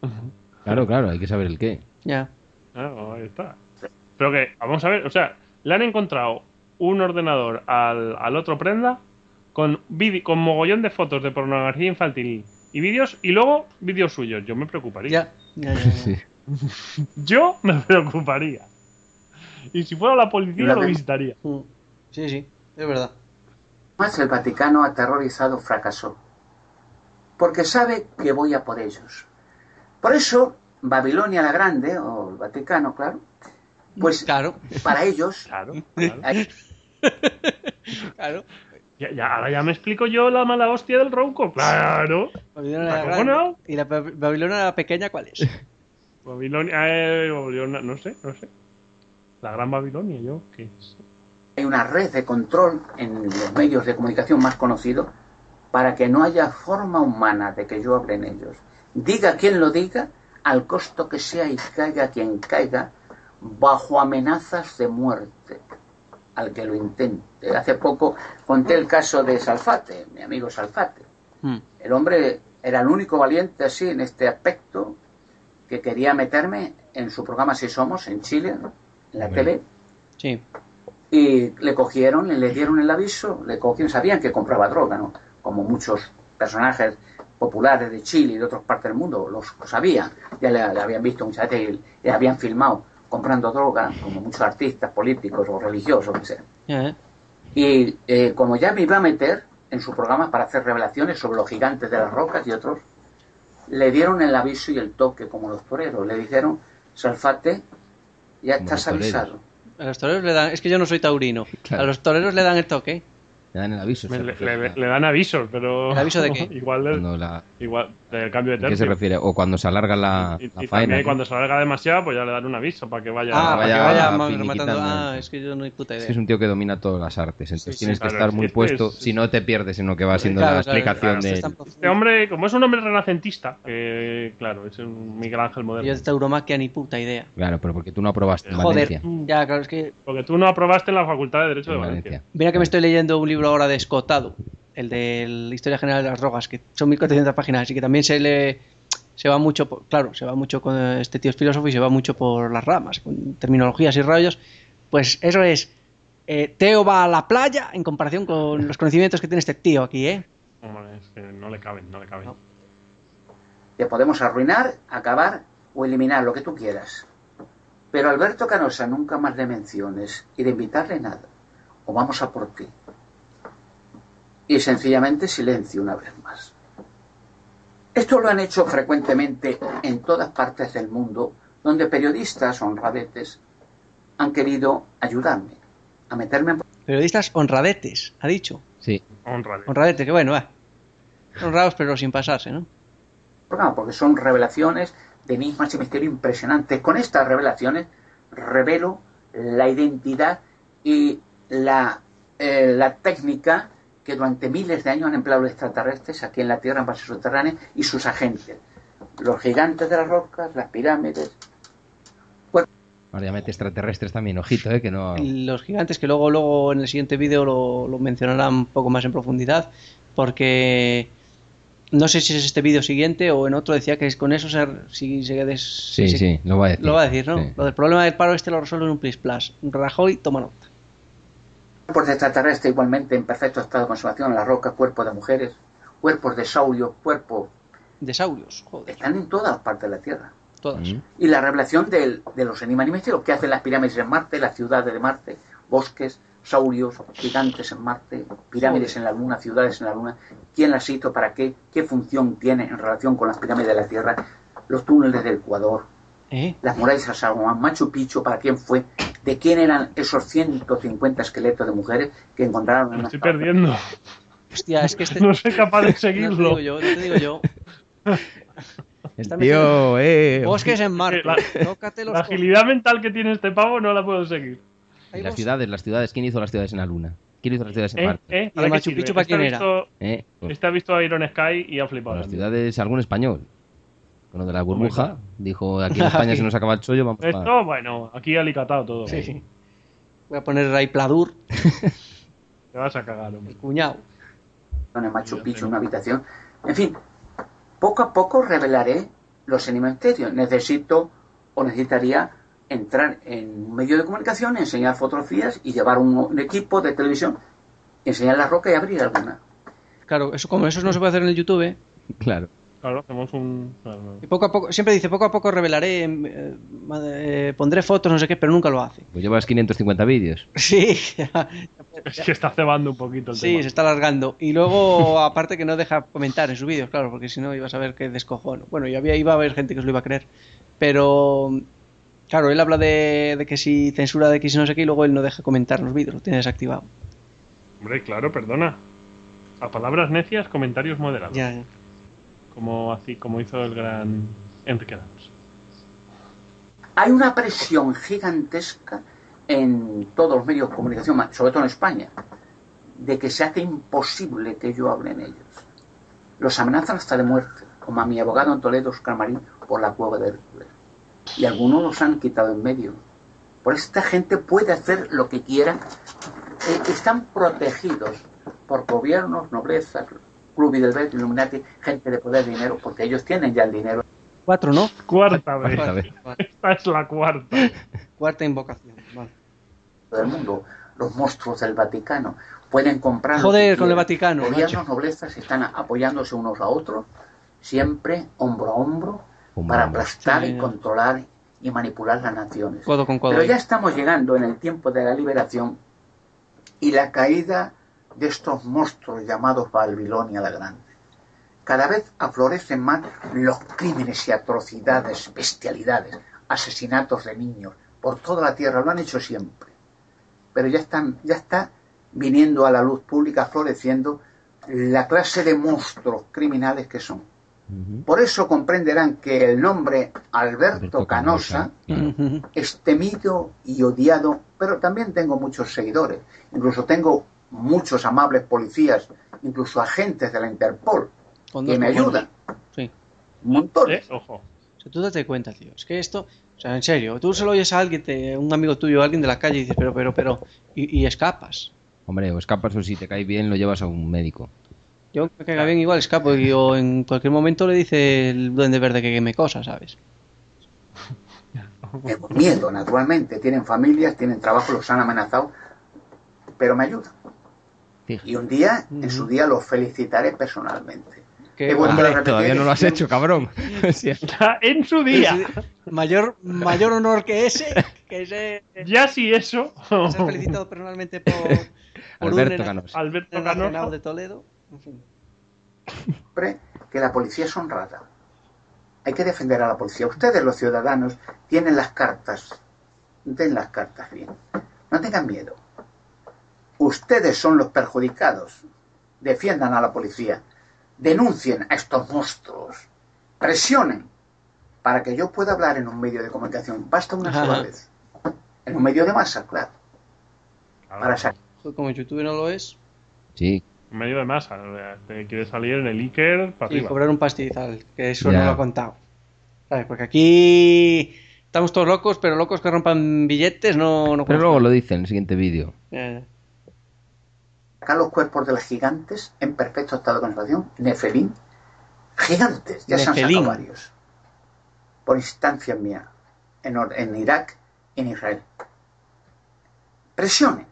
Claro, hay que saber el qué. Ya. Ahí está. Pero que, vamos a ver, o sea, le han encontrado un ordenador al otro prenda con mogollón de fotos de pornografía infantil y vídeos, y luego vídeos suyos. Yo me preocuparía. Ya. Sí. Yo me preocuparía. Y si fuera la policía lo visitaría. Sí, es verdad. Más el Vaticano aterrorizado fracasó. Porque sabe que voy a por ellos. Por eso, Babilonia la Grande, o el Vaticano, claro, pues claro. Para ellos... Claro. Claro. Ahora ya me explico yo la mala hostia del ronco. Claro. Babilonia ¿Y la Babilonia pequeña cuál es? Babilonia, no sé. La Gran Babilonia, ¿qué es? Hay una red de control en los medios de comunicación más conocidos para que no haya forma humana de que yo hable en ellos. Diga quien lo diga, al costo que sea, y caiga quien caiga, bajo amenazas de muerte al que lo intente. Hace poco conté el caso de Salfate, mi amigo Salfate. El hombre era el único valiente así en este aspecto, que quería meterme en su programa Si Somos, en Chile, en la tele. Sí. Y le cogieron, le dieron el aviso, le cogieron, sabían que compraba droga, ¿no? Como muchos personajes populares de Chile y de otras partes del mundo, lo sabían, ya le habían visto muchas veces y le habían filmado comprando droga, como muchos artistas, políticos o religiosos, que sea. Y como ya me iba a meter en su programa para hacer revelaciones sobre los gigantes de las rocas y otros, le dieron el aviso y el toque como los toreros. Le dijeron, Salfate, ya estás avisado. A los toreros le dan, es que yo no soy taurino, claro. A los toreros le dan el toque. Le dan el aviso. Le dan avisos, pero... ¿El aviso de qué? Igual del cambio de tercio. ¿A qué se refiere? O cuando se alarga la faena. También cuando se alarga demasiado, pues ya le dan un aviso para que vaya... para que vaya rematando. Es que yo no hay puta idea. Es un tío que domina todas las artes, entonces tienes que estar muy puesto, si no te pierdes en lo que va siendo la explicación de... Este hombre, como es un hombre renacentista, que claro, es un Miguel Ángel moderno. Yo de tauromaquia ni puta idea. Claro, pero porque tú no aprobaste en Valencia. Joder, ya, claro, es que... Porque tú no aprobaste en la Facultad de Derecho de Valencia. Mira que me estoy leyendo un libro ahora de Escotado, el de la Historia General de las Drogas, que son 1400 páginas y que también se va mucho se va mucho con este tío es filósofo y se va mucho por las ramas, con terminologías y rollos. Pues eso es, Teo va a la playa en comparación con los conocimientos que tiene este tío aquí, Hombre, es que no le caben. No. Te podemos arruinar, acabar o eliminar, lo que tú quieras. Pero Alberto Canosa nunca más le menciones y de invitarle nada. O vamos a por ti. Y sencillamente silencio una vez más. Esto lo han hecho frecuentemente en todas partes del mundo, donde periodistas honradetes han querido ayudarme a meterme en... Periodistas honradetes, ha dicho. Sí. Honradetes, que bueno, honrados pero sin pasarse, ¿no? Porque son revelaciones de enigmas y misterio impresionantes. Con estas revelaciones revelo la identidad y la técnica que durante miles de años han empleado los extraterrestres aquí en la Tierra, en bases subterráneas, y sus agentes. Los gigantes de las rocas, las pirámides... Ahora ya mete extraterrestres también, ojito, que no... Los gigantes, que luego en el siguiente vídeo lo mencionarán un poco más en profundidad, porque... No sé si es este vídeo siguiente o en otro decía que con eso Sí, lo va a decir. Lo va a decir, ¿no? Sí. Lo del problema del paro lo resuelve en un plis plus. Rajoy, toma nota. Cuerpos de extraterrestres igualmente en perfecto estado de conservación en la roca, cuerpos de mujeres, cuerpos de saurios, cuerpos... De saurios, joder. Están en todas partes de la Tierra. Todas. Y la revelación de los enigmas y misterios que hacen las pirámides en Marte, las ciudades de Marte, bosques, saurios, gigantes en Marte, pirámides en la Luna, ciudades en la Luna, quién las hizo, para qué función tiene en relación con las pirámides de la Tierra, los túneles del Ecuador, las murallas de San Juan, Machu Picchu, para quién fue, de quién eran esos 150 esqueletos de mujeres que encontraron en Me estoy perdiendo. Hostia, es que no soy capaz de seguirlo. No te digo yo. Tío, Bosques en Marte. La agilidad mental que tiene este pavo no la puedo seguir. Y las ciudades, ¿quién hizo las ciudades en la Luna? ¿Quién hizo las ciudades en Marte? ¿Y Machu Picchu para quién era? Este ha visto a Iron Sky y ha flipado. Las ciudades, algún español. Con lo de la burbuja, dijo, aquí en España se nos acaba el chollo, vamos Esto, bueno, aquí alicatado todo. Sí. Voy a poner ahí Pladur. Te vas a cagar, hombre. El cuñado. En Machu Picchu, una habitación. En fin, poco a poco revelaré los enigmas misterios. Necesitaría entrar en un medio de comunicación, enseñar fotografías y llevar un equipo de televisión, enseñar la roca y abrir alguna. Claro, como eso no se puede hacer en el YouTube. Claro. Claro, hacemos un... Y poco a poco, siempre dice, poco a poco revelaré, pondré fotos, no sé qué, pero nunca lo hace. Pues llevas 550 vídeos. Sí. Es que está cebando un poquito el tema. Sí, se está alargando. Y luego, aparte que no deja comentar en sus vídeos, claro, porque si no ibas a ver qué descojono. Bueno, iba a haber gente que os lo iba a creer. Pero, claro, él habla de que si censura de X y no sé qué, y luego él no deja comentar en los vídeos, lo tiene desactivado. Hombre, claro, perdona. A palabras necias, comentarios moderados. Ya. Como hizo el gran Enrique Adams. Hay una presión gigantesca en todos los medios de comunicación, sobre todo en España, de que se hace imposible que yo hable en ellos. Los amenazan hasta de muerte, como a mi abogado en Toledo, Oscar Marín, por la cueva de Hércules. Y algunos los han quitado en medio. Por eso esta gente puede hacer lo que quiera. Están protegidos por gobiernos, nobleza, Club Bilderberg, Illuminati, gente de poder, dinero, porque ellos tienen ya el dinero. 4, ¿no? Cuarta vez. Esta es la cuarta. Cuarta invocación. Vale. Del mundo, los monstruos del Vaticano pueden comprar. Joder, con el Vaticano. Gobiernos, noblezas están apoyándose unos a otros, siempre hombro a hombro, para aplastar y controlar y manipular las naciones. Codo con codo. Pero ya estamos llegando en el tiempo de la liberación y la caída de estos monstruos llamados Babilonia la Grande. Cada vez aflorecen más los crímenes y atrocidades, bestialidades, asesinatos de niños por toda la tierra. Lo han hecho siempre. Pero ya está viniendo a la luz pública, floreciendo la clase de monstruos criminales que son. Por eso comprenderán que el nombre Alberto Canosa es temido y odiado, pero también tengo muchos seguidores. Incluso tengo muchos amables policías, incluso agentes de la Interpol, que me ayudan. Sí. Un montón. Ojo. O sea, tú date cuenta, tío. Es que esto, o sea, en serio, tú se lo oyes a alguien, un amigo tuyo, alguien de la calle, y dices, pero, y escapas. Hombre, o escapas o si te cae bien lo llevas a un médico. Yo me caiga bien igual escapo y yo en cualquier momento le dice el duende verde que queme cosas, ¿sabes? Tengo miedo, naturalmente. Tienen familias, tienen trabajo, los han amenazado, pero me ayudan. Y un día, en su día, los felicitaré personalmente. Hombre, todavía no lo has hecho, cabrón. En su día. Mayor honor que ese. Ya sí eso. Ser felicitado personalmente por Alberto Canosa. Alberto Canosa de Toledo. En fin. Que la policía es honrada. Hay que defender a la policía. Ustedes, los ciudadanos, tienen las cartas. Den las cartas bien. No tengan miedo. Ustedes son los perjudicados. Defiendan a la policía. Denuncien a estos monstruos. Presionen para que yo pueda hablar en un medio de comunicación. Basta una sola vez. En un medio de masa, claro. Para salir. Como YouTube no lo es. Sí. Medio de masa. Te quiere salir en el Iker para arriba. Y cobrar un pastizal, que eso no lo he contado. ¿Sabes? Porque aquí estamos todos locos, pero locos que rompan billetes no pero luego lo dice en el siguiente vídeo. Acá los cuerpos de los gigantes en perfecto estado de conservación, Nefelín, gigantes, ya se han sacado varios, por instancia mía, en Irak y en Israel. Presionen,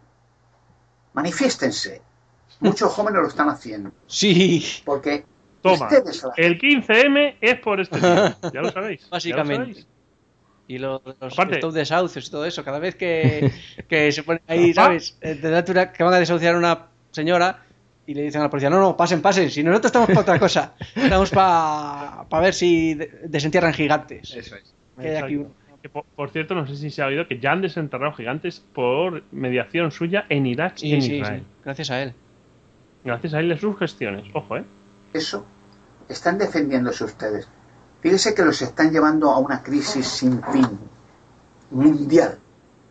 manifiéstense. Muchos jóvenes lo están haciendo. Sí. Porque toma, el 15M es por este día. Ya lo sabéis. Básicamente. Ya lo sabéis. Y los stop desahucios y todo eso. Cada vez que se ponen ahí, ¿sabes? Que van a desahuciar a una señora y le dicen a la policía, no, pasen. Si nosotros estamos para otra cosa. Estamos para ver si desentierran gigantes. Eso es. Que hay aquí uno. Por cierto, no sé si se ha oído que ya han desenterrado gigantes por mediación suya en Irak y en Israel. Sí. Gracias a él. Gracias a él de sus gestiones. Ojo, Eso. Están defendiéndose ustedes. Fíjese que los están llevando a una crisis sin fin. Mundial.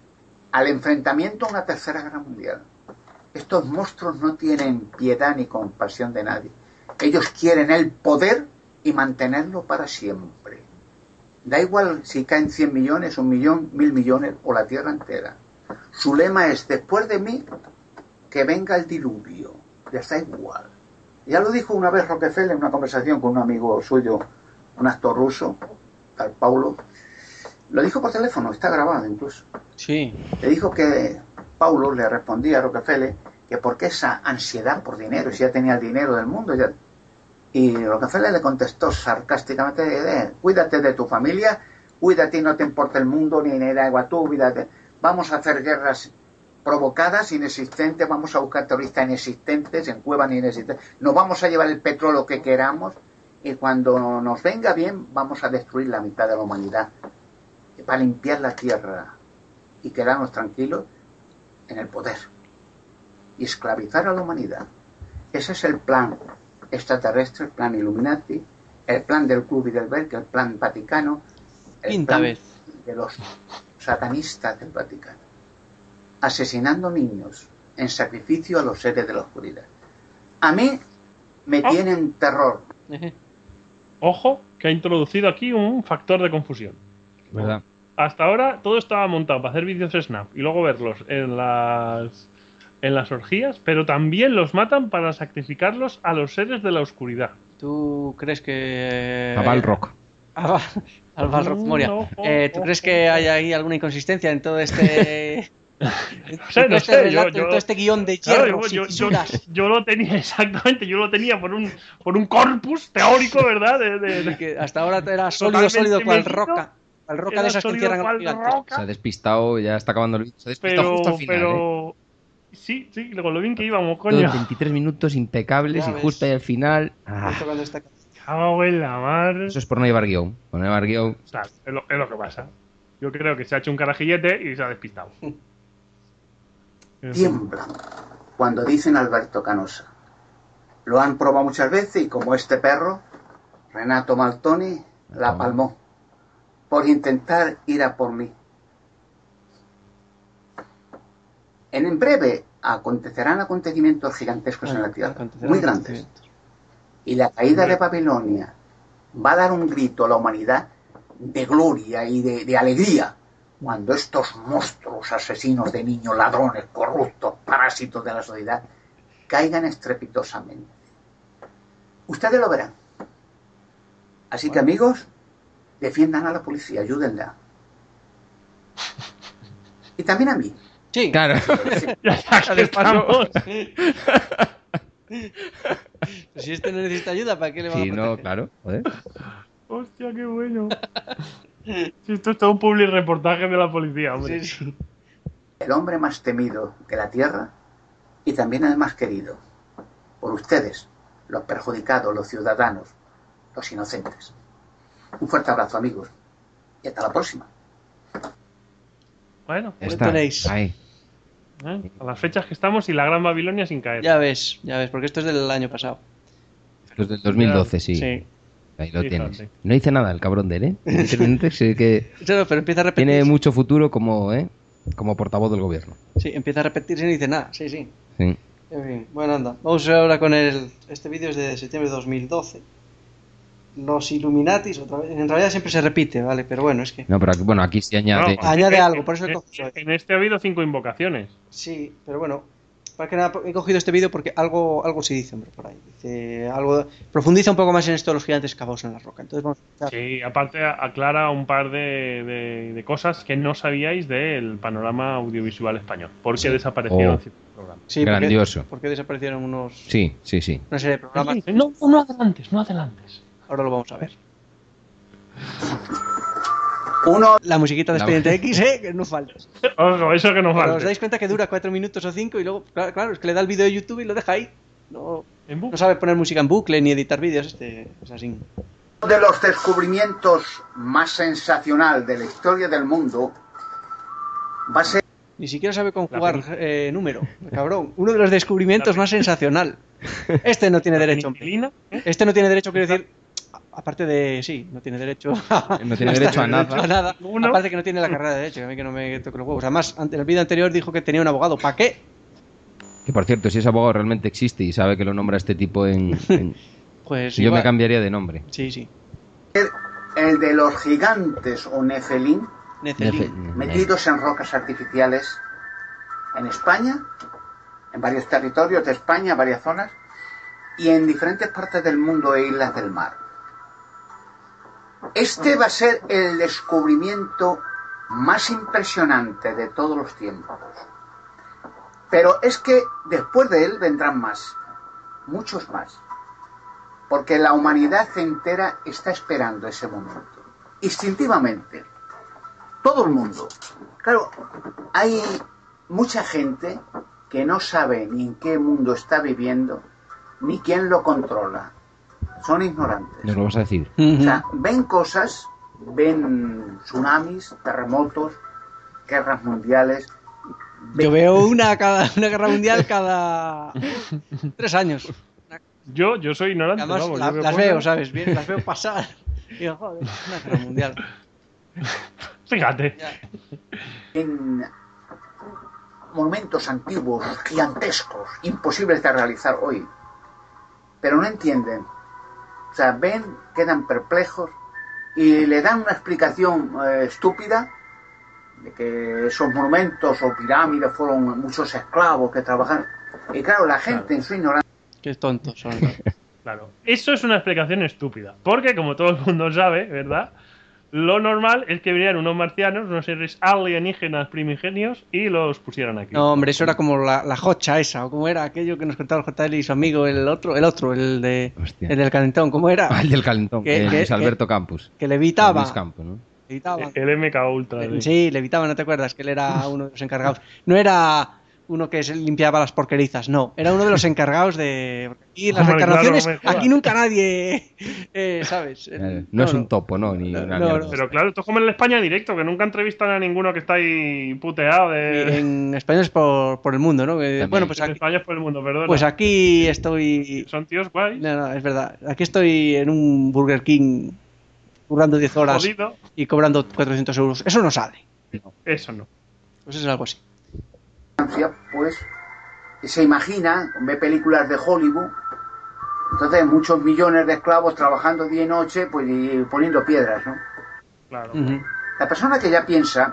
Al enfrentamiento a una tercera guerra mundial. Estos monstruos no tienen piedad ni compasión de nadie. Ellos quieren el poder y mantenerlo para siempre. Da igual si caen 100 millones, 1 millón, 1000 millones o la tierra entera. Su lema es, después de mí, que venga el diluvio. Les da igual. Ya lo dijo una vez Rockefeller en una conversación con un amigo suyo, un actor ruso, tal Paulo. Lo dijo por teléfono, está grabado incluso. Sí. Le dijo que Paulo le respondía a Rockefeller que por qué esa ansiedad por dinero, si ya tenía el dinero del mundo. Ya... Y Rockefeller le contestó sarcásticamente, cuídate de tu familia, cuídate y no te importa el mundo, ni da agua tú, cuídate. Vamos a hacer guerras provocadas, inexistentes, vamos a buscar terroristas inexistentes, en cuevas inexistentes, nos vamos a llevar el petróleo que queramos y cuando nos venga bien vamos a destruir la mitad de la humanidad para limpiar la tierra y quedarnos tranquilos en el poder y esclavizar a la humanidad. Ese es el plan extraterrestre, el plan Illuminati, el plan del Club Bilderberg, el plan Vaticano, el plan de los satanistas del Vaticano. Asesinando niños, en sacrificio a los seres de la oscuridad. A mí me tienen terror. Ojo, que ha introducido aquí un factor de confusión. ¿Verdad? Hasta ahora todo estaba montado para hacer vídeos snap y luego verlos en las orgías, pero también los matan para sacrificarlos a los seres de la oscuridad. ¿Tú crees que... A Balrog. Al Balrog Moria. ¿Tú crees que hay ahí alguna inconsistencia en todo este... No sé, todo este guión de hierro? Claro, yo lo tenía, exactamente, yo lo tenía por un corpus teórico, ¿verdad? Que hasta ahora era sólido cual roca. Al roca de esas que encierran a los gigantes. Se ha despistado, ya está acabando el vídeo. Se ha despistado justo al final, Sí, con lo bien que íbamos, coño. 23 minutos impecables y justo ahí al final... Cago en la mar. Eso es por no llevar guión. Por no llevar guión... Claro, es lo que pasa. Yo creo que se ha hecho un carajillete y se ha despistado. Tiemblan cuando dicen Alberto Canosa. Lo han probado muchas veces y como este perro, Renato Maltoni la palmó por intentar ir a por mí. En breve acontecerán acontecimientos gigantescos en la Tierra, muy grandes. Y la caída de Babilonia va a dar un grito a la humanidad de gloria y de alegría cuando estos monstruos asesinos de niños, ladrones, corruptos, parásitos de la sociedad caigan estrepitosamente. Ustedes lo verán. Así que, amigos, defiendan a la policía, ayúdenla. Y también a mí. Sí, claro. Ya que estamos. Pues si este no necesita ayuda, ¿para qué le va a proteger? Sí, no, claro. Joder. Hostia, qué bueno. Si esto es todo un public reportaje de la policía, hombre. Sí. El hombre más temido de la tierra y también el más querido. Por ustedes, los perjudicados, los ciudadanos, los inocentes. Un fuerte abrazo, amigos. Y hasta la próxima. Bueno, pues tenéis. Ahí. A las fechas que estamos y la Gran Babilonia sin caer. Ya ves, porque esto es del año pasado. Esto es del 2012, sí. Ahí lo tienes. No dice nada el cabrón de él, ¿eh? Simplemente sé que pero empieza a repetir. Tiene mucho futuro como portavoz del gobierno. Sí, empieza a repetirse y no dice nada. Sí. Sí. En fin, bueno, anda. Vamos ahora con este vídeo es de septiembre de 2012. Los Illuminatis, otra vez. En realidad siempre se repite, ¿vale? Pero bueno, es que... No, pero aquí se añade... añade algo, por eso en este ha habido 5 invocaciones. Sí, pero bueno, para que nada, he cogido este vídeo porque algo se dice, hombre, por ahí. Dice algo... Profundiza un poco más en esto de los gigantes cavados en la roca. Entonces vamos a escuchar. Sí, aparte aclara un par de cosas que no sabíais del panorama audiovisual español. ¿Por qué desaparecieron ciertos programas? Sí, grandioso. Porque desaparecieron unos... Sí. Una serie de programas. No adelantes. Ahora lo vamos a ver. La musiquita de Expediente X, que no falta. Ojo, eso que nos falta. Os dais cuenta que dura 4 minutos o 5 y luego, claro, es que le da el vídeo de YouTube y lo deja ahí. No sabe poner música en bucle ni editar vídeos, es así. Uno de los descubrimientos más sensacional de la historia del mundo va a ser... Ni siquiera sabe conjugar número, cabrón. Uno de los descubrimientos más sensacional. Este no tiene derecho. Este no tiene derecho, quiero decir... Aparte de... Sí, no tiene derecho a... No tiene derecho a nada. Aparte que no tiene la carrera de derecho, que a mí que no me toque los huevos. Además, en el vídeo anterior dijo que tenía un abogado. ¿Para qué? Que por cierto, si ese abogado realmente existe y sabe que lo nombra este tipo pues yo me cambiaría de nombre. Sí. El de los gigantes o Nefelín metidos en rocas artificiales en España, en varios territorios de España, varias zonas, y en diferentes partes del mundo e islas del mar. Este va a ser el descubrimiento más impresionante de todos los tiempos. Pero es que después de él vendrán más, muchos más. Porque la humanidad entera está esperando ese momento. Instintivamente. Todo el mundo. Claro, hay mucha gente que no sabe ni en qué mundo está viviendo, ni quién lo controla. Son ignorantes. Nos lo vas a decir. O sea, ven cosas, ven tsunamis, terremotos, guerras mundiales. Yo veo una guerra mundial cada 3 años. Yo soy ignorante. Además, las veo, ¿sabes? Bien, las veo pasar. Y digo, joder, una guerra mundial. Fíjate. monumentos antiguos, gigantescos, imposibles de realizar hoy. Pero no entienden. O sea, ven, quedan perplejos y le dan una explicación estúpida de que esos monumentos o pirámides fueron muchos esclavos que trabajaron. Y claro, la gente en su ignorancia... Qué tontos son. Claro, eso es una explicación estúpida. Porque, como todo el mundo sabe, ¿verdad? Lo normal es que vinieran unos marcianos, unos seres alienígenas primigenios y los pusieran aquí. No, hombre, eso era como la jocha esa, o como era aquello que nos contaba el JL y su amigo, el del Calentón, ¿cómo era? El del Calentón, Luis Alberto Campos. Que levitaba. Luis Campo, ¿no? Levitaba. El MK Ultra. Sí, levitaba, ¿no te acuerdas? Que él era uno de los encargados. No era uno que se limpiaba las porquerizas, no. Era uno de los encargados de... Y las reencarnaciones, claro, aquí nunca nadie... ¿sabes? No es un topo, ¿no? Ni no. Pero claro, esto es como en el España Directo, que nunca entrevistan a ninguno que está ahí puteado de... En España es por el mundo, ¿no? Bueno, pues aquí... En España es por el mundo, perdón. Pues aquí estoy... Son tíos guays. No, es verdad. Aquí estoy en un Burger King currando 10 horas jodido y cobrando 400 euros. Eso no sale. No, eso no. Pues es algo así. Pues se imagina, ve películas de Hollywood, entonces muchos millones de esclavos trabajando día y noche, pues y poniendo piedras, ¿no? Claro. La persona que ya piensa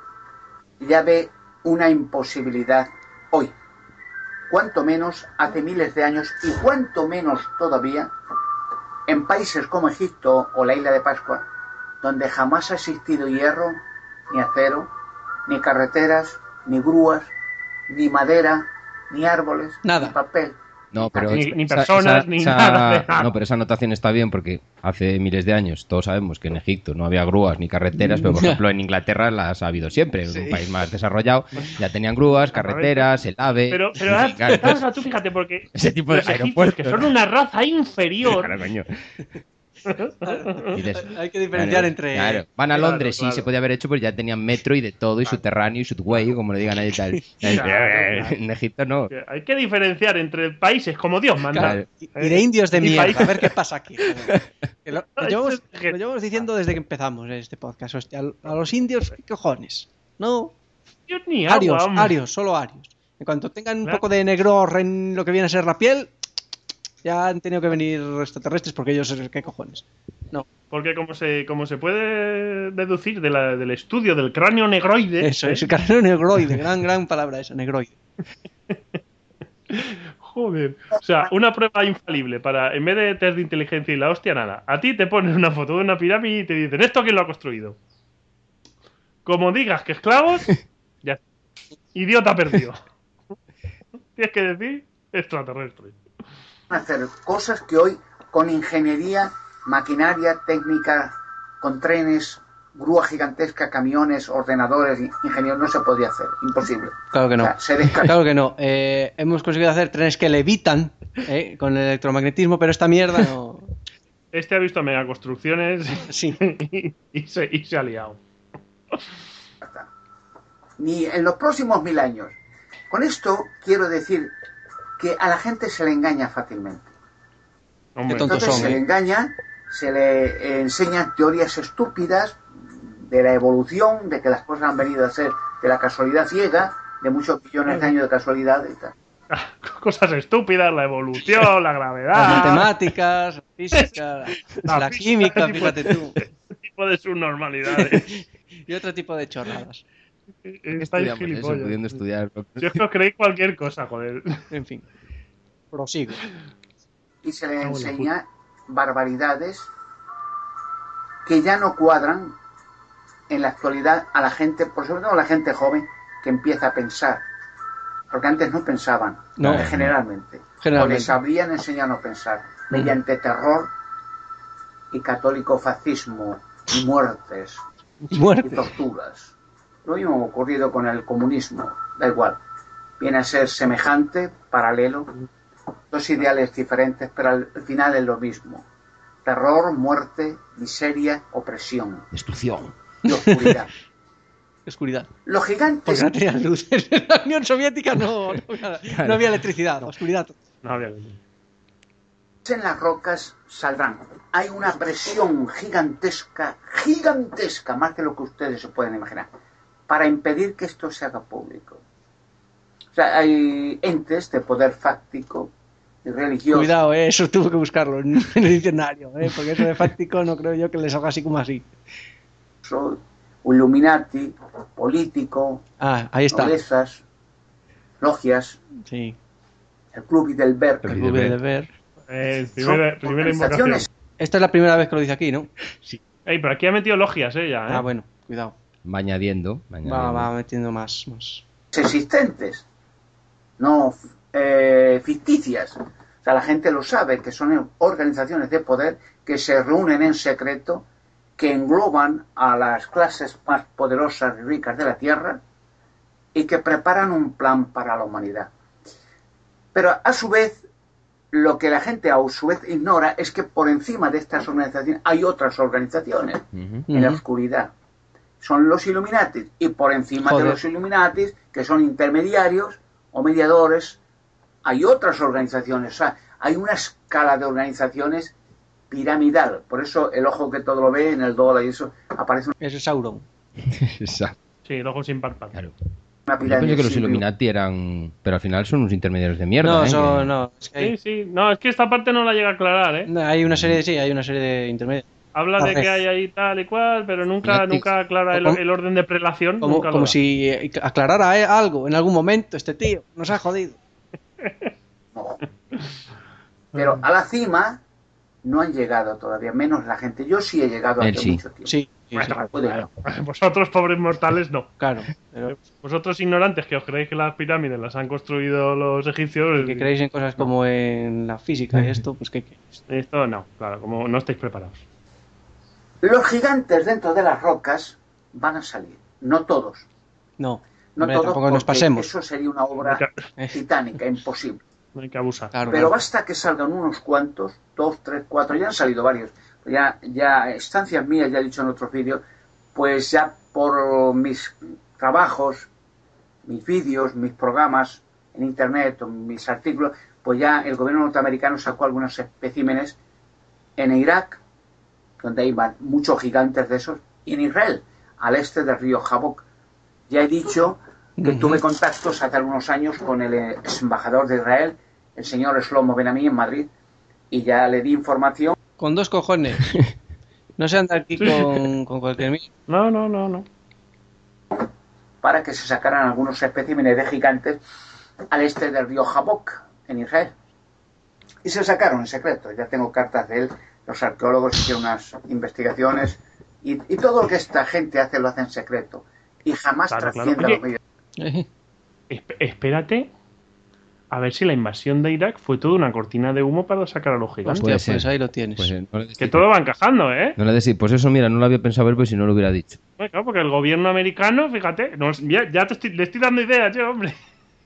ya ve una imposibilidad hoy, cuanto menos hace miles de años y cuanto menos todavía en países como Egipto o la isla de Pascua, donde jamás ha existido hierro, ni acero, ni carreteras, ni grúas, ni madera, ni árboles, nada, ni papel. No, pero ni personas, ni nada. No, pero esa anotación está bien porque hace miles de años todos sabemos que en Egipto no había grúas ni carreteras, pero por ejemplo en Inglaterra las ha habido siempre. En un país más desarrollado ya tenían grúas, carreteras, el AVE. Pero ahora tú fíjate, porque ese tipo de aeropuertos que son una raza inferior. Claro, coño. Hay que diferenciar entre... Claro. Van a Londres, sí, se podía haber hecho, pues ya tenían metro y de todo, y subterráneo y subway, como le digan ahí tal. En Egipto no. Hay que diferenciar entre países como Dios manda. Claro. Y de indios de mierda. A ver qué pasa aquí. Lo llevamos diciendo desde que empezamos este podcast. Hostia, a los indios, ¿qué cojones? No. Dios ni arios, solo arios. En cuanto tengan un poco de negro en lo que viene a ser la piel... Ya han tenido que venir extraterrestres porque ellos, ¿qué cojones? No. Porque como se puede deducir del estudio del cráneo negroide... Eso, es el cráneo negroide, gran palabra esa, negroide. Joder. O sea, una prueba infalible para, en vez de test de inteligencia y la hostia, nada. A ti te ponen una foto de una pirámide y te dicen, ¿esto quién lo ha construido? Como digas que esclavos, ya. Idiota perdido. Tienes que decir extraterrestre. Hacer cosas que hoy con ingeniería, maquinaria, técnica, con trenes, grúa gigantesca, camiones, ordenadores, ingenieros, no se podía hacer, imposible. Claro que no. O sea, claro que no. Hemos conseguido hacer trenes que levitan con el electromagnetismo, pero esta mierda no. Este ha visto megaconstrucciones sí. y se ha liado. Ni en los próximos 1000 años. Con esto quiero decir que a la gente se le engaña fácilmente. Entonces se le engaña, se le enseñan teorías estúpidas de la evolución, de que las cosas han venido a ser de la casualidad ciega, de muchos millones de años de casualidad y tal. Cosas estúpidas, la evolución, la gravedad, las matemáticas, la física, la química, fíjate tú. Este tipo de subnormalidades. Y otro tipo de chorradas. Estáis gilipollas. Pudiendo estudiar. Si es que os creéis cualquier cosa, joder. En fin, prosigo. Y se le enseña barbaridades que ya no cuadran en la actualidad a la gente, por sobre todo a la gente joven que empieza a pensar. Porque antes no pensaban, generalmente. O les habrían enseñado a pensar mediante terror y católico fascismo y muertes y torturas. Lo mismo ocurrido con el comunismo, da igual. Viene a ser semejante, paralelo, dos ideales diferentes, pero al final es lo mismo. Terror, muerte, miseria, opresión. Destrucción. Y oscuridad. Oscuridad. Los gigantes... Porque no tenían luz. En la Unión Soviética no había electricidad, oscuridad. No había electricidad. En las rocas saldrán. Hay una presión gigantesca, más de lo que ustedes se pueden imaginar, para impedir que esto se haga público. O sea, hay entes de poder fáctico y religioso. Cuidado, eso tuve que buscarlo en el diccionario, porque eso de fáctico no creo yo que le salga así como así. Illuminati, político, ahí está. noblezas, logias, sí. el Club Bilderberg. El Club Bilderberg. Primera invocación. Esta es la primera vez que lo dice aquí, ¿no? Sí. Pero aquí ha metido logias ella, ¿eh? Bueno, cuidado. Va añadiendo. Va metiendo más. Existentes, no ficticias. O sea, la gente lo sabe, que son organizaciones de poder que se reúnen en secreto, que engloban a las clases más poderosas y ricas de la Tierra y que preparan un plan para la humanidad. Pero a su vez, lo que la gente a su vez ignora es que por encima de estas organizaciones hay otras organizaciones en la oscuridad. Son los Illuminati, y por encima de los Illuminati, que son intermediarios o mediadores, hay otras organizaciones. O sea, hay una escala de organizaciones piramidal. Por eso el ojo que todo lo ve en el dólar y eso aparece. Eso es Sauron. Exacto. Sí, el ojo sin párpado. Claro. Yo pensé que los Illuminati eran... Pero al final son unos intermediarios de mierda. No. Es que sí. No, es que esta parte no la llega a aclarar, ¿eh? Hay una serie de intermediarios. Habla de que hay ahí tal y cual, pero nunca aclara el orden de prelación. Como si aclarara algo en algún momento. Este tío nos ha jodido. No. Pero a la cima no han llegado todavía, menos la gente. Yo sí he llegado hace mucho tiempo. Sí. Bueno, vosotros, pobres mortales, no. Claro. Pero... Vosotros, ignorantes, que os creéis que las pirámides las han construido los egipcios... Y que creéis en cosas como en la física y esto, pues ¿qué queréis? Esto no, claro, como no estáis preparados. Los gigantes dentro de las rocas van a salir. No todos. No todos, tampoco nos pasemos. Eso sería una obra titánica, imposible. No hay que abusar. Pero basta que salgan unos cuantos, 2, 3, 4, ya han salido varios. Ya estancias mías, ya he dicho en otros vídeos, pues ya por mis trabajos, mis vídeos, mis programas en internet, mis artículos, pues ya el gobierno norteamericano sacó algunos especímenes en Irak, donde hay muchos gigantes de esos, y en Israel, al este del río Jabok. Ya he dicho que tuve contactos hace algunos años con el embajador de Israel, el señor Shlomo Ben-Ami, en Madrid, y ya le di información. Con 2 cojones. No se anda aquí con cualquier... No. Para que se sacaran algunos especímenes de gigantes al este del río Jabok, en Israel. Y se sacaron en secreto. Ya tengo cartas de él. Los arqueólogos hicieron unas investigaciones. Y todo lo que esta gente hace, lo hace en secreto. Y jamás trasciende a los medios. Espérate. A ver si la invasión de Irak fue toda una cortina de humo para sacar a los gigantes. Hostia, pues ahí lo tienes. Que todo va encajando, ¿eh? No le decís, pues eso, mira, no lo había pensado ver, pues si no lo hubiera dicho. Bueno, claro, porque el gobierno americano, fíjate, ya le estoy dando ideas yo, hombre.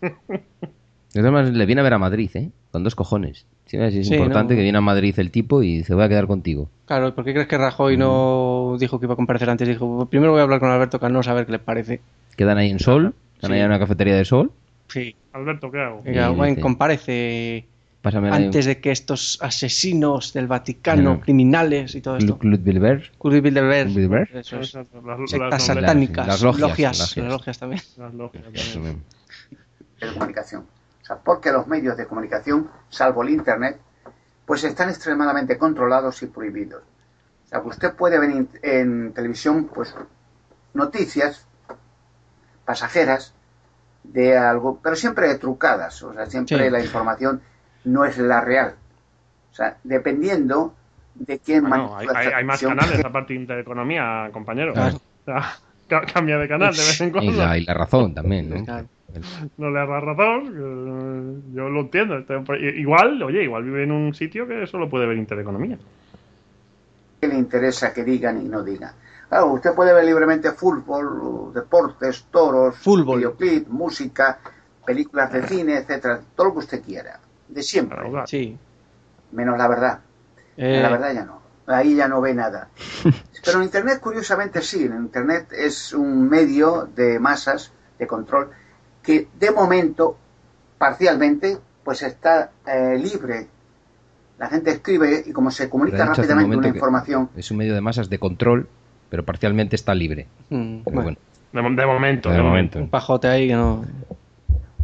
Además, le viene a ver a Madrid, ¿eh? Con 2 cojones. Sí, es importante que viene a Madrid el tipo y se va a quedar contigo. Claro, ¿por qué crees que Rajoy no dijo que iba a comparecer antes? Dijo, primero voy a hablar con Alberto Canosa a ver qué le parece. Quedan ahí en Sol, están ahí en una cafetería de Sol. Sí. Alberto, ¿qué hago? Comparece antes de que estos asesinos del Vaticano, criminales y todo esto. Club Bilderberg. Eso es. Sectas satánicas. Las logias también. Las logias también. De comunicación. O sea, porque los medios de comunicación, salvo el Internet, pues están extremadamente controlados y prohibidos. O sea, usted puede ver en televisión, pues, noticias pasajeras de algo, pero siempre trucadas. O sea, siempre la información no es la real. O sea, dependiendo de quién manipula. Hay más canales aparte de economía, compañero. Claro. O sea, cambia de canal de vez en cuando. Y la razón también, ¿no? Claro. No le das razón, yo lo entiendo. Igual vive en un sitio que solo puede ver Intereconomía. ¿Qué le interesa que digan y no digan? Claro, usted puede ver libremente fútbol, deportes, toros, videoclip, música, películas de cine, etcétera, todo lo que usted quiera, de siempre. Sí. Menos la verdad. La verdad ya no. Ahí ya no ve nada. Pero en Internet, curiosamente, sí. En Internet es un medio de masas, de control, que de momento, parcialmente, pues está libre. La gente escribe y como se comunica rápidamente una información... Es un medio de masas de control, pero parcialmente está libre. Bueno. De momento. Un pajote ahí que no...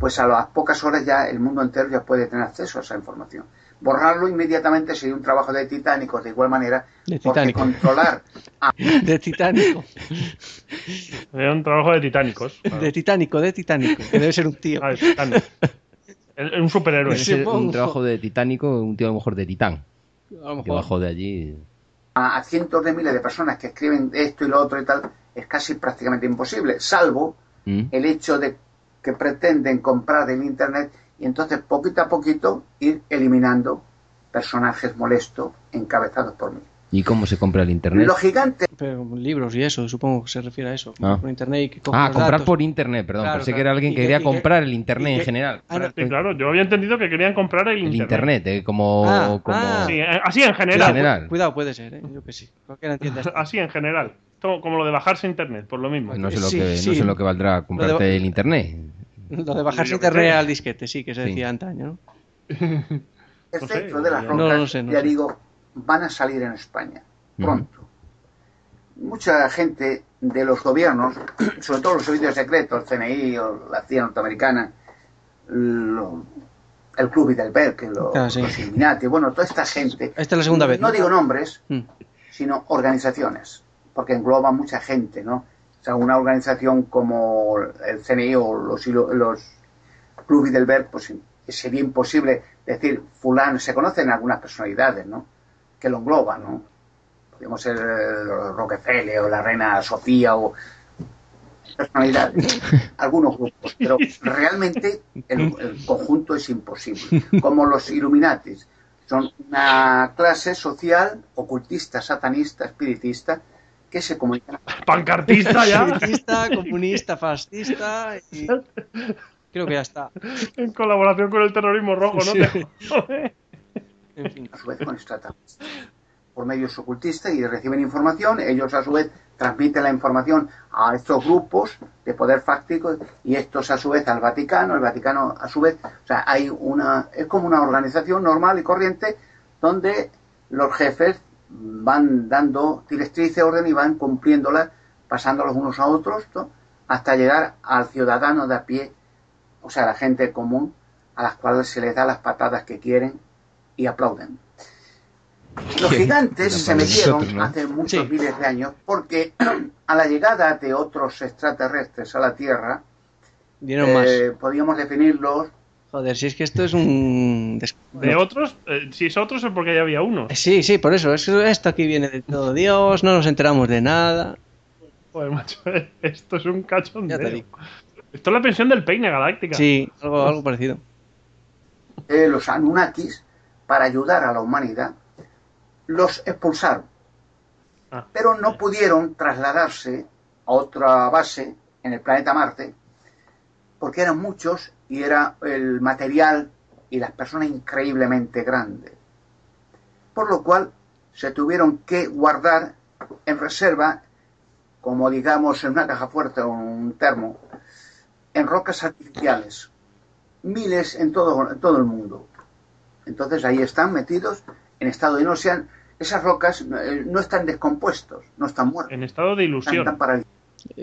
pues a las pocas horas ya el mundo entero ya puede tener acceso a esa información. Borrarlo inmediatamente sería un trabajo de titánicos de igual manera, porque controlar... De titánico. Sería un trabajo de titánicos. Claro. De titánico, que debe ser un tío. Un superhéroe. Debe ser un trabajo de titánico, un tío a lo mejor de titán. A lo mejor. Que bajó de allí... A cientos de miles de personas que escriben esto y lo otro y tal, es casi prácticamente imposible, salvo el hecho de que pretenden comprar el Internet y entonces poquito a poquito ir eliminando personajes molestos encabezados por mí. ¿Y cómo se compra el Internet? Los gigantes... Pero libros y eso, supongo que se refiere a eso. Por Internet y que comprar datos. Por Internet, perdón. Claro, pensé que era alguien que quería comprar el Internet en general. Sí, claro, yo había entendido que querían comprar el Internet. Como... Sí, así en general. Cuidado, puede ser, yo que sí. Cualquiera entiende esto. Así en general. Como lo de bajarse Internet, por lo mismo. Pues no sé lo que valdrá comprarte el Internet. Lo de bajarse Internet al disquete, sí, que se decía antaño, ¿no? El centro de las rocas, ya digo, van a salir en España pronto. Mucha gente de los gobiernos, sobre todo los servicios secretos, el CNI o la CIA norteamericana, el Club Bilderberg, los Illuminati, bueno, toda esta gente. Esta es la segunda vez. No digo nombres, sino organizaciones, porque engloba mucha gente, ¿no? O sea, una organización como el CNI o los Club Bilderberg, pues sería imposible decir fulano. Se conocen algunas personalidades, ¿no?, que lo engloban, ¿no? Podríamos ser Rockefeller o la reina Sofía o personalidades, algunos grupos, pero realmente el conjunto es imposible. Como los Illuminatis, son una clase social, ocultista, satanista, espiritista, que se comunican. ¡Pancartista ya! Espiritista, comunista, fascista y... Creo que ya está. En colaboración con el terrorismo rojo, ¿no? Sí. En fin, a su vez con estrategias por medios ocultistas y reciben información, ellos a su vez transmiten la información a estos grupos de poder fáctico y estos a su vez al Vaticano, el Vaticano a su vez, o sea, es como una organización normal y corriente donde los jefes van dando directrices, orden y van cumpliéndolas, pasándolos unos a otros, ¿no?, hasta llegar al ciudadano de a pie, o sea, a la gente común, a las cuales se les da las patadas que quieren y aplauden. Los gigantes se metieron hace muchos miles de años porque a la llegada de otros extraterrestres a la Tierra, podíamos definirlos. Joder, si es que esto es un... ¿De otros? Si es otros es porque ya había uno. Sí, por eso. Esto aquí viene de todo Dios, no nos enteramos de nada. Joder, macho, esto es un cachondeo. Ya te digo. Esto es la pensión del peine galáctica. Sí, algo parecido. Los Anunnakis, para ayudar a la humanidad, los expulsaron. Pero no pudieron trasladarse a otra base en el planeta Marte, porque eran muchos y era el material y las personas increíblemente grandes. Por lo cual se tuvieron que guardar en reserva, como digamos en una caja fuerte o un termo, en rocas artificiales, miles en todo el mundo. Entonces ahí están metidos en estado de ilusión. Esas rocas no están descompuestos, no están muertos. En estado de ilusión. Están paralizados.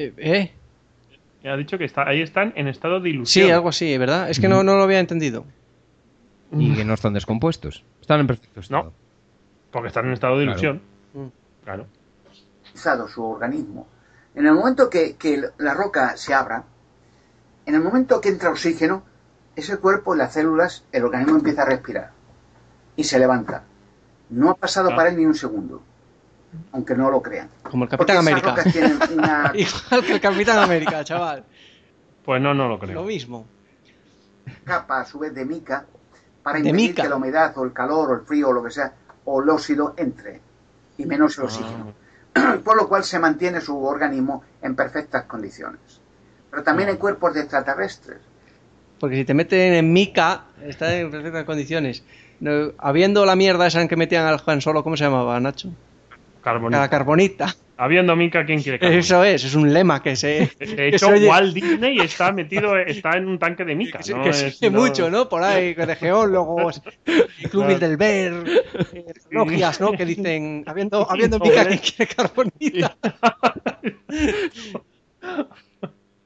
Ha dicho que ahí están en estado de ilusión. Sí, algo así, ¿verdad? Es que no lo había entendido. Y que no están descompuestos. Están en perfecto estado. No, porque están en estado de ilusión. Claro. Su organismo. En el momento que la roca se abra, en el momento que entra oxígeno, ese cuerpo, las células, el organismo empieza a respirar y se levanta. No ha pasado para él ni un segundo, aunque no lo crean. Como el Capitán América. Igual que el Capitán América, chaval. Pues no lo creo. Lo mismo. Capa a su vez de mica para impedir que la humedad o el calor o el frío o lo que sea o el óxido entre y menos el oxígeno. Por lo cual se mantiene su organismo en perfectas condiciones. Pero también hay cuerpos de extraterrestres. Porque si te meten en mica, está en perfectas condiciones. No, habiendo la mierda esa en que metían al Han Solo, ¿cómo se llamaba, Nacho? Carbonita. La carbonita. Habiendo mica, ¿quién quiere carbonita? Eso es un lema que se... De hecho, Walt Disney está en un tanque de mica. Que se oye mucho, ¿no? Por ahí, de geólogos, Club Bilderberg, logias, ¿no? Que dicen, habiendo mica, ¿quién quiere carbonita?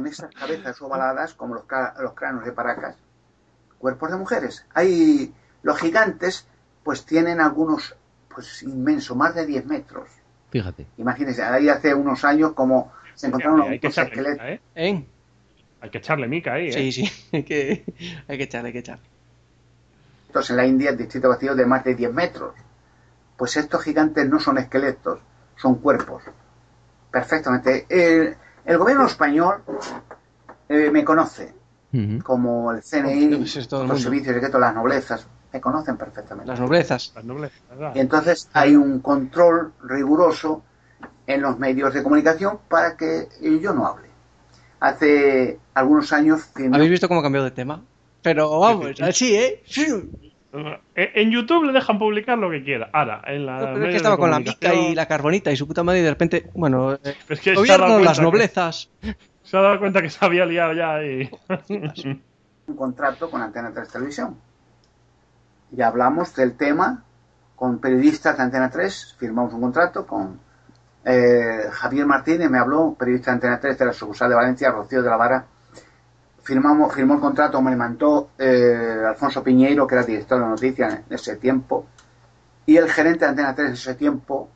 con esas cabezas ovaladas como los cráneos de Paracas, cuerpos de mujeres. Hay los gigantes, pues tienen algunos, pues inmensos, más de 10 metros. Fíjate. Imagínense, ahí hace unos años como se encontraron hay que echarle esqueletos. mica, Hay que echarle mica ahí, Sí, hay que echarle. Entonces en la India, el distrito vacío de más de 10 metros. Pues estos gigantes no son esqueletos, son cuerpos. Perfectamente. El gobierno español me conoce, como el CNI, los servicios secretos, las noblezas, me conocen perfectamente. Las noblezas. Y entonces hay un control riguroso en los medios de comunicación para que yo no hable. Hace algunos años... ¿Habéis visto cómo ha cambiado de tema? Pero vamos, así, ¿eh? Sí. En YouTube le dejan publicar lo que quiera. Ahora, en la. No, pero es que estaba con la mica y la carbonita y su puta madre y de repente, bueno, es que gobierno, las noblezas. Se ha dado cuenta que se había liado ya y. Un contrato con Antena 3 Televisión. Y hablamos del tema con periodistas de Antena 3, firmamos un contrato con Javier Martínez, me habló, periodista de Antena 3 de la sucursal de Valencia, Rocío de la Vara. Firmó el contrato, me lo mandó Alfonso Piñeiro, que era director de noticias en ese tiempo, y el gerente de Antena 3 en ese tiempo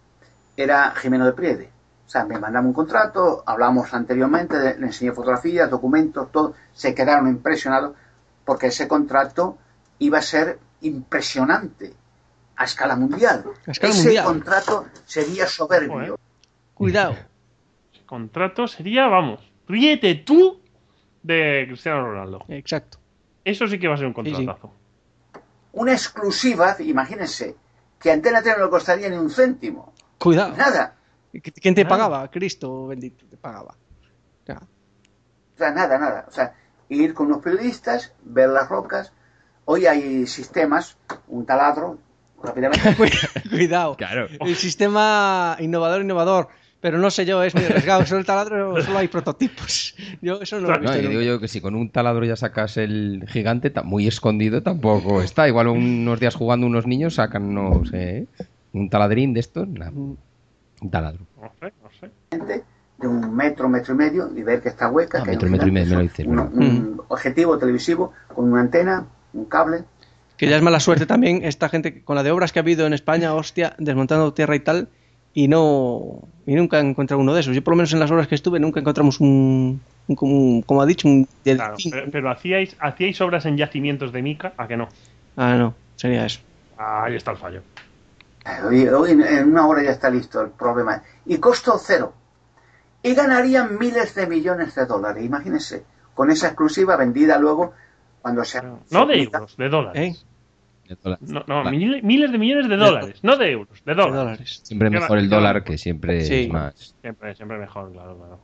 era Jimeno de Priede. O sea, me mandaron un contrato, hablamos anteriormente, le enseñé fotografías, documentos, todo, se quedaron impresionados porque ese contrato iba a ser impresionante a escala mundial. Ese contrato sería soberbio. Cuidado. Ese contrato sería, vamos, ríete tú de Cristiano Ronaldo. Exacto. Eso sí que va a ser un contratazo. Sí. Una exclusiva, imagínense, que Antena 3 no le costaría ni un céntimo. Cuidado. Nada. ¿Quién te pagaba? Cristo bendito te pagaba. O sea, nada. O sea, ir con unos periodistas, ver las rocas. Hoy hay sistemas, un taladro, rápidamente. Cuidado. Claro. El sistema innovador. Pero no sé yo, es muy arriesgado. Solo el taladro, solo hay prototipos. Yo eso no lo he visto. Yo digo yo que si con un taladro ya sacas el gigante, muy escondido tampoco está. Igual unos días jugando unos niños sacan, no sé, un taladrín de estos. Nada. Un taladro. No sé. De 1 metro, 1,5 metros, y ver que está hueca. Que metro y medio, me lo dices. Un objetivo televisivo con una antena, un cable. Que ya es mala suerte también esta gente, con la de obras que ha habido en España, hostia, desmontando tierra y tal, y nunca he encontrado uno de esos. Yo por lo menos en las obras que estuve nunca encontramos un como ha dicho, un... Claro, pero hacíais obras en yacimientos de mica, ¿a que no? Ah, no, sería eso. Ahí está el fallo. Hoy en 1 hora ya está listo el problema. Y costo 0. Y ganarían miles de millones de dólares. Imagínense, con esa exclusiva vendida luego cuando se... No de euros, de dólares. No, miles de millones de dólares, no de euros, de dólares. Siempre mejor el dólar, que siempre es más. Siempre mejor, claro.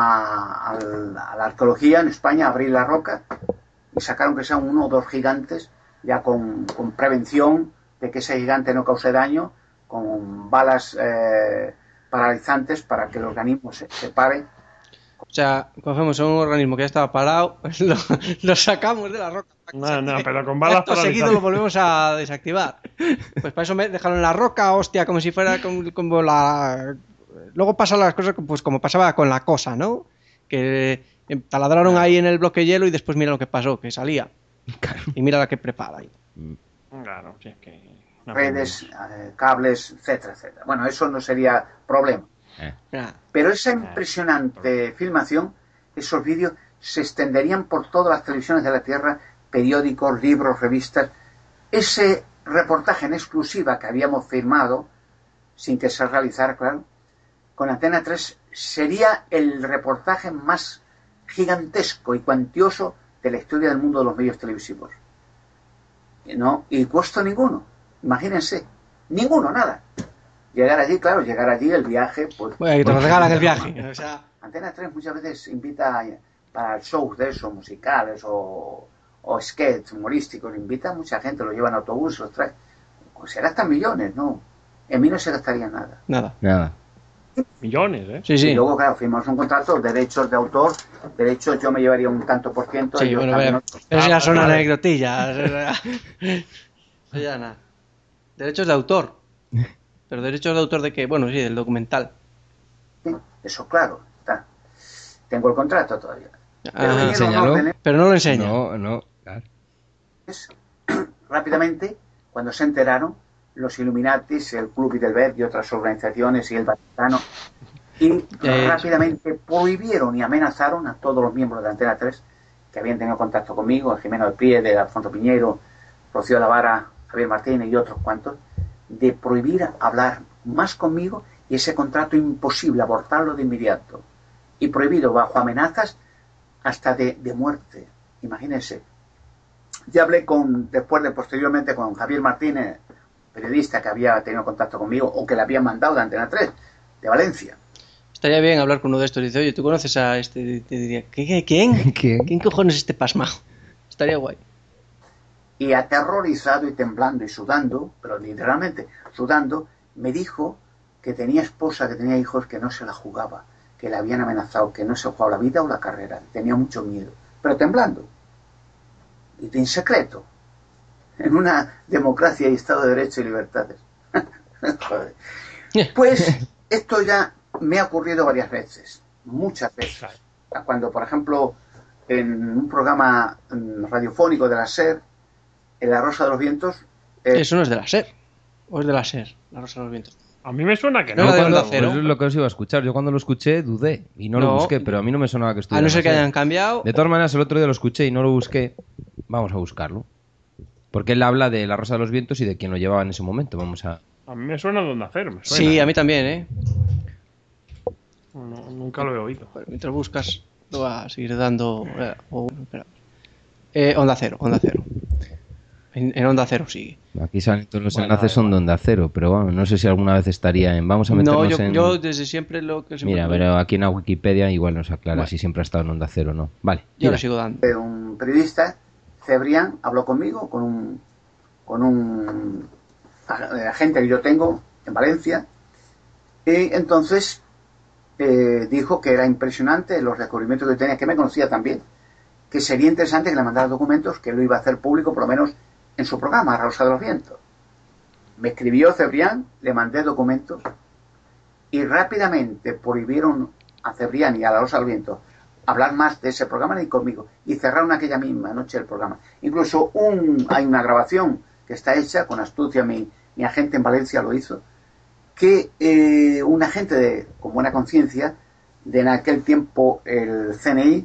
A la arqueología en España, abrir la roca y sacaron que sean 1 o 2 gigantes, ya con prevención de que ese gigante no cause daño, con balas paralizantes para que el organismo se pare. O sea, cogemos un organismo que ya estaba parado, lo sacamos de la roca. No, pero con balas paralizantes. Seguido lo volvemos a desactivar. Pues para eso dejaron en la roca, hostia, como si fuera como la... Luego pasan las cosas pues como pasaba con la cosa, ¿no? Que taladraron ahí en el bloque de hielo y después mira lo que pasó, que salía. Y mira la que prepara ahí. Claro, sí, es que... redes, cables, etcétera. Bueno, eso no sería problema. Pero esa impresionante filmación, esos vídeos, se extenderían por todas las televisiones de la Tierra, periódicos, libros, revistas. Ese reportaje en exclusiva que habíamos firmado, sin que se realizara, claro, con Antena 3, sería el reportaje más gigantesco y cuantioso de la historia del mundo de los medios televisivos. ¿No? Y costo ninguno. Imagínense. Ninguno, nada. Llegar allí, el viaje, pues... Bueno, que te lo regalan el viaje. O sea... Antena 3 muchas veces invita para shows de esos, musicales o sketches humorísticos, invita a mucha gente, lo llevan en autobús, los trae. Pues se gastan millones, ¿no? En mí no se gastaría nada. Nada. Millones, ¿eh? Sí. Y luego, claro, firmamos un contrato, derechos de autor, derechos yo me llevaría un tanto por ciento. Sí, bueno, pero ya son anecdotillas. Ya nada. Derechos de autor. ¿Pero derechos de autor de qué? Bueno, sí, del documental. Sí, eso claro, está. Tengo el contrato todavía. Pero no lo enseña. No, claro. Rápidamente, cuando se enteraron, los Illuminatis, el Club Bilderberg y otras organizaciones y el Vaticano, y rápidamente prohibieron y amenazaron a todos los miembros de Antena 3 que habían tenido contacto conmigo, a Jimeno del Priede, Alfonso Piñero, Rocío Lavara, Javier Martínez y otros cuantos, de prohibir hablar más conmigo y ese contrato imposible, abortarlo de inmediato. Y prohibido bajo amenazas hasta de muerte. Imagínense. Ya hablé posteriormente con Javier Martínez, periodista que había tenido contacto conmigo o que le habían mandado de Antena 3, de Valencia. Estaría bien hablar con uno de estos. Dice, oye, ¿tú conoces a este? Te diría, ¿quién? ¿Quién cojones es este pasmao? Estaría guay. Y aterrorizado y temblando y sudando, pero literalmente sudando, me dijo que tenía esposa, que tenía hijos, que no se la jugaba, que le habían amenazado, que no se jugaba la vida o la carrera. Tenía mucho miedo, pero temblando. Y en secreto. En una democracia y Estado de Derecho y libertades. Joder. Pues esto ya me ha ocurrido varias veces, muchas veces. Cuando, por ejemplo, en un programa radiofónico de la SER, en La Rosa de los Vientos... Eso no es de la SER. ¿O es de la SER, La Rosa de los Vientos? A mí me suena que no. Pues es lo que os iba a escuchar. Yo cuando lo escuché dudé y no lo busqué, pero a mí no me sonaba que estuviera. A no ser que hayan cambiado. De todas maneras, el otro día lo escuché y no lo busqué. Vamos a buscarlo. Porque él habla de La Rosa de los Vientos y de quién lo llevaba en ese momento. A mí me suena de Onda Cero. Me suena. Sí, a mí también, ¿eh? No, nunca lo he oído. Bueno, mientras buscas, lo va a seguir dando. Onda Cero. En Onda Cero sigue. Aquí salen todos los enlaces, son de Onda Cero, pero bueno, no sé si alguna vez estaría en... Vamos a meternos yo desde siempre lo que... Mira, pero aquí en la Wikipedia igual nos aclara si siempre ha estado en Onda Cero o no. Vale. Yo lo sigo dando. Un periodista, Cebrián, habló conmigo con un agente que yo tengo en Valencia, y entonces dijo que era impresionante los descubrimientos que tenía, que me conocía también, que sería interesante que le mandara documentos, que lo iba a hacer público por lo menos en su programa, La Rosa de los Vientos. Me escribió Cebrián, le mandé documentos y rápidamente prohibieron a Cebrián y a La Rosa de los Vientos hablar más de ese programa ni conmigo y cerraron aquella misma noche el programa. Incluso hay una grabación que está hecha con astucia, mi agente en Valencia lo hizo, que un agente con buena conciencia de en aquel tiempo el CNI,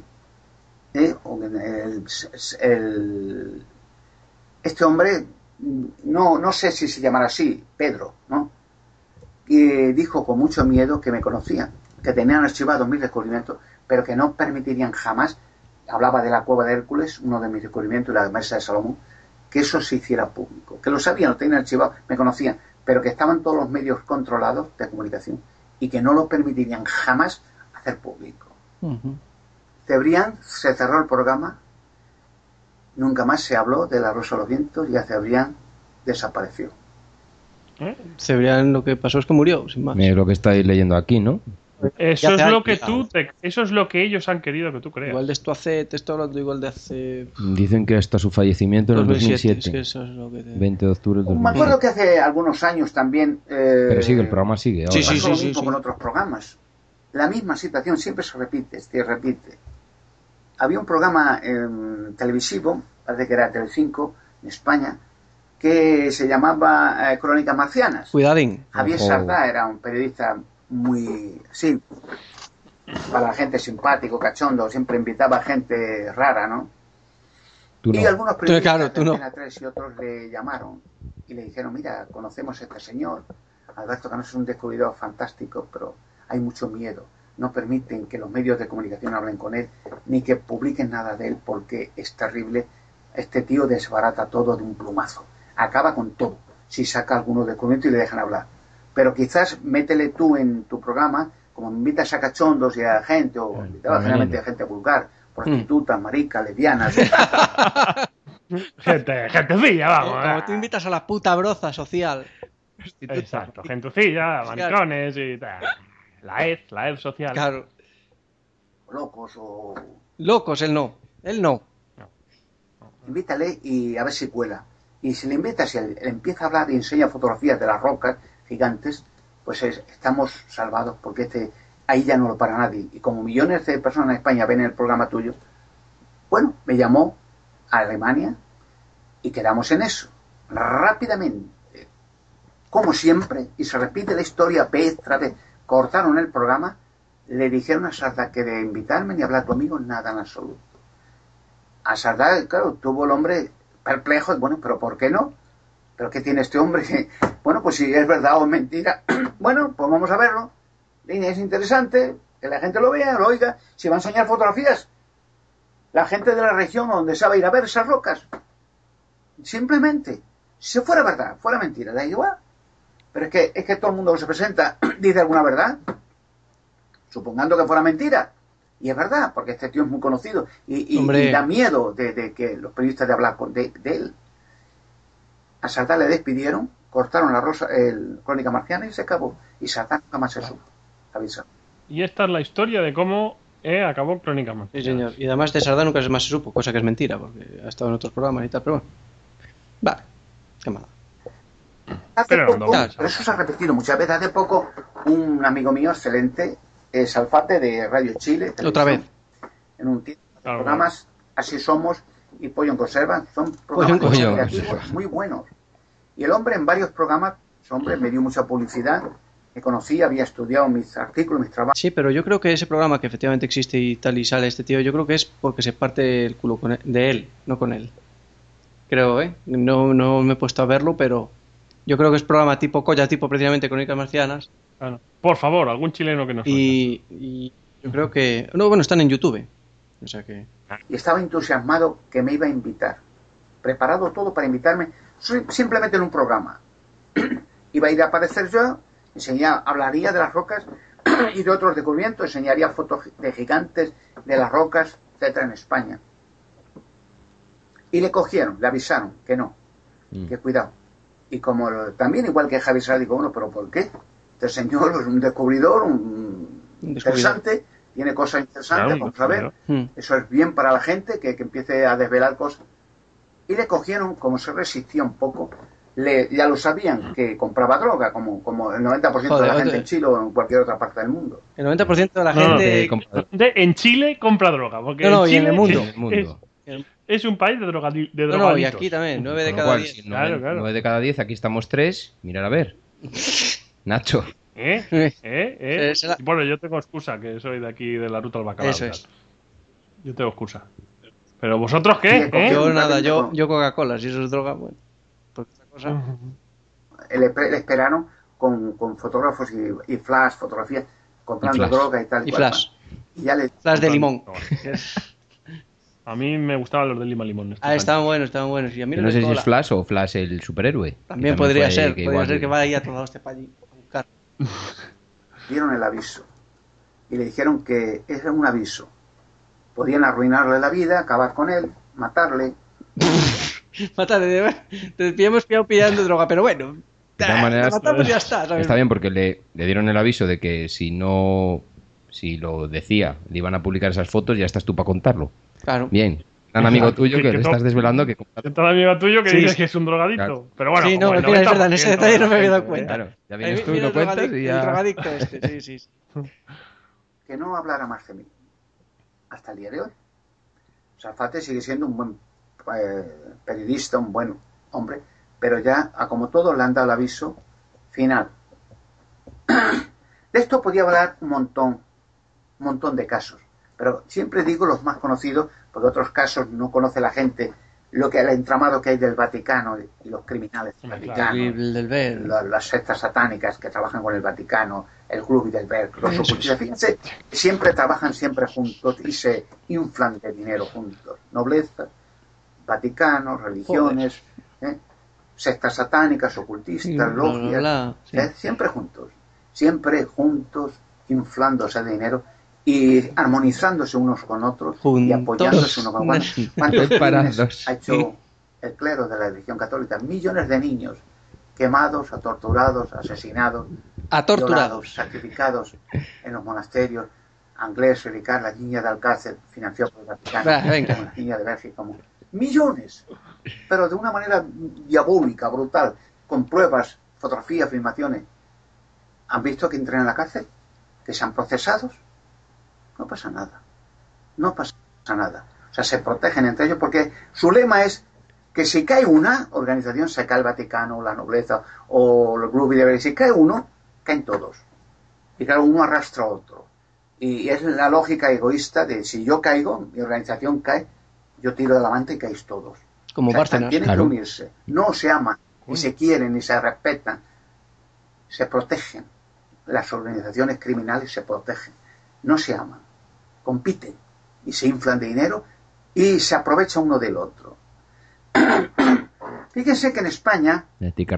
este hombre, no sé si se llamará así, Pedro, ¿no? Y dijo con mucho miedo que me conocían, que tenían archivados mis descubrimientos, pero que no permitirían jamás, hablaba de la cueva de Hércules, uno de mis descubrimientos, y la mesa de Salomón, que eso se hiciera público, que lo sabían, lo tenían archivado, me conocían, pero que estaban todos los medios controlados de comunicación y que no lo permitirían jamás hacer público. Cebrián se cerró el programa, nunca más se habló de La Rosa de los Vientos y a Cebrián desapareció. Cebrián lo que pasó es que murió, sin más. Lo que estáis leyendo aquí, ¿no? Eso es lo que eso es lo que ellos han querido que tú creas. Igual de esto te estoy hablando igual de hace... Dicen que hasta su fallecimiento en el 2007. Es que eso es lo que 20 de octubre del 2007. Me acuerdo que hace algunos años también... Pero sigue, el programa sigue. Ahora. Sí. Lo mismo con otros programas. La misma situación siempre se repite. Había un programa televisivo, parece que era Telecinco, en España, que se llamaba Crónicas Marcianas. Cuidadín. Javier Sardá era un periodista muy... Sí, para la gente simpático, cachondo, siempre invitaba a gente rara, ¿no? Y algunos periodistas de Antena 3 y otros le llamaron y le dijeron, mira, conocemos a este señor, Alberto Canosa es un descubridor fantástico, pero hay mucho miedo. No permiten que los medios de comunicación hablen con él, ni que publiquen nada de él, porque es terrible. Este tío desbarata todo de un plumazo. Acaba con todo, si saca algunos descubrimientos y le dejan hablar. Pero quizás métele tú en tu programa, como invitas a cachondos y a gente, o invitaba generalmente a gente vulgar, prostitutas, maricas, lesbianas. Gentecilla, vamos. Como tú invitas a la puta broza social. Exacto, gentecilla, maricones y tal. La ed social. Claro. Locos, él no. Invítale y a ver si cuela. Y si le invitas y él empieza a hablar y enseña fotografías de las rocas gigantes, pues estamos salvados, porque ahí ya no lo para nadie. Y como millones de personas en España ven el programa tuyo, bueno, me llamó a Alemania y quedamos en eso. Rápidamente, como siempre, y se repite la historia vez tras vez, cortaron el programa, le dijeron a Sardá que de invitarme ni hablar conmigo, nada en absoluto. A Sardá, claro, tuvo el hombre perplejo, y bueno, pero ¿por qué no? ¿Pero qué tiene este hombre? Bueno, pues si es verdad o es mentira, bueno, pues vamos a verlo. Es interesante, que la gente lo vea, lo oiga, si va a enseñar fotografías, la gente de la región donde se va a ir a ver esas rocas. Simplemente, si fuera verdad, fuera mentira, da igual. Pero es que todo el mundo que se presenta dice alguna verdad, supongando que fuera mentira. Y es verdad, porque este tío es muy conocido. Y da miedo de que los periodistas de hablar de él. A Sardá le despidieron, cortaron el Crónica Marciana y se acabó. Y Sardá nunca más se supo. Avisó. Y esta es la historia de cómo acabó Crónica Marciana. Sí, señor. Y además de Sardá nunca más se supo, cosa que es mentira, porque ha estado en otros programas y tal, pero bueno. Vale, qué mala. Pero eso se ha repetido muchas veces. Hace poco, un amigo mío excelente, Salfate de Radio Chile, otra vez, en un tiempo de programas, Así Somos y Pollo en Conserva, son programas creativos muy buenos. Y el hombre en varios programas, me dio mucha publicidad, me conocía, había estudiado mis artículos, mis trabajos. Sí, pero yo creo que ese programa que efectivamente existe y tal y sale este tío, yo creo que es porque se parte el culo de él, no con él. Creo, no me he puesto a verlo, pero yo creo que es programa tipo Colla, tipo precisamente Crónicas Marcianas. Claro. Por favor, algún chileno que nos y yo creo que... No, bueno, están en YouTube. O sea que... Y estaba entusiasmado que me iba a invitar. Preparado todo para invitarme simplemente en un programa. Iba a ir a aparecer yo, hablaría de las rocas y de otros descubrimientos, enseñaría fotos de gigantes, de las rocas, etcétera, en España. Y le cogieron, le avisaron que no, que cuidado. Y como también, igual que Javi Sá, digo, bueno, ¿pero por qué? Este señor es un descubridor, interesante, tiene cosas interesantes, vamos a ver. Eso es bien para la gente, que empiece a desvelar cosas. Y le cogieron, como se resistía un poco, ya lo sabían, que compraba droga, como el 90% de la gente en Chile o en cualquier otra parte del mundo. El 90% de la gente... en Chile compra droga, porque Chile, y en el mundo. Es un país de drogadictos. No, y aquí también, 9 de cada 10. Si 9 de cada 10, aquí estamos 3. Mirar a ver. Nacho. Bueno, yo tengo excusa, que soy de aquí, de la ruta al bacalao. Eso es. Yo tengo excusa. ¿Pero vosotros qué? Yo nada, yo Coca-Cola, si eso es droga, bueno. Pues otra cosa. Le esperaron con fotógrafos y flash, fotografías, comprando droga y tal. Y flash. Y ya flash de limón. A mí me gustaban los de Lima Limón. Estaban buenos. Y a mí no sé si es Flash o Flash el superhéroe. También podría ser que vaya a todo este para allí a buscar. Dieron el aviso. Y le dijeron que era un aviso. Podían arruinarle la vida, acabar con él, matarle. Matarle, te hemos pillando droga, pero bueno. De todas maneras, matamos y ya está. ¿Sabes? Está bien porque le dieron el aviso de que si lo decía, le iban a publicar esas fotos, ya estás tú para contarlo. Claro. Bien. Un amigo tuyo que le estás desvelando que... Un amigo tuyo que dice que es un drogadicto. Claro. Pero bueno, sí, no, es verdad, en ese detalle no me había dado cuenta. Claro, ya vienes tú y lo cuentas y ya... El drogadicto sí. Que no hablara más de mí. Hasta el día de hoy. Salfate sigue siendo un buen periodista, un buen hombre, pero ya, como todos, le han dado el aviso final. De esto podía hablar un montón de casos, pero siempre digo los más conocidos, porque otros casos no conoce la gente, el entramado que hay del Vaticano y los criminales del Vaticano, las sectas satánicas que trabajan con el Vaticano, el Club Bilderberg, los ocultistas. Fíjense, siempre trabajan juntos y se inflan de dinero juntos. Nobleza, Vaticano, religiones, sectas satánicas, ocultistas, logias, siempre juntos, inflándose de dinero y armonizándose unos con otros y apoyándose unos con otros. ¿Cuántos ha hecho el clero de la religión católica? Millones de niños quemados, torturados, asesinados, violados, sacrificados en los monasterios. Anglés, Ricard, la niña de Alcácer, financiada por el Vaticano, la niña de Bélgica, millones, pero de una manera diabólica, brutal, con pruebas, fotografías, filmaciones. ¿Han visto que entran en la cárcel? que sean procesados, no pasa nada. No pasa nada. O sea, se protegen entre ellos porque su lema es que si cae una organización, se cae el Vaticano, la nobleza o el Grupo de si cae uno, caen todos. Y claro, uno arrastra a otro. Y es la lógica egoísta de si yo caigo, mi organización cae, yo tiro de la manta y caéis todos. Como Bárcenas. Tienen que unirse. No se aman, ni se quieren, ni se respetan. Se protegen. Las organizaciones criminales se protegen. No se aman. Compiten. Y se inflan de dinero y se aprovecha uno del otro. Fíjense que en España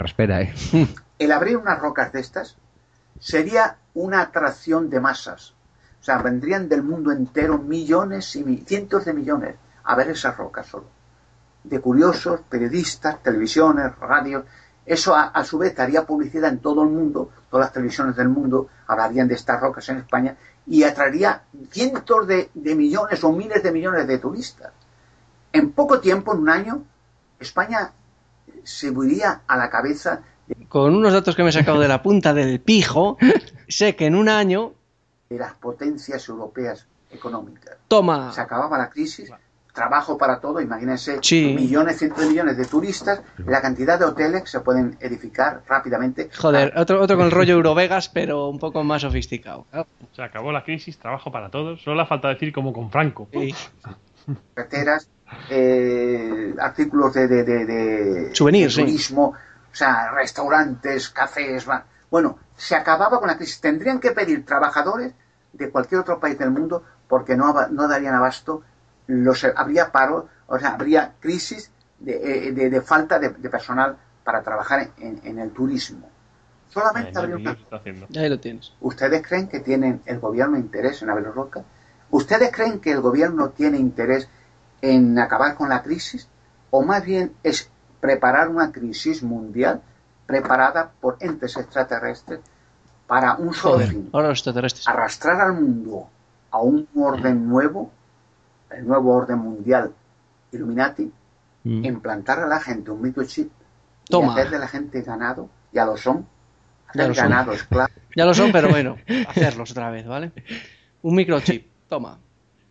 el abrir unas rocas de estas sería una atracción de masas. O sea, vendrían del mundo entero millones y cientos de millones a ver esas rocas solo. De curiosos, periodistas, televisiones, radios. Eso a su vez daría publicidad en todo el mundo. Todas las televisiones del mundo hablarían de estas rocas en España y atraería cientos de millones o miles de millones de turistas. En poco tiempo, en un año, España se iría a la cabeza. Con unos datos que me he sacado de la punta del pijo, sé que en un año de las potencias europeas económicas. Toma. Se acababa la crisis, trabajo para todo, imagínense, millones, cientos de millones de turistas, la cantidad de hoteles que se pueden edificar rápidamente. Joder, otro con el rollo Eurovegas, pero un poco más sofisticado. Se acabó la crisis, trabajo para todos, solo le falta decir como con Franco. Sí. Carreteras, artículos de souvenirs, de turismo, o sea, restaurantes, cafés, bueno, se acababa con la crisis. Tendrían que pedir trabajadores de cualquier otro país del mundo porque no darían abasto, habría paro, o sea, habría crisis de falta de personal para trabajar en el turismo. Solamente habría una... Ahí lo tienes. ¿Ustedes creen que tienen el gobierno interés en abrir rocas? ¿Ustedes creen que el gobierno tiene interés en acabar con la crisis? ¿O más bien es preparar una crisis mundial preparada por entes extraterrestres para un solo fin? Ahora los extraterrestres. Arrastrar al mundo a un orden nuevo, el nuevo orden mundial Illuminati, implantar a la gente un microchip y hacer de la gente ganado, ya lo son, hacer ganado esclavo. Ya lo son, pero bueno, hacerlos otra vez, ¿vale? Un microchip, toma.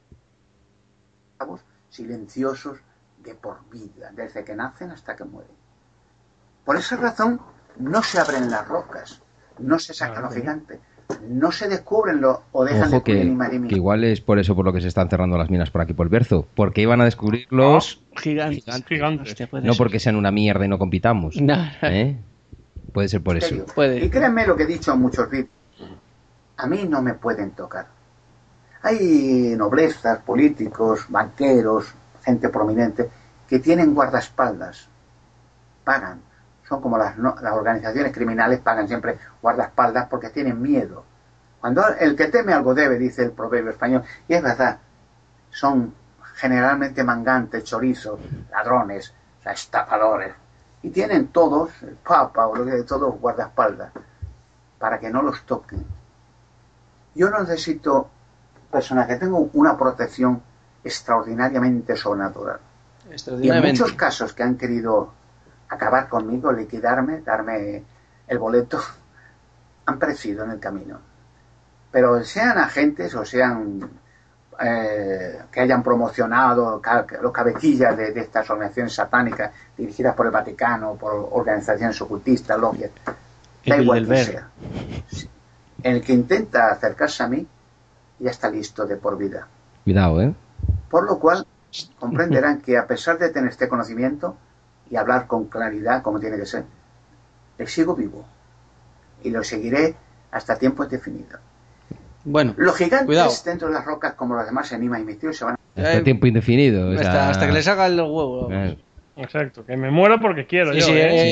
Silenciosos de por vida, desde que nacen hasta que mueren. Por esa razón no se abren las rocas, no se sacan los gigantes, no se descubren o dejan de descubrir que igual es por eso por lo que se están cerrando las minas por aquí por el Bierzo, porque iban a descubrir los gigantes. Hostia, no porque sean una mierda y no compitamos. Puede ser por eso. Y créanme lo que he dicho en muchos vídeos, a mí no me pueden tocar. Hay noblezas, políticos, banqueros, gente prominente que tienen guardaespaldas, pagan. Son como las organizaciones criminales, pagan siempre guardaespaldas porque tienen miedo. Cuando el que teme algo debe, dice el proverbio español, y es verdad, son generalmente mangantes, chorizos, ladrones, o sea, estafadores, y tienen todos, el papa o lo que todos guardaespaldas, para que no los toquen. Yo no necesito personas que tengo una protección extraordinariamente sobrenatural. Y en muchos casos que han querido acabar conmigo, liquidarme, darme el boleto, han perecido en el camino. Pero sean agentes o sean que hayan promocionado los cabecillas de estas organizaciones satánicas dirigidas por el Vaticano, por organizaciones ocultistas, logias, da igual que sea. El que intenta acercarse a mí ya está listo de por vida. Cuidado, Por lo cual comprenderán que a pesar de tener este conocimiento y hablar con claridad como tiene que ser, le sigo vivo y lo seguiré hasta tiempo indefinido. Bueno, los gigantes dentro de las rocas, como los demás Enigma y Misterio, se van a... Hasta tiempo indefinido. O sea... hasta que les haga el huevo. Exacto, que me muero porque quiero yo.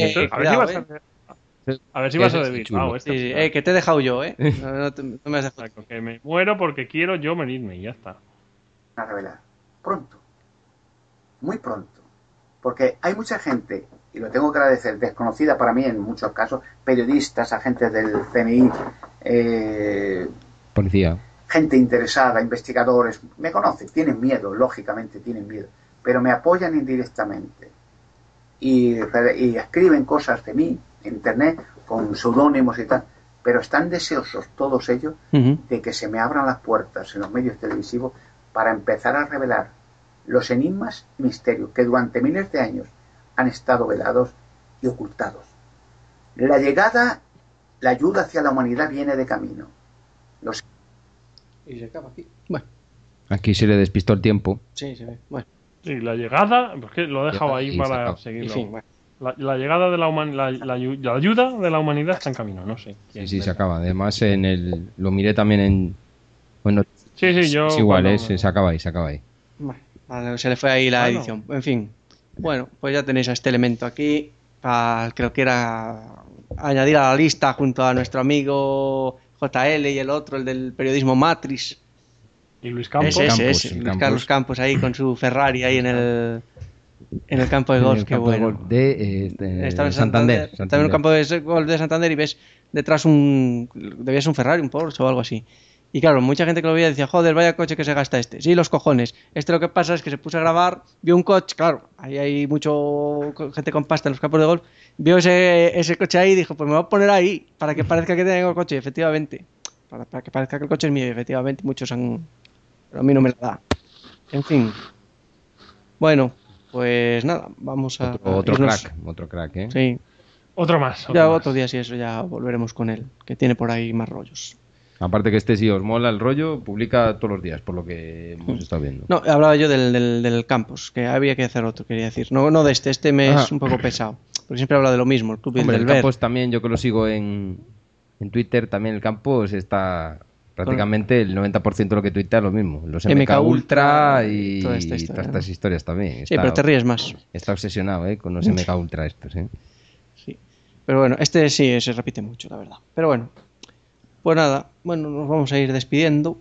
A ver si vas a decir. Que te he dejado yo, No me has dejado. Exacto, que me muero porque quiero yo morirme y ya está. A revelar. Pronto. Muy pronto. Porque hay mucha gente, y lo tengo que agradecer, desconocida para mí en muchos casos, periodistas, agentes del CNI, policía, gente interesada, investigadores, me conocen, tienen miedo, lógicamente tienen miedo, pero me apoyan indirectamente y escriben cosas de mí en internet con seudónimos y tal, pero están deseosos todos ellos de que se me abran las puertas en los medios televisivos para empezar a revelar los enigmas y misterios que durante miles de años han estado velados y ocultados. La ayuda hacia la humanidad viene de camino. Y se acaba aquí. Bueno. Aquí se le despistó el tiempo. Sí, se ve. Bueno. Sí, la llegada, porque lo he dejado ahí para seguirlo. Sí, bueno. La llegada de la ayuda de la humanidad está en camino, no sé. Sí, se acaba. Además, lo miré también en... Bueno, sí, yo... Es igual, se acaba ahí. Vale, se le fue ahí la edición. En fin. Bueno, pues ya tenéis a este elemento aquí. Para el que lo quiera añadir a la lista junto a nuestro amigo JL y el otro, el del periodismo Matrix. Y Luis Campos. Ese, Luis Carlos Campos ahí con su Ferrari ahí en el campo de golf, qué bueno. Estaba en Santander. Estaba en el campo de golf de Santander y ves detrás debía ser un Ferrari, un Porsche o algo así. Y claro, mucha gente que lo veía decía, joder, vaya coche que se gasta este. Sí, los cojones. Lo que pasa es que se puso a grabar, vio un coche, claro, ahí hay mucho gente con pasta en los campos de golf, vio ese coche ahí y dijo, pues me voy a poner ahí para que parezca que tengo el coche, efectivamente. Para que parezca que el coche es mío, efectivamente, muchos han... Pero a mí no me la da. En fin. Bueno, pues nada, vamos a... Otro crack, ¿eh? Sí. Otro más. Otro día, sí, eso ya volveremos con él, que tiene por ahí más rollos. Aparte que si os mola el rollo, publica todos los días, por lo que hemos estado viendo. No, hablaba yo del campus, que había que hacer otro, quería decir. No de este me es un poco pesado, porque siempre habla de lo mismo, el Club del el campus también, yo que lo sigo en Twitter, también el campus está prácticamente el 90% de lo que tuitea lo mismo. Los MK Ultra y todas estas historias también. Sí, pero te ríes más. Está obsesionado con los MK Ultra estos. Sí, pero bueno, este sí se repite mucho, la verdad. Pero bueno. Pues nada, nos vamos a ir despidiendo.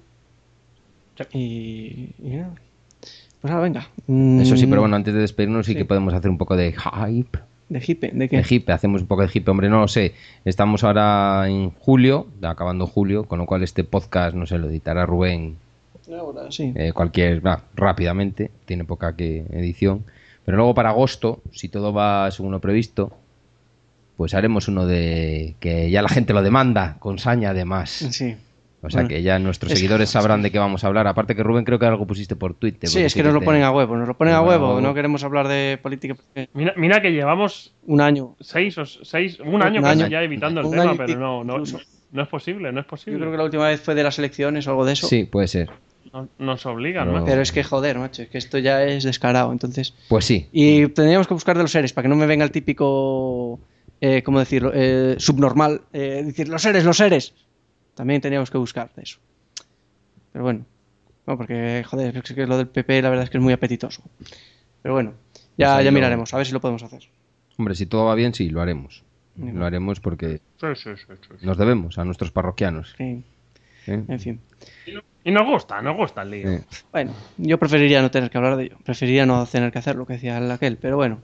Y nada. Pues nada, venga. Eso sí, pero bueno, antes de despedirnos sí que podemos hacer un poco de hype. ¿De hipe? ¿De qué? De hipe, hacemos un poco de hipe, hombre, no lo sé. Estamos ahora en julio, acabando julio, con lo cual este podcast, no sé, lo editará Rubén. Ahora sí. Rápidamente, tiene poca edición. Pero luego para agosto, si todo va según lo previsto, pues haremos uno de que ya la gente lo demanda, con saña además. Sí. O sea que ya nuestros seguidores sabrán de qué vamos a hablar. Aparte que Rubén creo que algo pusiste por Twitter. Sí, es que nos lo ponen a huevo, no queremos hablar de política. Mira que llevamos un año. Un año casi ya evitando el tema, pero no es posible. Yo creo que la última vez fue de las elecciones o algo de eso. Sí, puede ser. Nos obligan, ¿no? Pero es que joder, macho, es que esto ya es descarado, entonces... Pues sí. Y tendríamos que buscar de los seres, para que no me venga el típico... ¿cómo decirlo? Subnormal. Decir, los seres. También teníamos que buscar de eso. Pero bueno. No, porque, joder, es que lo del PP la verdad es que es muy apetitoso. Pero bueno, ya miraremos, a ver si lo podemos hacer. Hombre, si todo va bien, sí, lo haremos. Lo haremos porque nos debemos a nuestros parroquianos. Sí. En fin. Y nos gusta el lío. Bueno, yo preferiría no tener que hablar de ello. Preferiría no tener que hacer lo que decía aquel, pero bueno.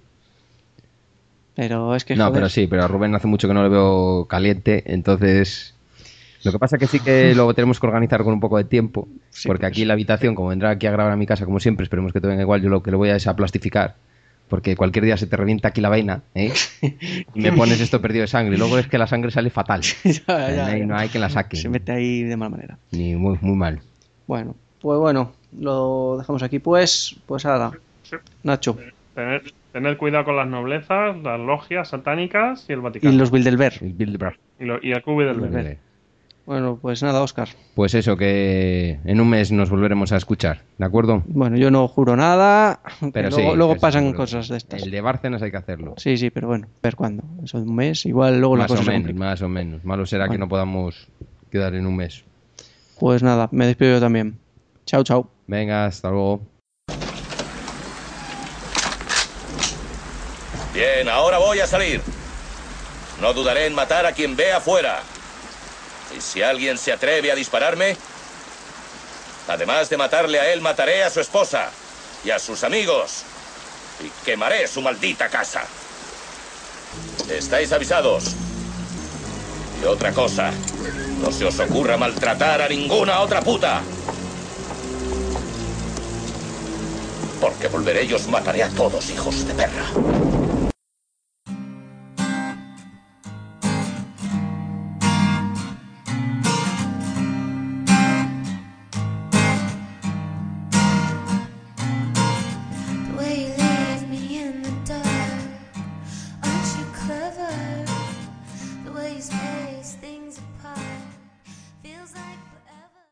Pero es que... No, pero sí, pero a Rubén hace mucho que no le veo caliente, entonces... Lo que pasa que sí que lo tenemos que organizar con un poco de tiempo, sí, porque aquí la habitación, como vendrá aquí a grabar a mi casa, como siempre, esperemos que te venga igual, yo lo que le voy a es a plastificar, porque cualquier día se te revienta aquí la vaina, y me pones esto perdido de sangre, y luego es que la sangre sale fatal. No hay quien la saque. Se mete ahí de mala manera. Ni muy mal. Bueno, pues bueno, lo dejamos aquí pues nada. Sí. Nacho. Tener cuidado con las noblezas, las logias satánicas y el Vaticano. Y los Bilderberg. Y el Club Bilderberg. Bueno, pues nada, Óscar. Pues eso, que en un mes nos volveremos a escuchar, ¿de acuerdo? Bueno, yo no juro nada, pero luego pasan seguro. Cosas de estas. El de Bárcenas hay que hacerlo. Sí, pero bueno, ver cuándo. Eso de un mes, igual luego la cosa se complica. Más o menos. Malo será que no podamos quedar en un mes. Pues nada, me despido yo también. Chao. Venga, hasta luego. Bien, ahora voy a salir. No dudaré en matar a quien vea afuera. Y si alguien se atreve a dispararme, además de matarle a él, mataré a su esposa y a sus amigos. Y quemaré su maldita casa. Estáis avisados. Y otra cosa, no se os ocurra maltratar a ninguna otra puta. Porque volveré y os mataré a todos, hijos de perra.